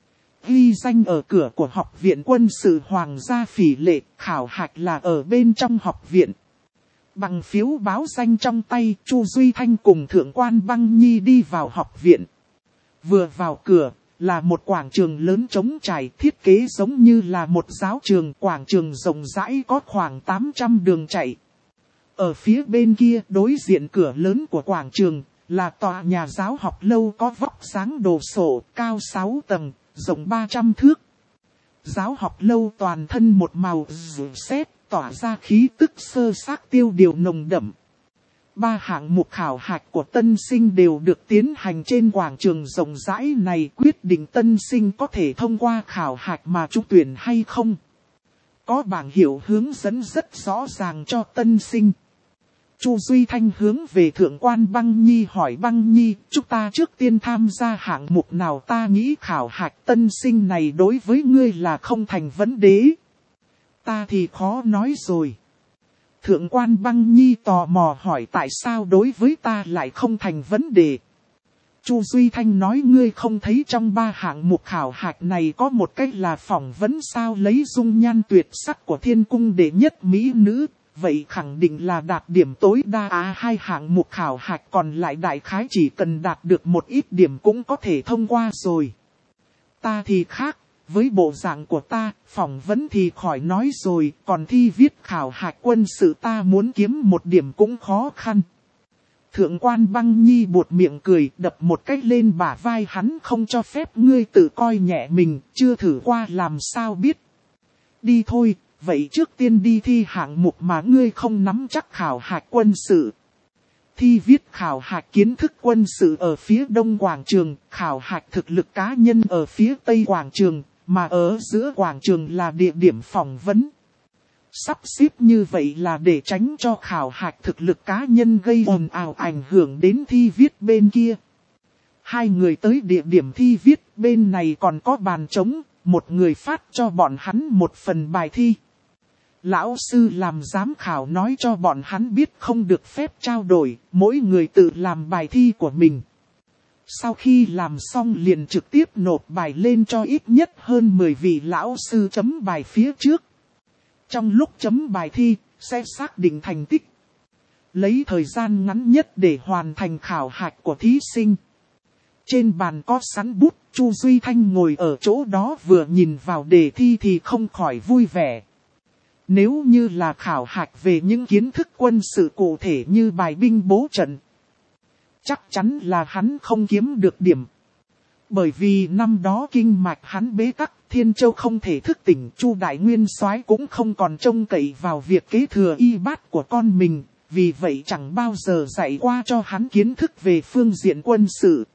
Ghi danh ở cửa của học viện quân sự Hoàng gia Phỉ lệ, khảo hạch là ở bên trong học viện. Bằng phiếu báo danh trong tay, Chu Duy Thanh cùng Thượng quan Băng Nhi đi vào học viện. Vừa vào cửa, là một quảng trường lớn trống trải, thiết kế giống như là một giáo trường. Quảng trường rộng rãi có khoảng 800 đường chạy. Ở phía bên kia, đối diện cửa lớn của quảng trường, là tòa nhà giáo học lâu có vóc dáng đồ sộ, cao 6 tầng, rộng 300 thước. Giáo học lâu toàn thân một màu rực sét, tỏa ra khí tức sơ xác tiêu điều nồng đậm. 3 hạng mục khảo hạch của tân sinh đều được tiến hành trên quảng trường rộng rãi này, quyết định tân sinh có thể thông qua khảo hạch mà trúng tuyển hay không. Có bảng hiệu hướng dẫn rất rõ ràng cho tân sinh. Chu Duy Thanh hướng về Thượng quan Băng Nhi hỏi, Băng Nhi, chúng ta trước tiên tham gia hạng mục nào? Ta nghĩ khảo hạch tân sinh này đối với ngươi là không thành vấn đề. Ta thì khó nói rồi. Thượng quan Băng Nhi tò mò hỏi, tại sao đối với ta lại không thành vấn đề? Chu Duy Thanh nói, ngươi không thấy trong 3 hạng mục khảo hạch này có một cách là phỏng vấn sao? Lấy dung nhan tuyệt sắc của Thiên Cung đệ nhất mỹ nữ, vậy khẳng định là đạt điểm tối đa. 2 hạng mục khảo hạch còn lại đại khái chỉ cần đạt được một ít điểm cũng có thể thông qua rồi. Ta thì khác, với bộ dạng của ta, phỏng vấn thì khỏi nói rồi, còn thi viết khảo hạch quân sự ta muốn kiếm 1 điểm cũng khó khăn. Thượng quan Băng Nhi buột miệng cười, đập một cái lên bả vai hắn, không cho phép ngươi tự coi nhẹ mình, chưa thử qua làm sao biết. Đi thôi, vậy trước tiên đi thi hạng mục mà ngươi không nắm chắc khảo hạch quân sự. Thi viết khảo hạch kiến thức quân sự ở phía đông quảng trường, khảo hạch thực lực cá nhân ở phía tây quảng trường, mà ở giữa quảng trường là địa điểm phỏng vấn. Sắp xếp như vậy là để tránh cho khảo hạch thực lực cá nhân gây ồn ào ảnh hưởng đến thi viết bên kia. Hai người tới địa điểm thi viết, bên này còn có bàn trống, một người phát cho bọn hắn một phần bài thi. Lão sư làm giám khảo nói cho bọn hắn biết không được phép trao đổi, mỗi người tự làm bài thi của mình. Sau khi làm xong liền trực tiếp nộp bài lên cho ít nhất hơn 10 vị lão sư chấm bài phía trước. Trong lúc chấm bài thi, sẽ xác định thành tích. Lấy thời gian ngắn nhất để hoàn thành khảo hạch của thí sinh. Trên bàn có sẵn bút, Chu Duy Thanh ngồi ở chỗ đó vừa nhìn vào đề thi thì không khỏi vui vẻ. Nếu như là khảo hạch về những kiến thức quân sự cụ thể như bài binh bố trận, chắc chắn là hắn không kiếm được điểm. Bởi vì năm đó kinh mạch hắn bế tắc, Thiên Châu không thể thức tỉnh, Chu Đại Nguyên Soái cũng không còn trông cậy vào việc kế thừa y bát của con mình, vì vậy chẳng bao giờ dạy qua cho hắn kiến thức về phương diện quân sự.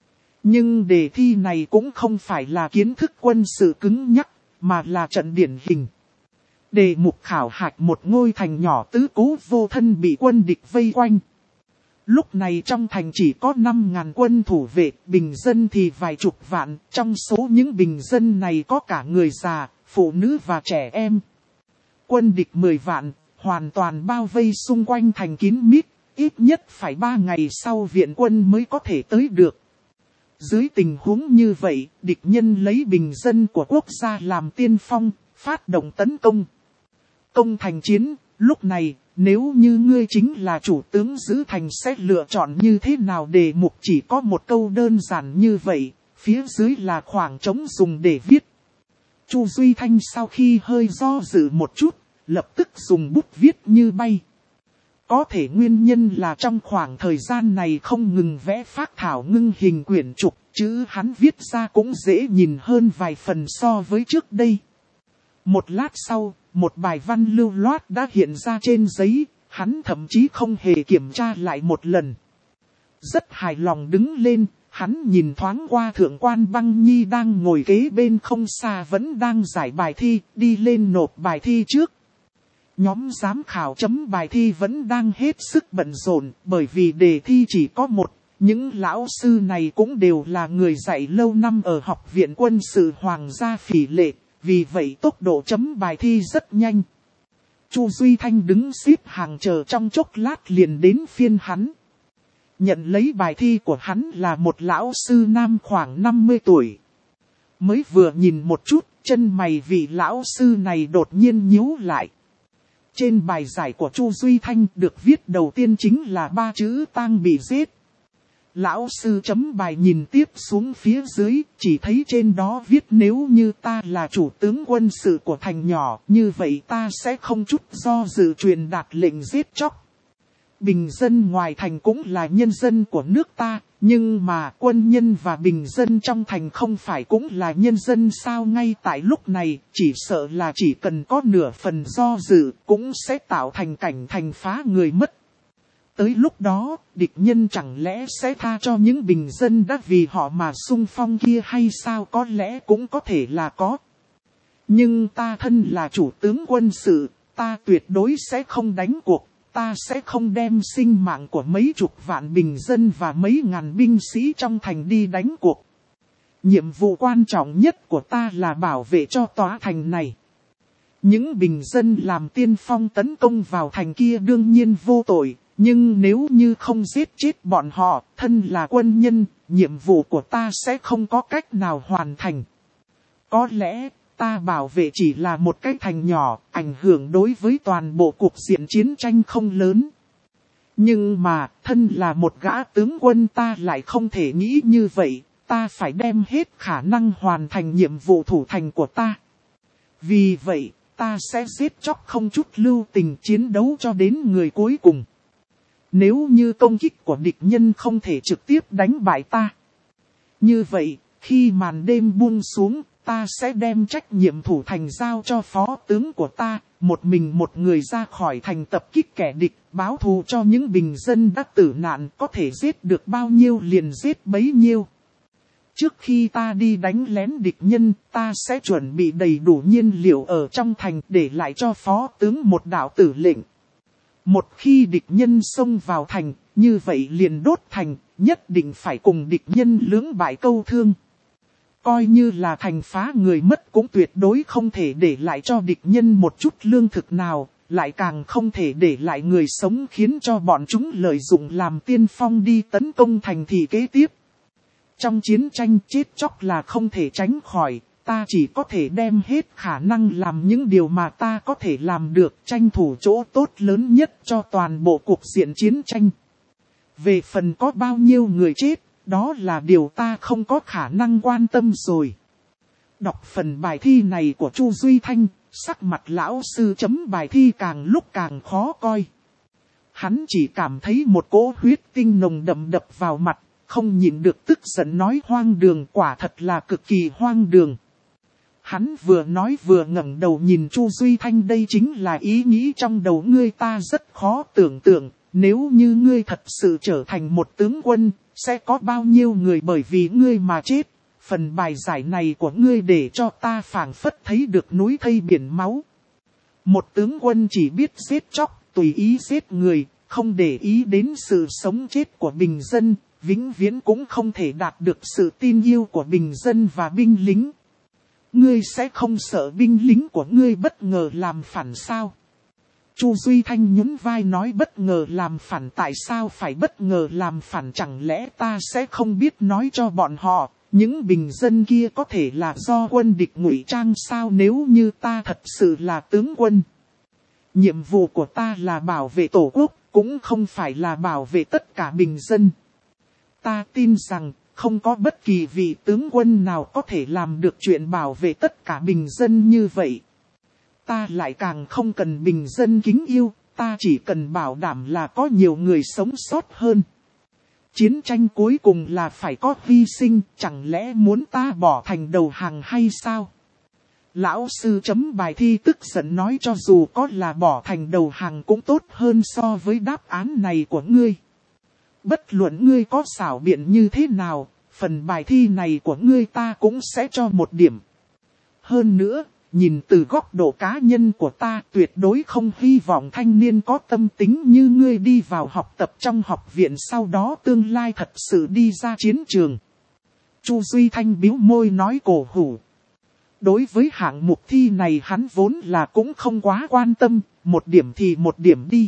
Nhưng đề thi này cũng không phải là kiến thức quân sự cứng nhắc, mà là trận điển hình. Đề mục khảo hạch một ngôi thành nhỏ tứ cố vô thân bị quân địch vây quanh. Lúc này trong thành chỉ có 5.000 quân thủ vệ, bình dân thì vài chục vạn, trong số những bình dân này có cả người già, phụ nữ và trẻ em. Quân địch 10 vạn, hoàn toàn bao vây xung quanh thành kín mít, ít nhất phải 3 ngày sau viện quân mới có thể tới được. Dưới tình huống như vậy, địch nhân lấy bình dân của quốc gia làm tiên phong, phát động tấn công. Công thành chiến, lúc này, nếu như ngươi chính là chủ tướng giữ thành sẽ lựa chọn như thế nào? Đề mục chỉ có một câu đơn giản như vậy, phía dưới là khoảng trống dùng để viết. Chu Duy Thanh sau khi hơi do dự một chút, lập tức dùng bút viết như bay. Có thể nguyên nhân là trong khoảng thời gian này không ngừng vẽ phác thảo ngưng hình quyển trục, chữ hắn viết ra cũng dễ nhìn hơn vài phần so với trước đây. Một lát sau, một bài văn lưu loát đã hiện ra trên giấy, hắn thậm chí không hề kiểm tra lại một lần. Rất hài lòng đứng lên, hắn nhìn thoáng qua thượng quan Băng Nhi đang ngồi kế bên không xa vẫn đang giải bài thi, đi lên nộp bài thi trước. Nhóm giám khảo chấm bài thi vẫn đang hết sức bận rộn, bởi vì đề thi chỉ có một, những lão sư này cũng đều là người dạy lâu năm ở Học viện Quân sự Hoàng gia Phỉ Lệ. Vì vậy tốc độ chấm bài thi rất nhanh. Chu Duy Thanh đứng xếp hàng chờ trong chốc lát liền đến phiên hắn. Nhận lấy bài thi của hắn là một lão sư nam khoảng 50 tuổi. Mới vừa nhìn một chút, chân mày vị lão sư này đột nhiên nhíu lại. Trên bài giải của Chu Duy Thanh được viết đầu tiên chính là 3 chữ tang bị giết. Lão sư chấm bài nhìn tiếp xuống phía dưới, chỉ thấy trên đó viết nếu như ta là chủ tướng quân sự của thành nhỏ, như vậy ta sẽ không chút do dự truyền đạt lệnh giết chóc. Bình dân ngoài thành cũng là nhân dân của nước ta, nhưng mà quân nhân và bình dân trong thành không phải cũng là nhân dân sao? Ngay tại lúc này, chỉ sợ là chỉ cần có nửa phần do dự, cũng sẽ tạo thành cảnh thành phá người mất. Tới lúc đó, địch nhân chẳng lẽ sẽ tha cho những bình dân đã vì họ mà xung phong kia hay sao? Có lẽ cũng có thể là có. Nhưng ta thân là chủ tướng quân sự, ta tuyệt đối sẽ không đánh cuộc, ta sẽ không đem sinh mạng của mấy chục vạn bình dân và mấy ngàn binh sĩ trong thành đi đánh cuộc. Nhiệm vụ quan trọng nhất của ta là bảo vệ cho tòa thành này. Những bình dân làm tiên phong tấn công vào thành kia đương nhiên vô tội. Nhưng nếu như không giết chết bọn họ, thân là quân nhân, nhiệm vụ của ta sẽ không có cách nào hoàn thành. Có lẽ, ta bảo vệ chỉ là một cái thành nhỏ, ảnh hưởng đối với toàn bộ cuộc diện chiến tranh không lớn. Nhưng mà, thân là một gã tướng quân ta lại không thể nghĩ như vậy, ta phải đem hết khả năng hoàn thành nhiệm vụ thủ thành của ta. Vì vậy, ta sẽ giết chóc không chút lưu tình chiến đấu cho đến người cuối cùng. Nếu như công kích của địch nhân không thể trực tiếp đánh bại ta. Như vậy, khi màn đêm buông xuống, ta sẽ đem trách nhiệm thủ thành giao cho phó tướng của ta, một mình một người ra khỏi thành tập kích kẻ địch, báo thù cho những bình dân đã tử nạn, có thể giết được bao nhiêu liền giết bấy nhiêu. Trước khi ta đi đánh lén địch nhân, ta sẽ chuẩn bị đầy đủ nhiên liệu ở trong thành để lại cho phó tướng một đạo tử lệnh. Một khi địch nhân xông vào thành, như vậy liền đốt thành, nhất định phải cùng địch nhân lưỡng bại câu thương. Coi như là thành phá người mất cũng tuyệt đối không thể để lại cho địch nhân một chút lương thực nào, lại càng không thể để lại người sống khiến cho bọn chúng lợi dụng làm tiên phong đi tấn công thành thị kế tiếp. Trong chiến tranh chết chóc là không thể tránh khỏi, ta chỉ có thể đem hết khả năng làm những điều mà ta có thể làm được, tranh thủ chỗ tốt lớn nhất cho toàn bộ cuộc diện chiến tranh. Về phần có bao nhiêu người chết, đó là điều ta không có khả năng quan tâm rồi. Đọc phần bài thi này của Chu Duy Thanh, sắc mặt lão sư chấm bài thi càng lúc càng khó coi. Hắn chỉ cảm thấy một cỗ huyết tinh nồng đậm đập vào mặt, không nhịn được tức giận nói hoang đường, quả thật là cực kỳ hoang đường. Hắn vừa nói vừa ngẩng đầu nhìn Chu Duy Thanh, đây chính là ý nghĩ trong đầu ngươi, ta rất khó tưởng tượng, nếu như ngươi thật sự trở thành một tướng quân, sẽ có bao nhiêu người bởi vì ngươi mà chết. Phần bài giải này của ngươi để cho ta phảng phất thấy được núi thây biển máu. Một tướng quân chỉ biết giết chóc, tùy ý giết người, không để ý đến sự sống chết của bình dân, vĩnh viễn cũng không thể đạt được sự tin yêu của bình dân và binh lính. Ngươi sẽ không sợ binh lính của ngươi bất ngờ làm phản sao? Chu Duy Thanh nhún vai nói bất ngờ làm phản, tại sao phải bất ngờ làm phản, chẳng lẽ ta sẽ không biết nói cho bọn họ, những bình dân kia có thể là do quân địch ngụy trang sao? Nếu như ta thật sự là tướng quân, nhiệm vụ của ta là bảo vệ tổ quốc, cũng không phải là bảo vệ tất cả bình dân. Ta tin rằng, không có bất kỳ vị tướng quân nào có thể làm được chuyện bảo vệ tất cả bình dân như vậy. Ta lại càng không cần bình dân kính yêu, ta chỉ cần bảo đảm là có nhiều người sống sót hơn. Chiến tranh cuối cùng là phải có hy sinh, chẳng lẽ muốn ta bỏ thành đầu hàng hay sao? Lão sư chấm bài thi tức giận nói cho dù có là bỏ thành đầu hàng cũng tốt hơn so với đáp án này của ngươi. Bất luận ngươi có xảo biện như thế nào, phần bài thi này của ngươi ta cũng sẽ cho 1 điểm. Hơn nữa, nhìn từ góc độ cá nhân của ta, tuyệt đối không hy vọng thanh niên có tâm tính như ngươi đi vào học tập trong học viện, sau đó tương lai thật sự đi ra chiến trường. Chu Duy Thanh bĩu môi nói cổ hủ. Đối với hạng mục thi này hắn vốn là cũng không quá quan tâm, 1 điểm thì 1 điểm đi.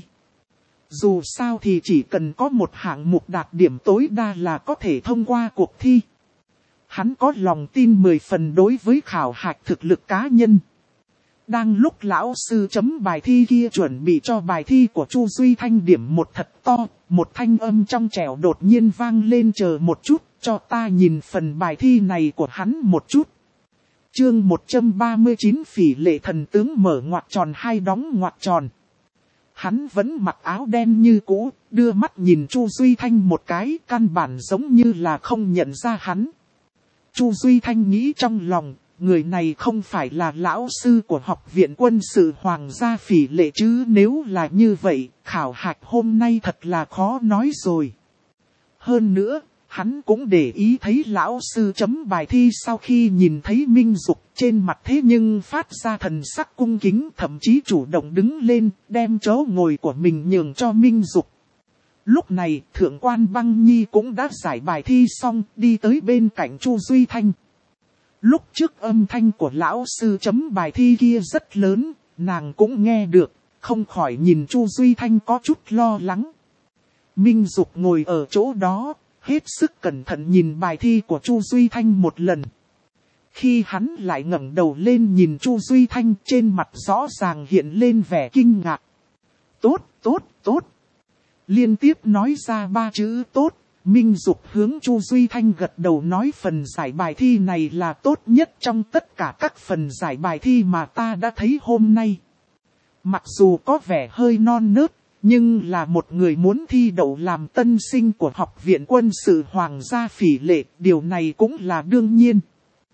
Dù sao thì chỉ cần có một hạng mục đạt điểm tối đa là có thể thông qua cuộc thi. Hắn có lòng tin 10 phần đối với khảo hạch thực lực cá nhân. Đang lúc lão sư chấm bài thi kia chuẩn bị cho bài thi của Chu Duy Thanh điểm một thật to, một thanh âm trong trẻo đột nhiên vang lên, chờ một chút, cho ta nhìn phần bài thi này của hắn một chút. Chương 139 Phỉ Lệ Thần Tướng mở ngoặc tròn hai đóng ngoặc tròn. Hắn vẫn mặc áo đen như cũ, đưa mắt nhìn Chu Duy Thanh một cái, căn bản giống như là không nhận ra hắn. Chu Duy Thanh nghĩ trong lòng, người này không phải là lão sư của học viện quân sự Hoàng gia Phỉ Lệ chứ, nếu là như vậy, khảo hạch hôm nay thật là khó nói rồi. Hơn nữa, hắn cũng để ý thấy lão sư chấm bài thi sau khi nhìn thấy Minh Dục trên mặt thế nhưng phát ra thần sắc cung kính, thậm chí chủ động đứng lên, đem chỗ ngồi của mình nhường cho Minh Dục. Lúc này, Thượng quan Băng Nhi cũng đã giải bài thi xong, đi tới bên cạnh Chu Duy Thanh. Lúc trước âm thanh của lão sư chấm bài thi kia rất lớn, nàng cũng nghe được, không khỏi nhìn Chu Duy Thanh có chút lo lắng. Minh Dục ngồi ở chỗ đó, hết sức cẩn thận nhìn bài thi của Chu Duy Thanh một lần. Khi hắn lại ngẩng đầu lên nhìn Chu Duy Thanh, trên mặt rõ ràng hiện lên vẻ kinh ngạc. Tốt, tốt, tốt. Liên tiếp nói ra 3 chữ tốt, Minh Dục hướng Chu Duy Thanh gật đầu nói phần giải bài thi này là tốt nhất trong tất cả các phần giải bài thi mà ta đã thấy hôm nay. Mặc dù có vẻ hơi non nớt, nhưng là một người muốn thi đậu làm tân sinh của học viện quân sự Hoàng gia Phỉ Lệ, điều này cũng là đương nhiên.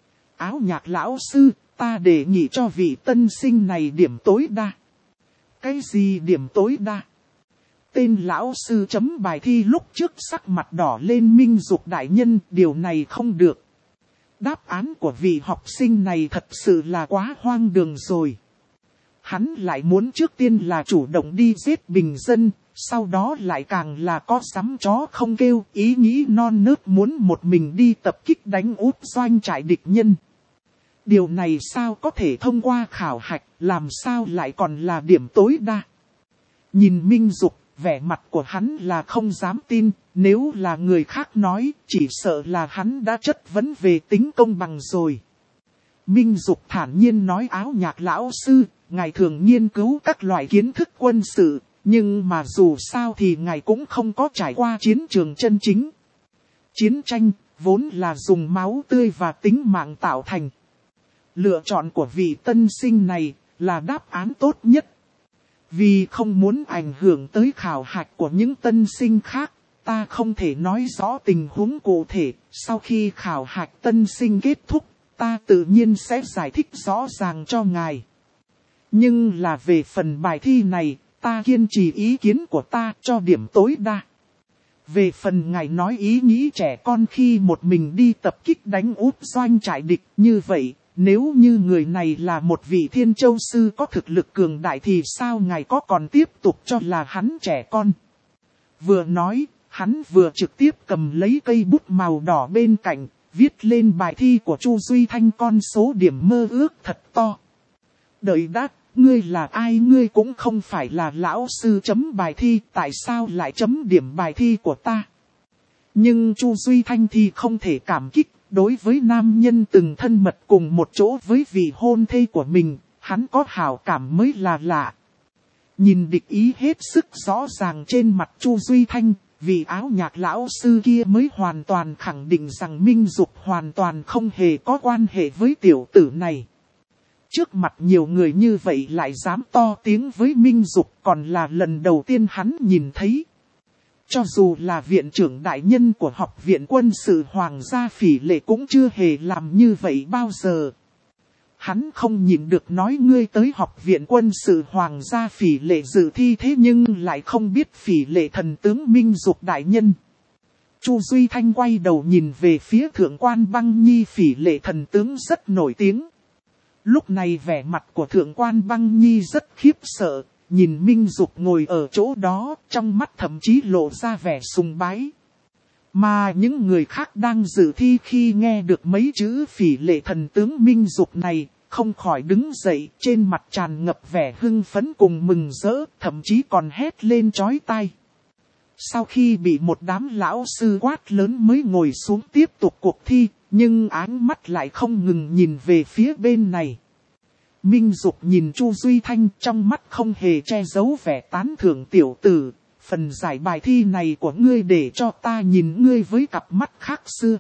Áo Nhạc lão sư, ta đề nghị cho vị tân sinh này điểm tối đa. Cái gì điểm tối đa? Tên lão sư chấm bài thi lúc trước sắc mặt đỏ lên. Minh Dục đại nhân, điều này không được. Đáp án của vị học sinh này thật sự là quá hoang đường rồi. Hắn lại muốn trước tiên là chủ động đi giết bình dân, sau đó lại càng là có sắm chó không kêu, ý nghĩ non nớt muốn một mình đi tập kích đánh úp doanh trại địch nhân. Điều này sao có thể thông qua khảo hạch, làm sao lại còn là điểm tối đa? Nhìn Minh Dục, vẻ mặt của hắn là không dám tin, nếu là người khác nói, chỉ sợ là hắn đã chất vấn về tính công bằng rồi. Minh Dục thản nhiên nói, Áo Nhạc lão sư, ngài thường nghiên cứu các loại kiến thức quân sự, nhưng mà dù sao thì ngài cũng không có trải qua chiến trường chân chính. Chiến tranh, vốn là dùng máu tươi và tính mạng tạo thành. Lựa chọn của vị tân sinh này là đáp án tốt nhất. Vì không muốn ảnh hưởng tới khảo hạch của những tân sinh khác, ta không thể nói rõ tình huống cụ thể. Sau khi khảo hạch tân sinh kết thúc, ta tự nhiên sẽ giải thích rõ ràng cho ngài. Nhưng là về phần bài thi này, ta kiên trì ý kiến của ta cho điểm tối đa. Về phần ngài nói ý nghĩ trẻ con khi một mình đi tập kích đánh úp doanh trại địch, như vậy, nếu như người này là một vị Thiên Châu sư có thực lực cường đại thì sao ngài có còn tiếp tục cho là hắn trẻ con? Vừa nói, hắn vừa trực tiếp cầm lấy cây bút màu đỏ bên cạnh, viết lên bài thi của Chu Duy Thanh con số điểm mơ ước thật to. Đợi đã, ngươi là ai? Ngươi cũng không phải là lão sư chấm bài thi, tại sao lại chấm điểm bài thi của ta? Nhưng Chu Duy Thanh thì không thể cảm kích, đối với nam nhân từng thân mật cùng một chỗ với vị hôn thê của mình, hắn có hảo cảm mới là lạ. Nhìn địch ý hết sức rõ ràng trên mặt Chu Duy Thanh, vị Áo Nhạc lão sư kia mới hoàn toàn khẳng định rằng Minh Dục hoàn toàn không hề có quan hệ với tiểu tử này. Trước mặt nhiều người như vậy lại dám to tiếng với Minh Dục, còn là lần đầu tiên hắn nhìn thấy. Cho dù là viện trưởng đại nhân của học viện quân sự Hoàng gia Phỉ Lệ cũng chưa hề làm như vậy bao giờ. Hắn không nhịn được nói, ngươi tới học viện quân sự Hoàng gia Phỉ Lệ dự thi thế nhưng lại không biết Phỉ Lệ thần tướng Minh Dục đại nhân. Chu Duy Thanh quay đầu nhìn về phía thượng quan Băng Nhi. Phỉ Lệ thần tướng rất nổi tiếng. Lúc này vẻ mặt của thượng quan Băng Nhi rất khiếp sợ, nhìn Minh Dục ngồi ở chỗ đó, trong mắt thậm chí lộ ra vẻ sùng bái. Mà những người khác đang dự thi khi nghe được mấy chữ Phỉ Lệ thần tướng Minh Dục này, không khỏi đứng dậy, trên mặt tràn ngập vẻ hưng phấn cùng mừng rỡ, thậm chí còn hét lên chói tai. Sau khi bị một đám lão sư quát lớn mới ngồi xuống tiếp tục cuộc thi, nhưng ánh mắt lại không ngừng nhìn về phía bên này. Minh Dục nhìn Chu Duy Thanh, trong mắt không hề che giấu vẻ tán thưởng. Tiểu tử, phần giải bài thi này của ngươi để cho ta nhìn ngươi với cặp mắt khác xưa.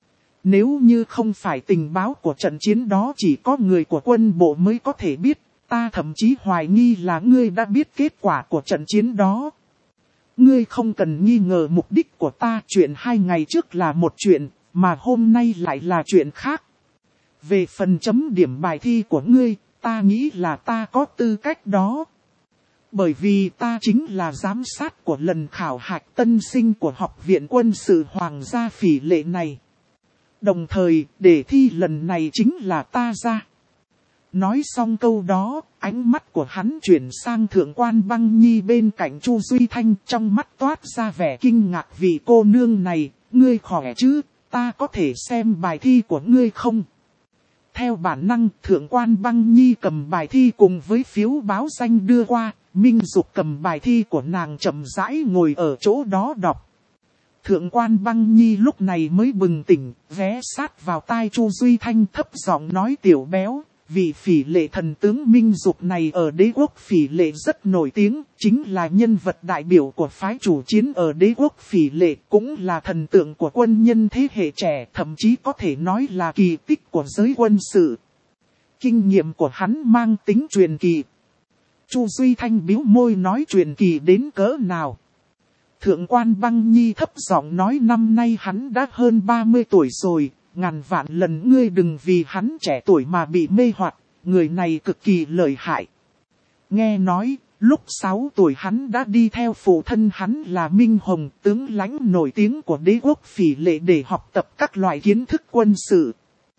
Nếu như không phải tình báo của trận chiến đó chỉ có người của quân bộ mới có thể biết, ta thậm chí hoài nghi là ngươi đã biết kết quả của trận chiến đó. Ngươi không cần nghi ngờ mục đích của ta, chuyện 2 ngày trước là một chuyện, mà hôm nay lại là chuyện khác. Về phần chấm điểm bài thi của ngươi, ta nghĩ là ta có tư cách đó. Bởi vì ta chính là giám sát của lần khảo hạch tân sinh của học viện quân sự Hoàng gia Phỉ Lệ này. Đồng thời, đề thi lần này chính là ta ra. Nói xong câu đó, ánh mắt của hắn chuyển sang thượng quan Băng Nhi bên cạnh Chu Duy Thanh, trong mắt toát ra vẻ kinh ngạc. Vì cô nương này, ngươi khỏe chứ, ta có thể xem bài thi của ngươi không? Theo bản năng, thượng quan Băng Nhi cầm bài thi cùng với phiếu báo danh đưa qua, Minh Dục cầm bài thi của nàng chậm rãi ngồi ở chỗ đó đọc. Thượng quan Băng Nhi lúc này mới bừng tỉnh, ghé sát vào tai Chu Duy Thanh thấp giọng nói, tiểu béo, vị Phỉ Lệ thần tướng Minh Dục này ở đế quốc Phỉ Lệ rất nổi tiếng, chính là nhân vật đại biểu của phái chủ chiến ở đế quốc Phỉ Lệ, cũng là thần tượng của quân nhân thế hệ trẻ, thậm chí có thể nói là kỳ tích của giới quân sự. Kinh nghiệm của hắn mang tính truyền kỳ. Chu Duy Thanh bĩu môi nói, truyền kỳ đến cỡ nào? Thượng quan Băng Nhi thấp giọng nói, năm nay hắn đã hơn 30 tuổi rồi, ngàn vạn lần ngươi đừng vì hắn trẻ tuổi mà bị mê hoặc, người này cực kỳ lợi hại. Nghe nói, lúc 6 tuổi hắn đã đi theo phụ thân hắn là Minh Hồng, tướng lãnh nổi tiếng của đế quốc Phỉ Lệ để học tập các loại kiến thức quân sự.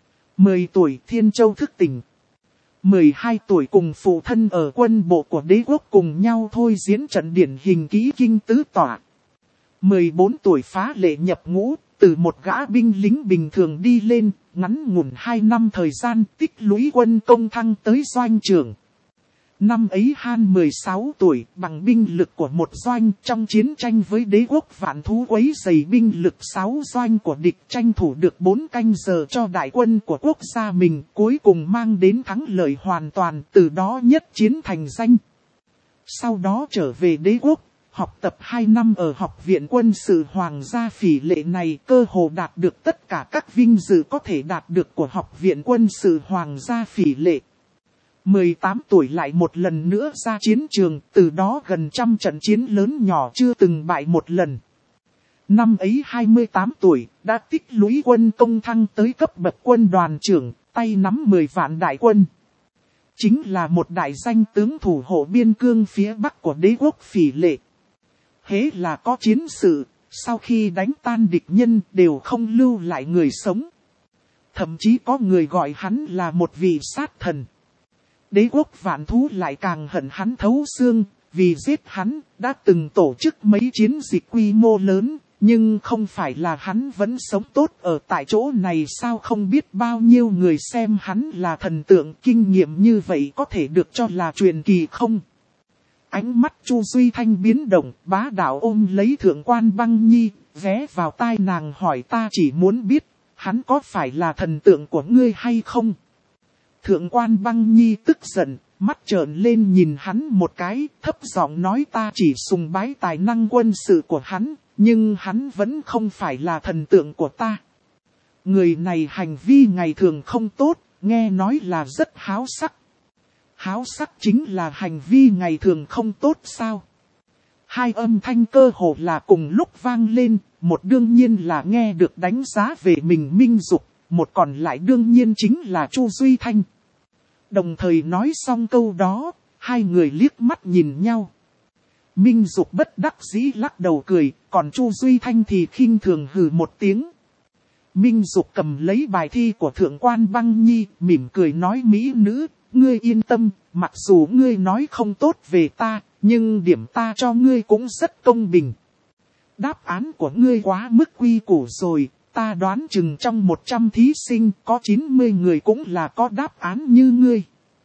10 tuổi Thiên Châu thức tỉnh. 12 tuổi cùng phụ thân ở quân bộ của đế quốc cùng nhau thôi diễn trận điển hình ký kinh tứ tỏa. 14 tuổi phá lệ nhập ngũ, từ một gã binh lính bình thường đi lên, ngắn ngủn 2 năm thời gian tích lũy quân công thăng tới doanh trưởng. Năm ấy Han 16 tuổi, bằng binh lực của một doanh trong chiến tranh với đế quốc Vạn Thú quấy rầy binh lực 6 doanh của địch, tranh thủ được 4 canh giờ cho đại quân của quốc gia mình, cuối cùng mang đến thắng lợi hoàn toàn, từ đó nhất chiến thành danh. Sau đó trở về đế quốc, học tập 2 năm ở Học viện Quân sự Hoàng gia Phỉ Lệ này, cơ hồ đạt được tất cả các vinh dự có thể đạt được của Học viện Quân sự Hoàng gia Phỉ Lệ. 18 tuổi lại một lần nữa ra chiến trường, từ đó gần 100 trận chiến lớn nhỏ chưa từng bại một lần. Năm ấy 28 tuổi, đã tích lũy quân công thăng tới cấp bậc quân đoàn trưởng, tay nắm 10 vạn đại quân. Chính là một đại danh tướng thủ hộ biên cương phía bắc của đế quốc Phỉ Lệ. Hễ là có chiến sự, sau khi đánh tan địch nhân đều không lưu lại người sống. Thậm chí có người gọi hắn là một vị sát thần. Đế quốc Vạn Thú lại càng hận hắn thấu xương, vì giết hắn, đã từng tổ chức mấy chiến dịch quy mô lớn, nhưng không phải là hắn vẫn sống tốt ở tại chỗ này sao, không biết bao nhiêu người xem hắn là thần tượng, kinh nghiệm như vậy có thể được cho là truyền kỳ không? Ánh mắt Chu Duy Thanh biến động, bá đạo ôm lấy Thượng quan Băng Nhi, ghé vào tai nàng hỏi ta chỉ muốn biết, hắn có phải là thần tượng của ngươi hay không? Thượng quan Băng Nhi tức giận, mắt trợn lên nhìn hắn một cái, thấp giọng nói ta chỉ sùng bái tài năng quân sự của hắn, nhưng hắn vẫn không phải là thần tượng của ta. Người này hành vi ngày thường không tốt, nghe nói là rất háo sắc. Háo sắc chính là hành vi ngày thường không tốt sao? Hai âm thanh cơ hồ là cùng lúc vang lên, một đương nhiên là nghe được đánh giá về mình Minh Dục, một còn lại đương nhiên chính là Chu Duy Thanh. Đồng thời nói xong câu đó, hai người liếc mắt nhìn nhau. Minh Dục bất đắc dĩ lắc đầu cười, còn Chu Duy Thanh thì khinh thường hừ một tiếng. Minh Dục cầm lấy bài thi của Thượng quan Băng Nhi, mỉm cười nói mỹ nữ, ngươi yên tâm, mặc dù ngươi nói không tốt về ta, nhưng điểm ta cho ngươi cũng rất công bình. Đáp án của ngươi quá mức quy củ rồi, ta đoán chừng trong 100 thí sinh có 90 người cũng là có đáp án như ngươi.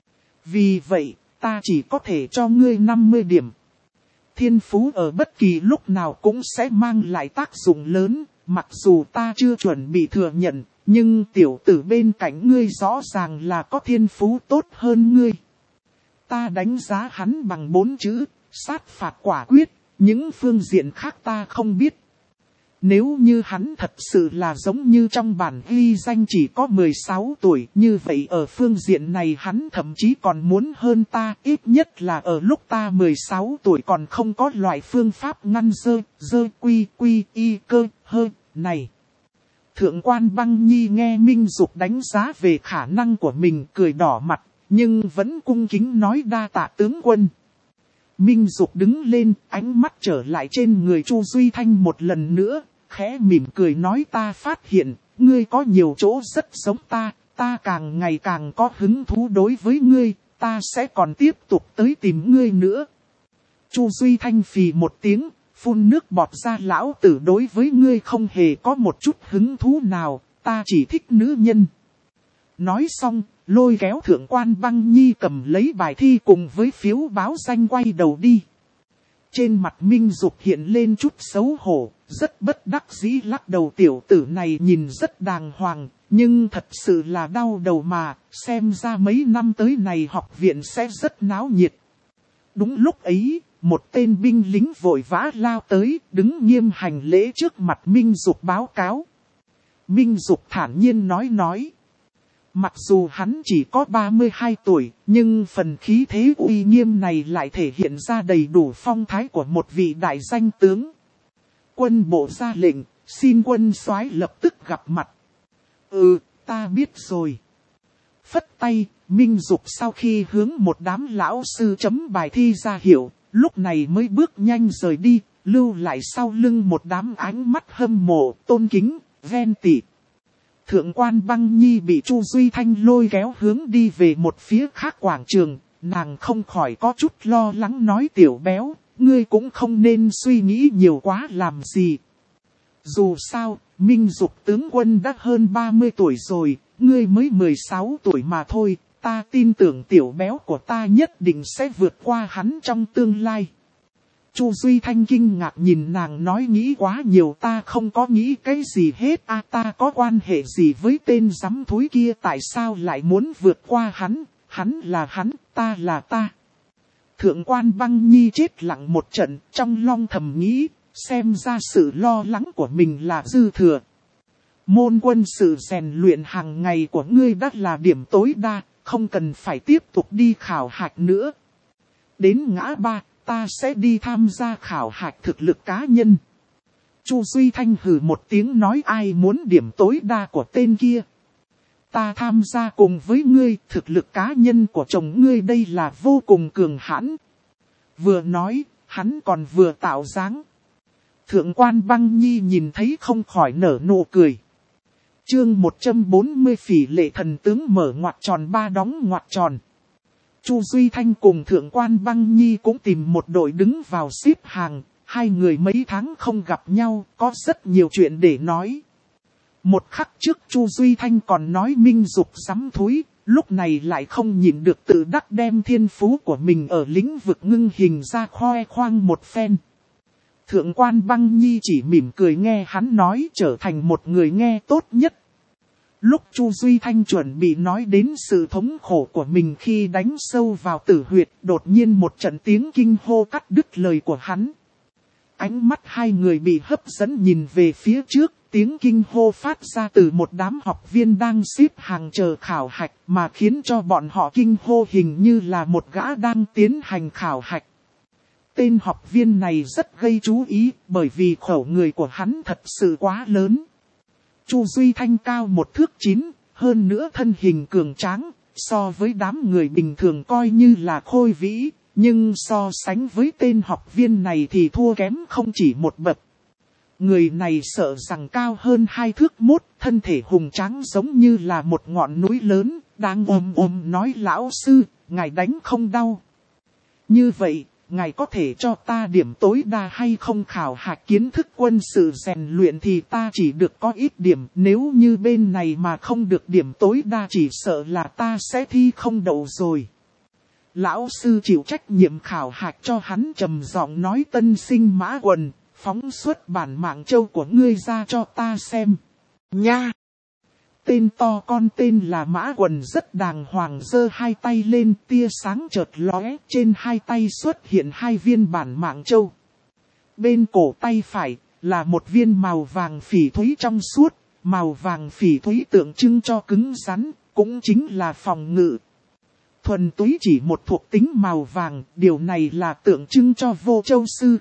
Vì vậy, ta chỉ có thể cho ngươi 50 điểm. Thiên phú ở bất kỳ lúc nào cũng sẽ mang lại tác dụng lớn, mặc dù ta chưa chuẩn bị thừa nhận, nhưng tiểu tử bên cạnh ngươi rõ ràng là có thiên phú tốt hơn ngươi. Ta đánh giá hắn bằng 4 chữ, sát phạt quả quyết, những phương diện khác ta không biết. Nếu như hắn thật sự là giống như trong bản ghi danh chỉ có 16 tuổi, như vậy ở phương diện này hắn thậm chí còn muốn hơn ta, ít nhất là ở lúc ta 16 tuổi còn không có loại phương pháp ngăn dơ quy y cơ hơ này. Thượng quan Băng Nhi nghe Minh Dục đánh giá về khả năng của mình cười đỏ mặt, nhưng vẫn cung kính nói đa tạ tướng quân. Minh Dục đứng lên, ánh mắt trở lại trên người Chu Duy Thanh một lần nữa, khẽ mỉm cười nói ta phát hiện, ngươi có nhiều chỗ rất giống ta càng ngày càng có hứng thú đối với ngươi, ta sẽ còn tiếp tục tới tìm ngươi nữa. Chu Duy Thanh phì một tiếng, phun nước bọt ra lão tử đối với ngươi không hề có một chút hứng thú nào, ta chỉ thích nữ nhân. Nói xong, lôi kéo Thượng quan Băng Nhi cầm lấy bài thi cùng với phiếu báo danh quay đầu đi. Trên mặt Minh Dục hiện lên chút xấu hổ, rất bất đắc dĩ lắc đầu tiểu tử này nhìn rất đàng hoàng, nhưng thật sự là đau đầu mà, xem ra mấy năm tới này học viện sẽ rất náo nhiệt. Đúng lúc ấy, một tên binh lính vội vã lao tới, đứng nghiêm hành lễ trước mặt Minh Dục báo cáo. Minh Dục thản nhiên nói. Mặc dù hắn chỉ có 32 tuổi, nhưng phần khí thế uy nghiêm này lại thể hiện ra đầy đủ phong thái của một vị đại danh tướng. Quân bộ ra lệnh, xin quân soái lập tức gặp mặt. Ta biết rồi. Phất tay, Minh Dục sau khi hướng một đám lão sư chấm bài thi ra hiệu, lúc này mới bước nhanh rời đi, lưu lại sau lưng một đám ánh mắt hâm mộ, tôn kính, ghen tị. Thượng quan Băng Nhi bị Chu Duy Thanh lôi kéo hướng đi về một phía khác quảng trường, nàng không khỏi có chút lo lắng nói tiểu béo, ngươi cũng không nên suy nghĩ nhiều quá làm gì. Dù sao, Minh Dục tướng quân đã hơn 30 tuổi rồi, ngươi mới 16 tuổi mà thôi, ta tin tưởng tiểu béo của ta nhất định sẽ vượt qua hắn trong tương lai. Chu Duy Thanh kinh ngạc nhìn nàng nói nghĩ quá nhiều, ta không có nghĩ cái gì hết, ta có quan hệ gì với tên giám thúi kia, tại sao lại muốn vượt qua hắn là hắn, ta là ta. Thượng quan Băng Nhi chết lặng một trận, trong lòng thầm nghĩ, xem ra sự lo lắng của mình là dư thừa. Môn quân sự rèn luyện hàng ngày của ngươi đã là điểm tối đa, không cần phải tiếp tục đi khảo hạch nữa. Đến ngã ba, ta sẽ đi tham gia khảo hạch thực lực cá nhân. Chu Duy Thanh hừ một tiếng nói ai muốn điểm tối đa của tên kia. Ta tham gia cùng với ngươi, thực lực cá nhân của chồng ngươi đây là vô cùng cường hãn. Vừa nói, hắn còn vừa tạo dáng. Thượng quan Băng Nhi nhìn thấy không khỏi nở nụ cười. Chương 140 Phỉ Lệ Thần Tướng mở ngoặc tròn ba đóng ngoặc tròn. Chu Duy Thanh cùng Thượng quan Băng Nhi cũng tìm một đội đứng vào xếp hàng. Hai người mấy tháng không gặp nhau, có rất nhiều chuyện để nói. Một khắc trước Chu Duy Thanh còn nói Minh Dục giám thúi, lúc này lại không nhịn được tự đắc đem thiên phú của mình ở lĩnh vực ngưng hình ra khoe khoang một phen. Thượng quan Băng Nhi chỉ mỉm cười nghe hắn nói, trở thành một người nghe tốt nhất. Lúc Chu Duy Thanh chuẩn bị nói đến sự thống khổ của mình khi đánh sâu vào tử huyệt, đột nhiên một trận tiếng kinh hô cắt đứt lời của hắn. Ánh mắt hai người bị hấp dẫn nhìn về phía trước, tiếng kinh hô phát ra từ một đám học viên đang xếp hàng chờ khảo hạch mà khiến cho bọn họ kinh hô hình như là một gã đang tiến hành khảo hạch. Tên học viên này rất gây chú ý bởi vì khẩu người của hắn thật sự quá lớn. Chu Duy Thanh cao 1 thước 9, hơn nữa thân hình cường tráng, so với đám người bình thường coi như là khôi vĩ, nhưng so sánh với tên học viên này thì thua kém không chỉ một bậc. Người này sợ rằng cao hơn 2 thước 1, thân thể hùng tráng giống như là một ngọn núi lớn, đang nói lão sư, ngài đánh không đau. Như vậy, ngài có thể cho ta điểm tối đa hay không? Khảo hạch kiến thức quân sự rèn luyện thì ta chỉ được có ít điểm, nếu như bên này mà không được điểm tối đa chỉ sợ là ta sẽ thi không đậu rồi. Lão sư chịu trách nhiệm khảo hạch cho hắn trầm giọng nói tân sinh Mã Quần, phóng xuất bản mạng châu của ngươi ra cho ta xem. Nha! Tên to con tên là Mã Quần rất đàng hoàng giơ hai tay lên, tia sáng chợt lóe, trên hai tay xuất hiện 2 viên bản mạng châu. Bên cổ tay phải là một viên màu vàng phỉ thúy trong suốt, màu vàng phỉ thúy tượng trưng cho cứng rắn, cũng chính là phòng ngự. Thuần túy chỉ một thuộc tính màu vàng, điều này là tượng trưng cho Vô Châu Sư.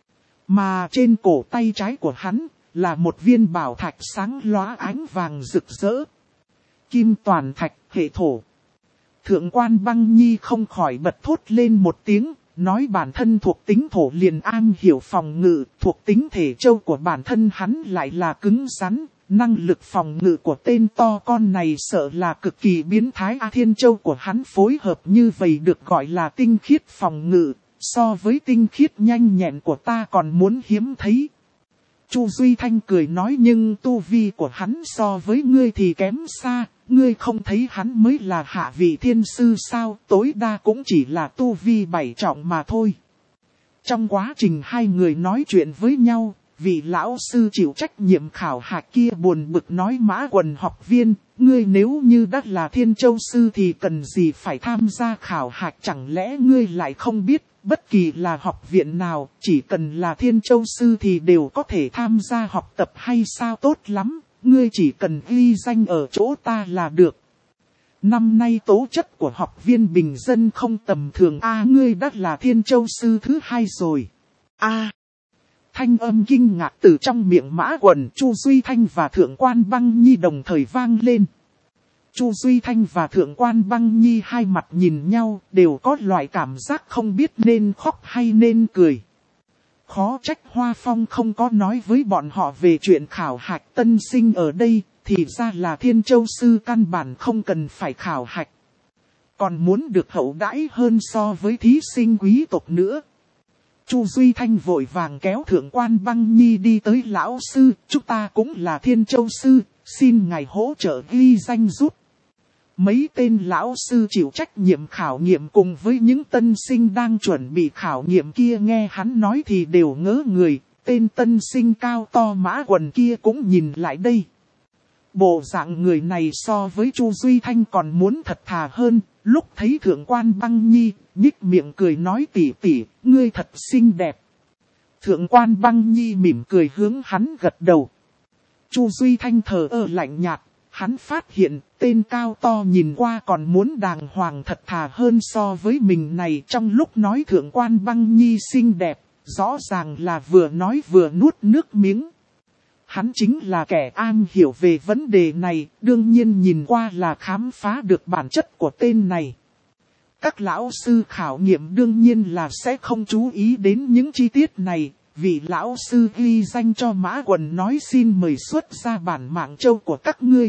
Mà trên cổ tay trái của hắn là một viên bảo thạch sáng lóa ánh vàng rực rỡ. Kim toàn thạch, hệ thổ. Thượng quan Băng Nhi không khỏi bật thốt lên một tiếng, nói bản thân thuộc tính thổ liền am hiểu phòng ngự, thuộc tính thể châu của bản thân hắn lại là cứng rắn. Năng lực phòng ngự của tên to con này sợ là cực kỳ biến thái. Thiên châu của hắn phối hợp như vậy được gọi là tinh khiết phòng ngự, so với tinh khiết nhanh nhẹn của ta còn muốn hiếm thấy. Chu Duy Thanh cười nói nhưng tu vi của hắn so với ngươi thì kém xa, ngươi không thấy hắn mới là hạ vị thiên sư sao, tối đa cũng chỉ là tu vi 7 trọng mà thôi. Trong quá trình hai người nói chuyện với nhau, vị lão sư chịu trách nhiệm khảo hạch kia buồn bực nói Mã Quần học viên, ngươi nếu như đã là Thiên Châu sư thì cần gì phải tham gia khảo hạch, chẳng lẽ ngươi lại không biết, bất kỳ là học viện nào, chỉ cần là Thiên Châu sư thì đều có thể tham gia học tập hay sao? Tốt lắm, ngươi chỉ cần ghi danh ở chỗ ta là được. Năm nay tố chất của học viên bình dân không tầm thường. Ngươi đã là Thiên Châu sư thứ 2 rồi. thanh âm kinh ngạc từ trong miệng Mã Quần, Chu Duy Thanh và Thượng Quan Băng Nhi đồng thời vang lên. Chu Duy Thanh và Thượng Quan Băng Nhi hai mặt nhìn nhau, đều có loại cảm giác không biết nên khóc hay nên cười. Khó trách Hoa Phong không có nói với bọn họ về chuyện khảo hạch tân sinh ở đây, thì ra là Thiên Châu Sư căn bản không cần phải khảo hạch. Còn muốn được hậu đãi hơn so với thí sinh quý tộc nữa. Chu Duy Thanh vội vàng kéo Thượng Quan Băng Nhi đi tới lão sư, chúng ta cũng là Thiên Châu Sư, xin ngài hỗ trợ ghi danh giúp. Mấy tên lão sư chịu trách nhiệm khảo nghiệm cùng với những tân sinh đang chuẩn bị khảo nghiệm kia nghe hắn nói thì đều ngớ người, tên tân sinh cao to Mã Quần kia cũng nhìn lại đây. Bộ dạng người này so với Chu Duy Thanh còn muốn thật thà hơn, lúc thấy Thượng Quan Băng Nhi, nhích miệng cười nói tỷ tỷ, ngươi thật xinh đẹp. Thượng Quan Băng Nhi mỉm cười hướng hắn gật đầu. Chu Duy Thanh thờ ơ lạnh nhạt, hắn phát hiện tên cao to nhìn qua còn muốn đàng hoàng thật thà hơn so với mình này trong lúc nói Thượng Quan Băng Nhi xinh đẹp, rõ ràng là vừa nói vừa nuốt nước miếng. Hắn chính là kẻ am hiểu về vấn đề này, đương nhiên nhìn qua là khám phá được bản chất của tên này. Các lão sư khảo nghiệm đương nhiên là sẽ không chú ý đến những chi tiết này, vị lão sư ghi danh cho Mã Quần nói xin mời xuất ra bản mạng châu của các ngươi.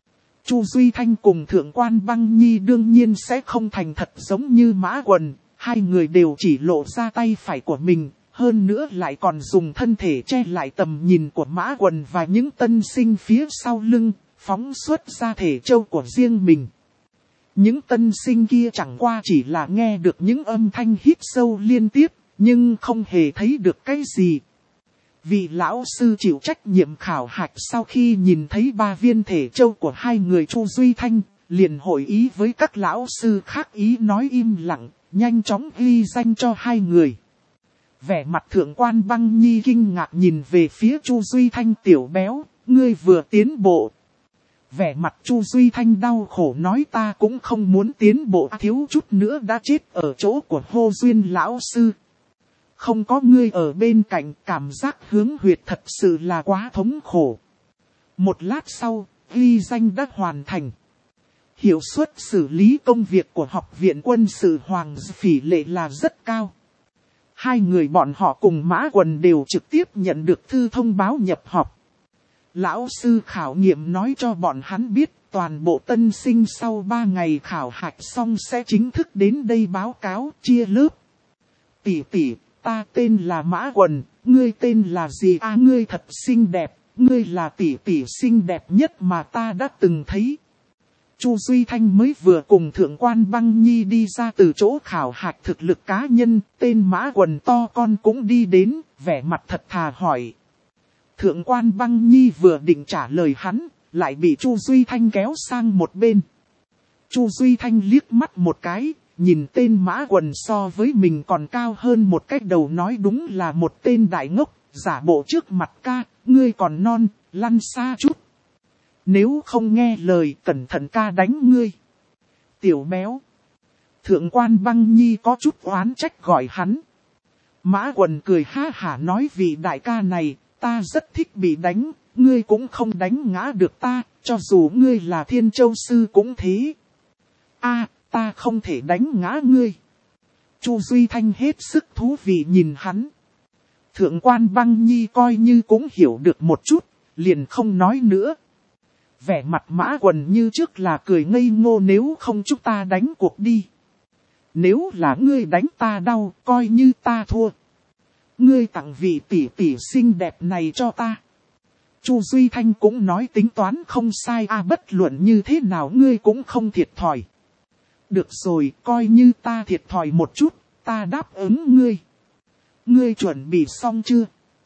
Chu Duy Thanh cùng Thượng Quan Băng Nhi đương nhiên sẽ không thành thật giống như Mã Quần, hai người đều chỉ lộ ra tay phải của mình. Hơn nữa lại còn dùng thân thể che lại tầm nhìn của Mã Quần và những tân sinh phía sau lưng, phóng xuất ra thể châu của riêng mình. Những tân sinh kia chẳng qua chỉ là nghe được những âm thanh hít sâu liên tiếp, nhưng không hề thấy được cái gì. Vị lão sư chịu trách nhiệm khảo hạch sau khi nhìn thấy 3 viên thể châu của hai người Chu Duy Thanh, liền hội ý với các lão sư khác ý nói im lặng, nhanh chóng ghi danh cho hai người. Vẻ mặt Thượng Quan Băng Nhi kinh ngạc nhìn về phía Chu Duy Thanh tiểu béo, ngươi vừa tiến bộ. Vẻ mặt Chu Duy Thanh đau khổ nói ta cũng không muốn tiến bộ thiếu chút nữa đã chết ở chỗ của Hô Duyên lão sư. Không có ngươi ở bên cạnh cảm giác hướng huyệt thật sự là quá thống khổ. Một lát sau, ghi danh đã hoàn thành. Hiệu suất xử lý công việc của Học viện Quân sự Hoàng Phỉ Lệ là rất cao. Hai người bọn họ cùng Mã Quần đều trực tiếp nhận được thư thông báo nhập học. Lão sư khảo nghiệm nói cho bọn hắn biết toàn bộ tân sinh sau 3 ngày khảo hạch xong sẽ chính thức đến đây báo cáo chia lớp. Tỷ tỷ, ta tên là Mã Quần, ngươi tên là gì à? Ngươi thật xinh đẹp, ngươi là tỷ tỷ xinh đẹp nhất mà ta đã từng thấy. Chu Duy Thanh mới vừa cùng Thượng Quan Băng Nhi đi ra từ chỗ khảo hạch thực lực cá nhân, tên Mã Quần to con cũng đi đến, vẻ mặt thật thà hỏi. Thượng Quan Băng Nhi vừa định trả lời hắn, lại bị Chu Duy Thanh kéo sang một bên. Chu Duy Thanh liếc mắt một cái, nhìn tên Mã Quần so với mình còn cao hơn một cái đầu nói đúng là một tên đại ngốc, giả bộ trước mặt ca, ngươi còn non, lăn xa chút. Nếu không nghe lời cẩn thận ca đánh ngươi. Tiểu béo. Thượng Quan Băng Nhi có chút oán trách gọi hắn. Mã Quần cười ha hả nói vị đại ca này, ta rất thích bị đánh, ngươi cũng không đánh ngã được ta, cho dù ngươi là Thiên Châu Sư cũng thế. A, ta không thể đánh ngã ngươi. Chu Duy Thanh hết sức thú vị nhìn hắn. Thượng Quan Băng Nhi coi như cũng hiểu được một chút, liền không nói nữa. Vẻ mặt Mã Quần như trước là cười ngây ngô nếu không chúng ta đánh cuộc đi. Nếu là ngươi đánh ta đau, coi như ta thua. Ngươi tặng vị tỷ tỷ xinh đẹp này cho ta. Chu Duy Thanh cũng nói tính toán không sai bất luận như thế nào ngươi cũng không thiệt thòi. Được rồi, coi như ta thiệt thòi một chút, ta đáp ứng ngươi. Ngươi chuẩn bị xong chưa?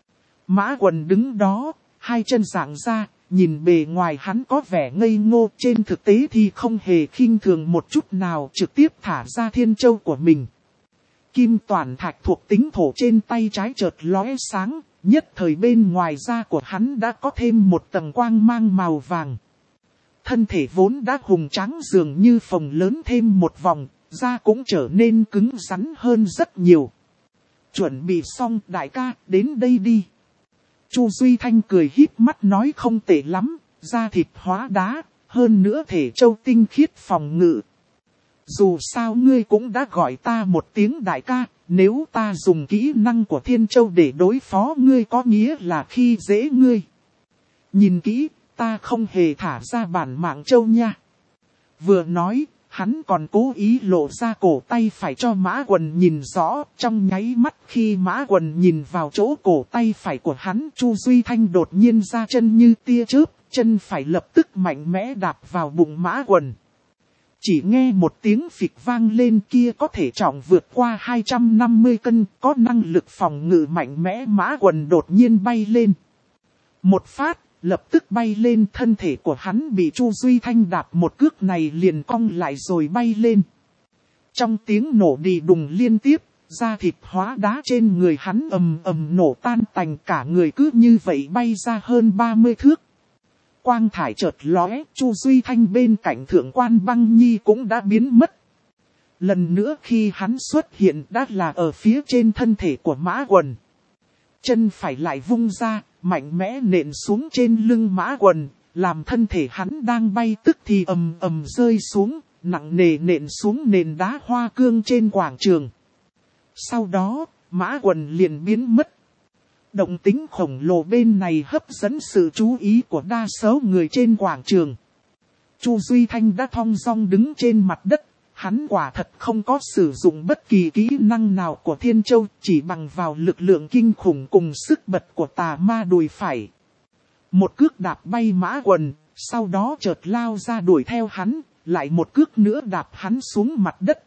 Mã Quần đứng đó, hai chân giãn ra, nhìn bề ngoài hắn có vẻ ngây ngô, trên thực tế thì không hề khinh thường một chút nào, trực tiếp thả ra thiên châu của mình. Kim toàn thạch thuộc tính thổ trên tay trái chợt lóe sáng, nhất thời bên ngoài da của hắn đã có thêm một tầng quang mang màu vàng. Thân thể vốn đã hùng tráng dường như phồng lớn thêm một vòng, da cũng trở nên cứng rắn hơn rất nhiều. Chuẩn bị xong đại ca, đến đây đi. Chu Duy Thanh cười híp mắt nói không tệ lắm, da thịt hóa đá, hơn nữa thể châu tinh khiết phòng ngự. Dù sao ngươi cũng đã gọi ta một tiếng đại ca, nếu ta dùng kỹ năng của Thiên Châu để đối phó ngươi có nghĩa là khi dễ ngươi. Nhìn kỹ, ta không hề thả ra bản mạng châu nha. Vừa nói, hắn còn cố ý lộ ra cổ tay phải cho Mã Quần nhìn rõ. Trong nháy mắt khi Mã Quần nhìn vào chỗ cổ tay phải của hắn, Chu Duy Thanh đột nhiên ra chân như tia chớp, chân phải lập tức mạnh mẽ đạp vào bụng Mã Quần. Chỉ nghe một tiếng phịch vang lên, kia có thể trọng vượt qua 250 cân, có năng lực phòng ngự mạnh mẽ Mã Quần đột nhiên bay lên. Một phát, lập tức bay lên, thân thể của hắn bị Chu Duy Thanh đạp một cước này liền cong lại rồi bay lên. Trong tiếng nổ đì đùng liên tiếp, da thịt hóa đá trên người hắn ầm ầm nổ tan tành, cả người cứ như vậy bay ra hơn 30 thước. Quang thải chợt lóe, Chu Duy Thanh bên cạnh Thượng Quan Băng Nhi cũng đã biến mất. Lần nữa khi hắn xuất hiện đã là ở phía trên thân thể của Mã Quần. Chân phải lại vung ra, mạnh mẽ nện xuống trên lưng Mã Quần, làm thân thể hắn đang bay tức thì ầm ầm rơi xuống, nặng nề nện xuống nền đá hoa cương trên quảng trường. Sau đó, Mã Quần liền biến mất. Động tính khổng lồ bên này hấp dẫn sự chú ý của đa số người trên quảng trường. Chu Duy Thanh đã thong dong đứng trên mặt đất, hắn quả thật không có sử dụng bất kỳ kỹ năng nào của Thiên Châu, chỉ bằng vào lực lượng kinh khủng cùng sức bật của tà ma đùi phải. Một cước đạp bay Mã Quần, sau đó chợt lao ra đuổi theo hắn, lại một cước nữa đạp hắn xuống mặt đất.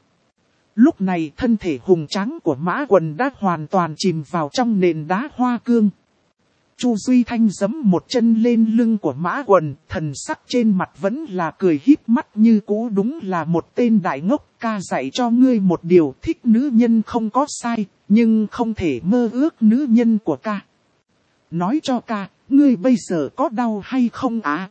Lúc này thân thể hùng tráng của Mã Quần đã hoàn toàn chìm vào trong nền đá hoa cương. Chu Duy Thanh giẫm một chân lên lưng của Mã Quần, thần sắc trên mặt vẫn là cười híp mắt như cũ, đúng là một tên đại ngốc. Ca dạy cho ngươi một điều, thích nữ nhân không có sai, nhưng không thể mơ ước nữ nhân của ca. Nói cho ca, ngươi bây giờ có đau hay không ạ?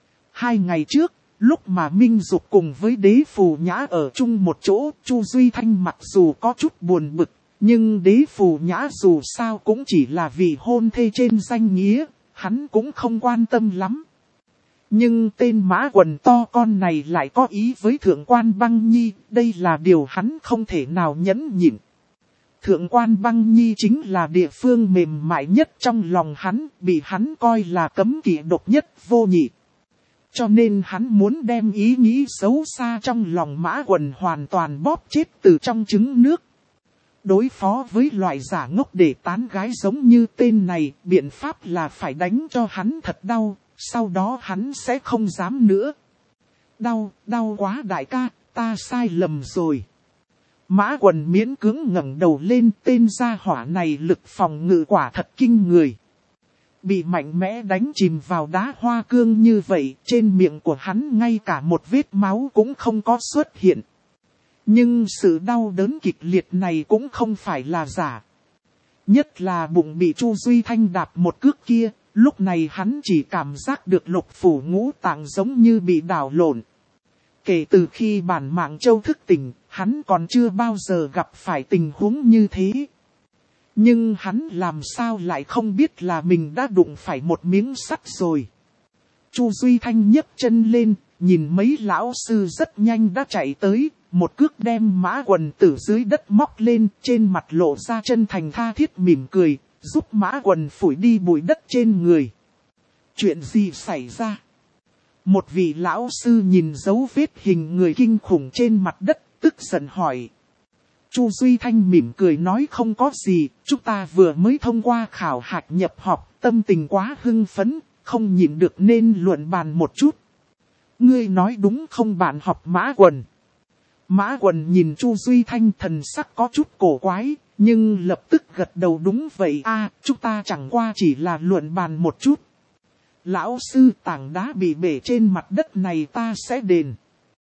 2 ngày trước, lúc mà Minh Dục cùng với Đế Phù Nhã ở chung một chỗ, Chu Duy Thanh mặc dù có chút buồn bực, nhưng Đế Phù Nhã dù sao cũng chỉ là vì hôn thê trên danh nghĩa, hắn cũng không quan tâm lắm. Nhưng tên Mã Quần to con này lại có ý với Thượng Quan Băng Nhi, đây là điều hắn không thể nào nhẫn nhịn. Thượng Quan Băng Nhi chính là địa phương mềm mại nhất trong lòng hắn, bị hắn coi là cấm kỵ độc nhất vô nhị. Cho nên hắn muốn đem ý nghĩ xấu xa trong lòng Mã Quần hoàn toàn bóp chết từ trong trứng nước. Đối phó với loại giả ngốc để tán gái giống như tên này, biện pháp là phải đánh cho hắn thật đau, sau đó hắn sẽ không dám nữa. Đau quá đại ca, ta sai lầm rồi. Mã Quần miễn cưỡng ngẩng đầu lên, tên gia hỏa này lực phòng ngự quả thật kinh người. Bị mạnh mẽ đánh chìm vào đá hoa cương như vậy, trên miệng của hắn ngay cả một vết máu cũng không có xuất hiện. Nhưng sự đau đớn kịch liệt này cũng không phải là giả. Nhất là bụng bị Chu Duy Thanh đạp một cước kia, lúc này hắn chỉ cảm giác được lục phủ ngũ tạng giống như bị đảo lộn. Kể từ khi bản mạng châu thức tỉnh, hắn còn chưa bao giờ gặp phải tình huống như thế. Nhưng hắn làm sao lại không biết là mình đã đụng phải một miếng sắt rồi. Chu Duy Thanh nhấc chân lên, nhìn mấy lão sư rất nhanh đã chạy tới, một cước đem Mã Quần từ dưới đất móc lên, trên mặt lộ ra chân thành tha thiết mỉm cười, giúp Mã Quần phủi đi bụi đất trên người. Chuyện gì xảy ra? Một vị lão sư nhìn dấu vết hình người kinh khủng trên mặt đất, tức giận hỏi. Chu Duy Thanh mỉm cười nói không có gì, chúng ta vừa mới thông qua khảo hạch nhập học, tâm tình quá hưng phấn, không nhịn được nên luận bàn một chút. Ngươi nói đúng không bạn học Mã Quần? Mã Quần nhìn Chu Duy Thanh thần sắc có chút cổ quái, nhưng lập tức gật đầu đúng vậy chúng ta chẳng qua chỉ là luận bàn một chút. Lão sư, tảng đá bị bể trên mặt đất này ta sẽ đền.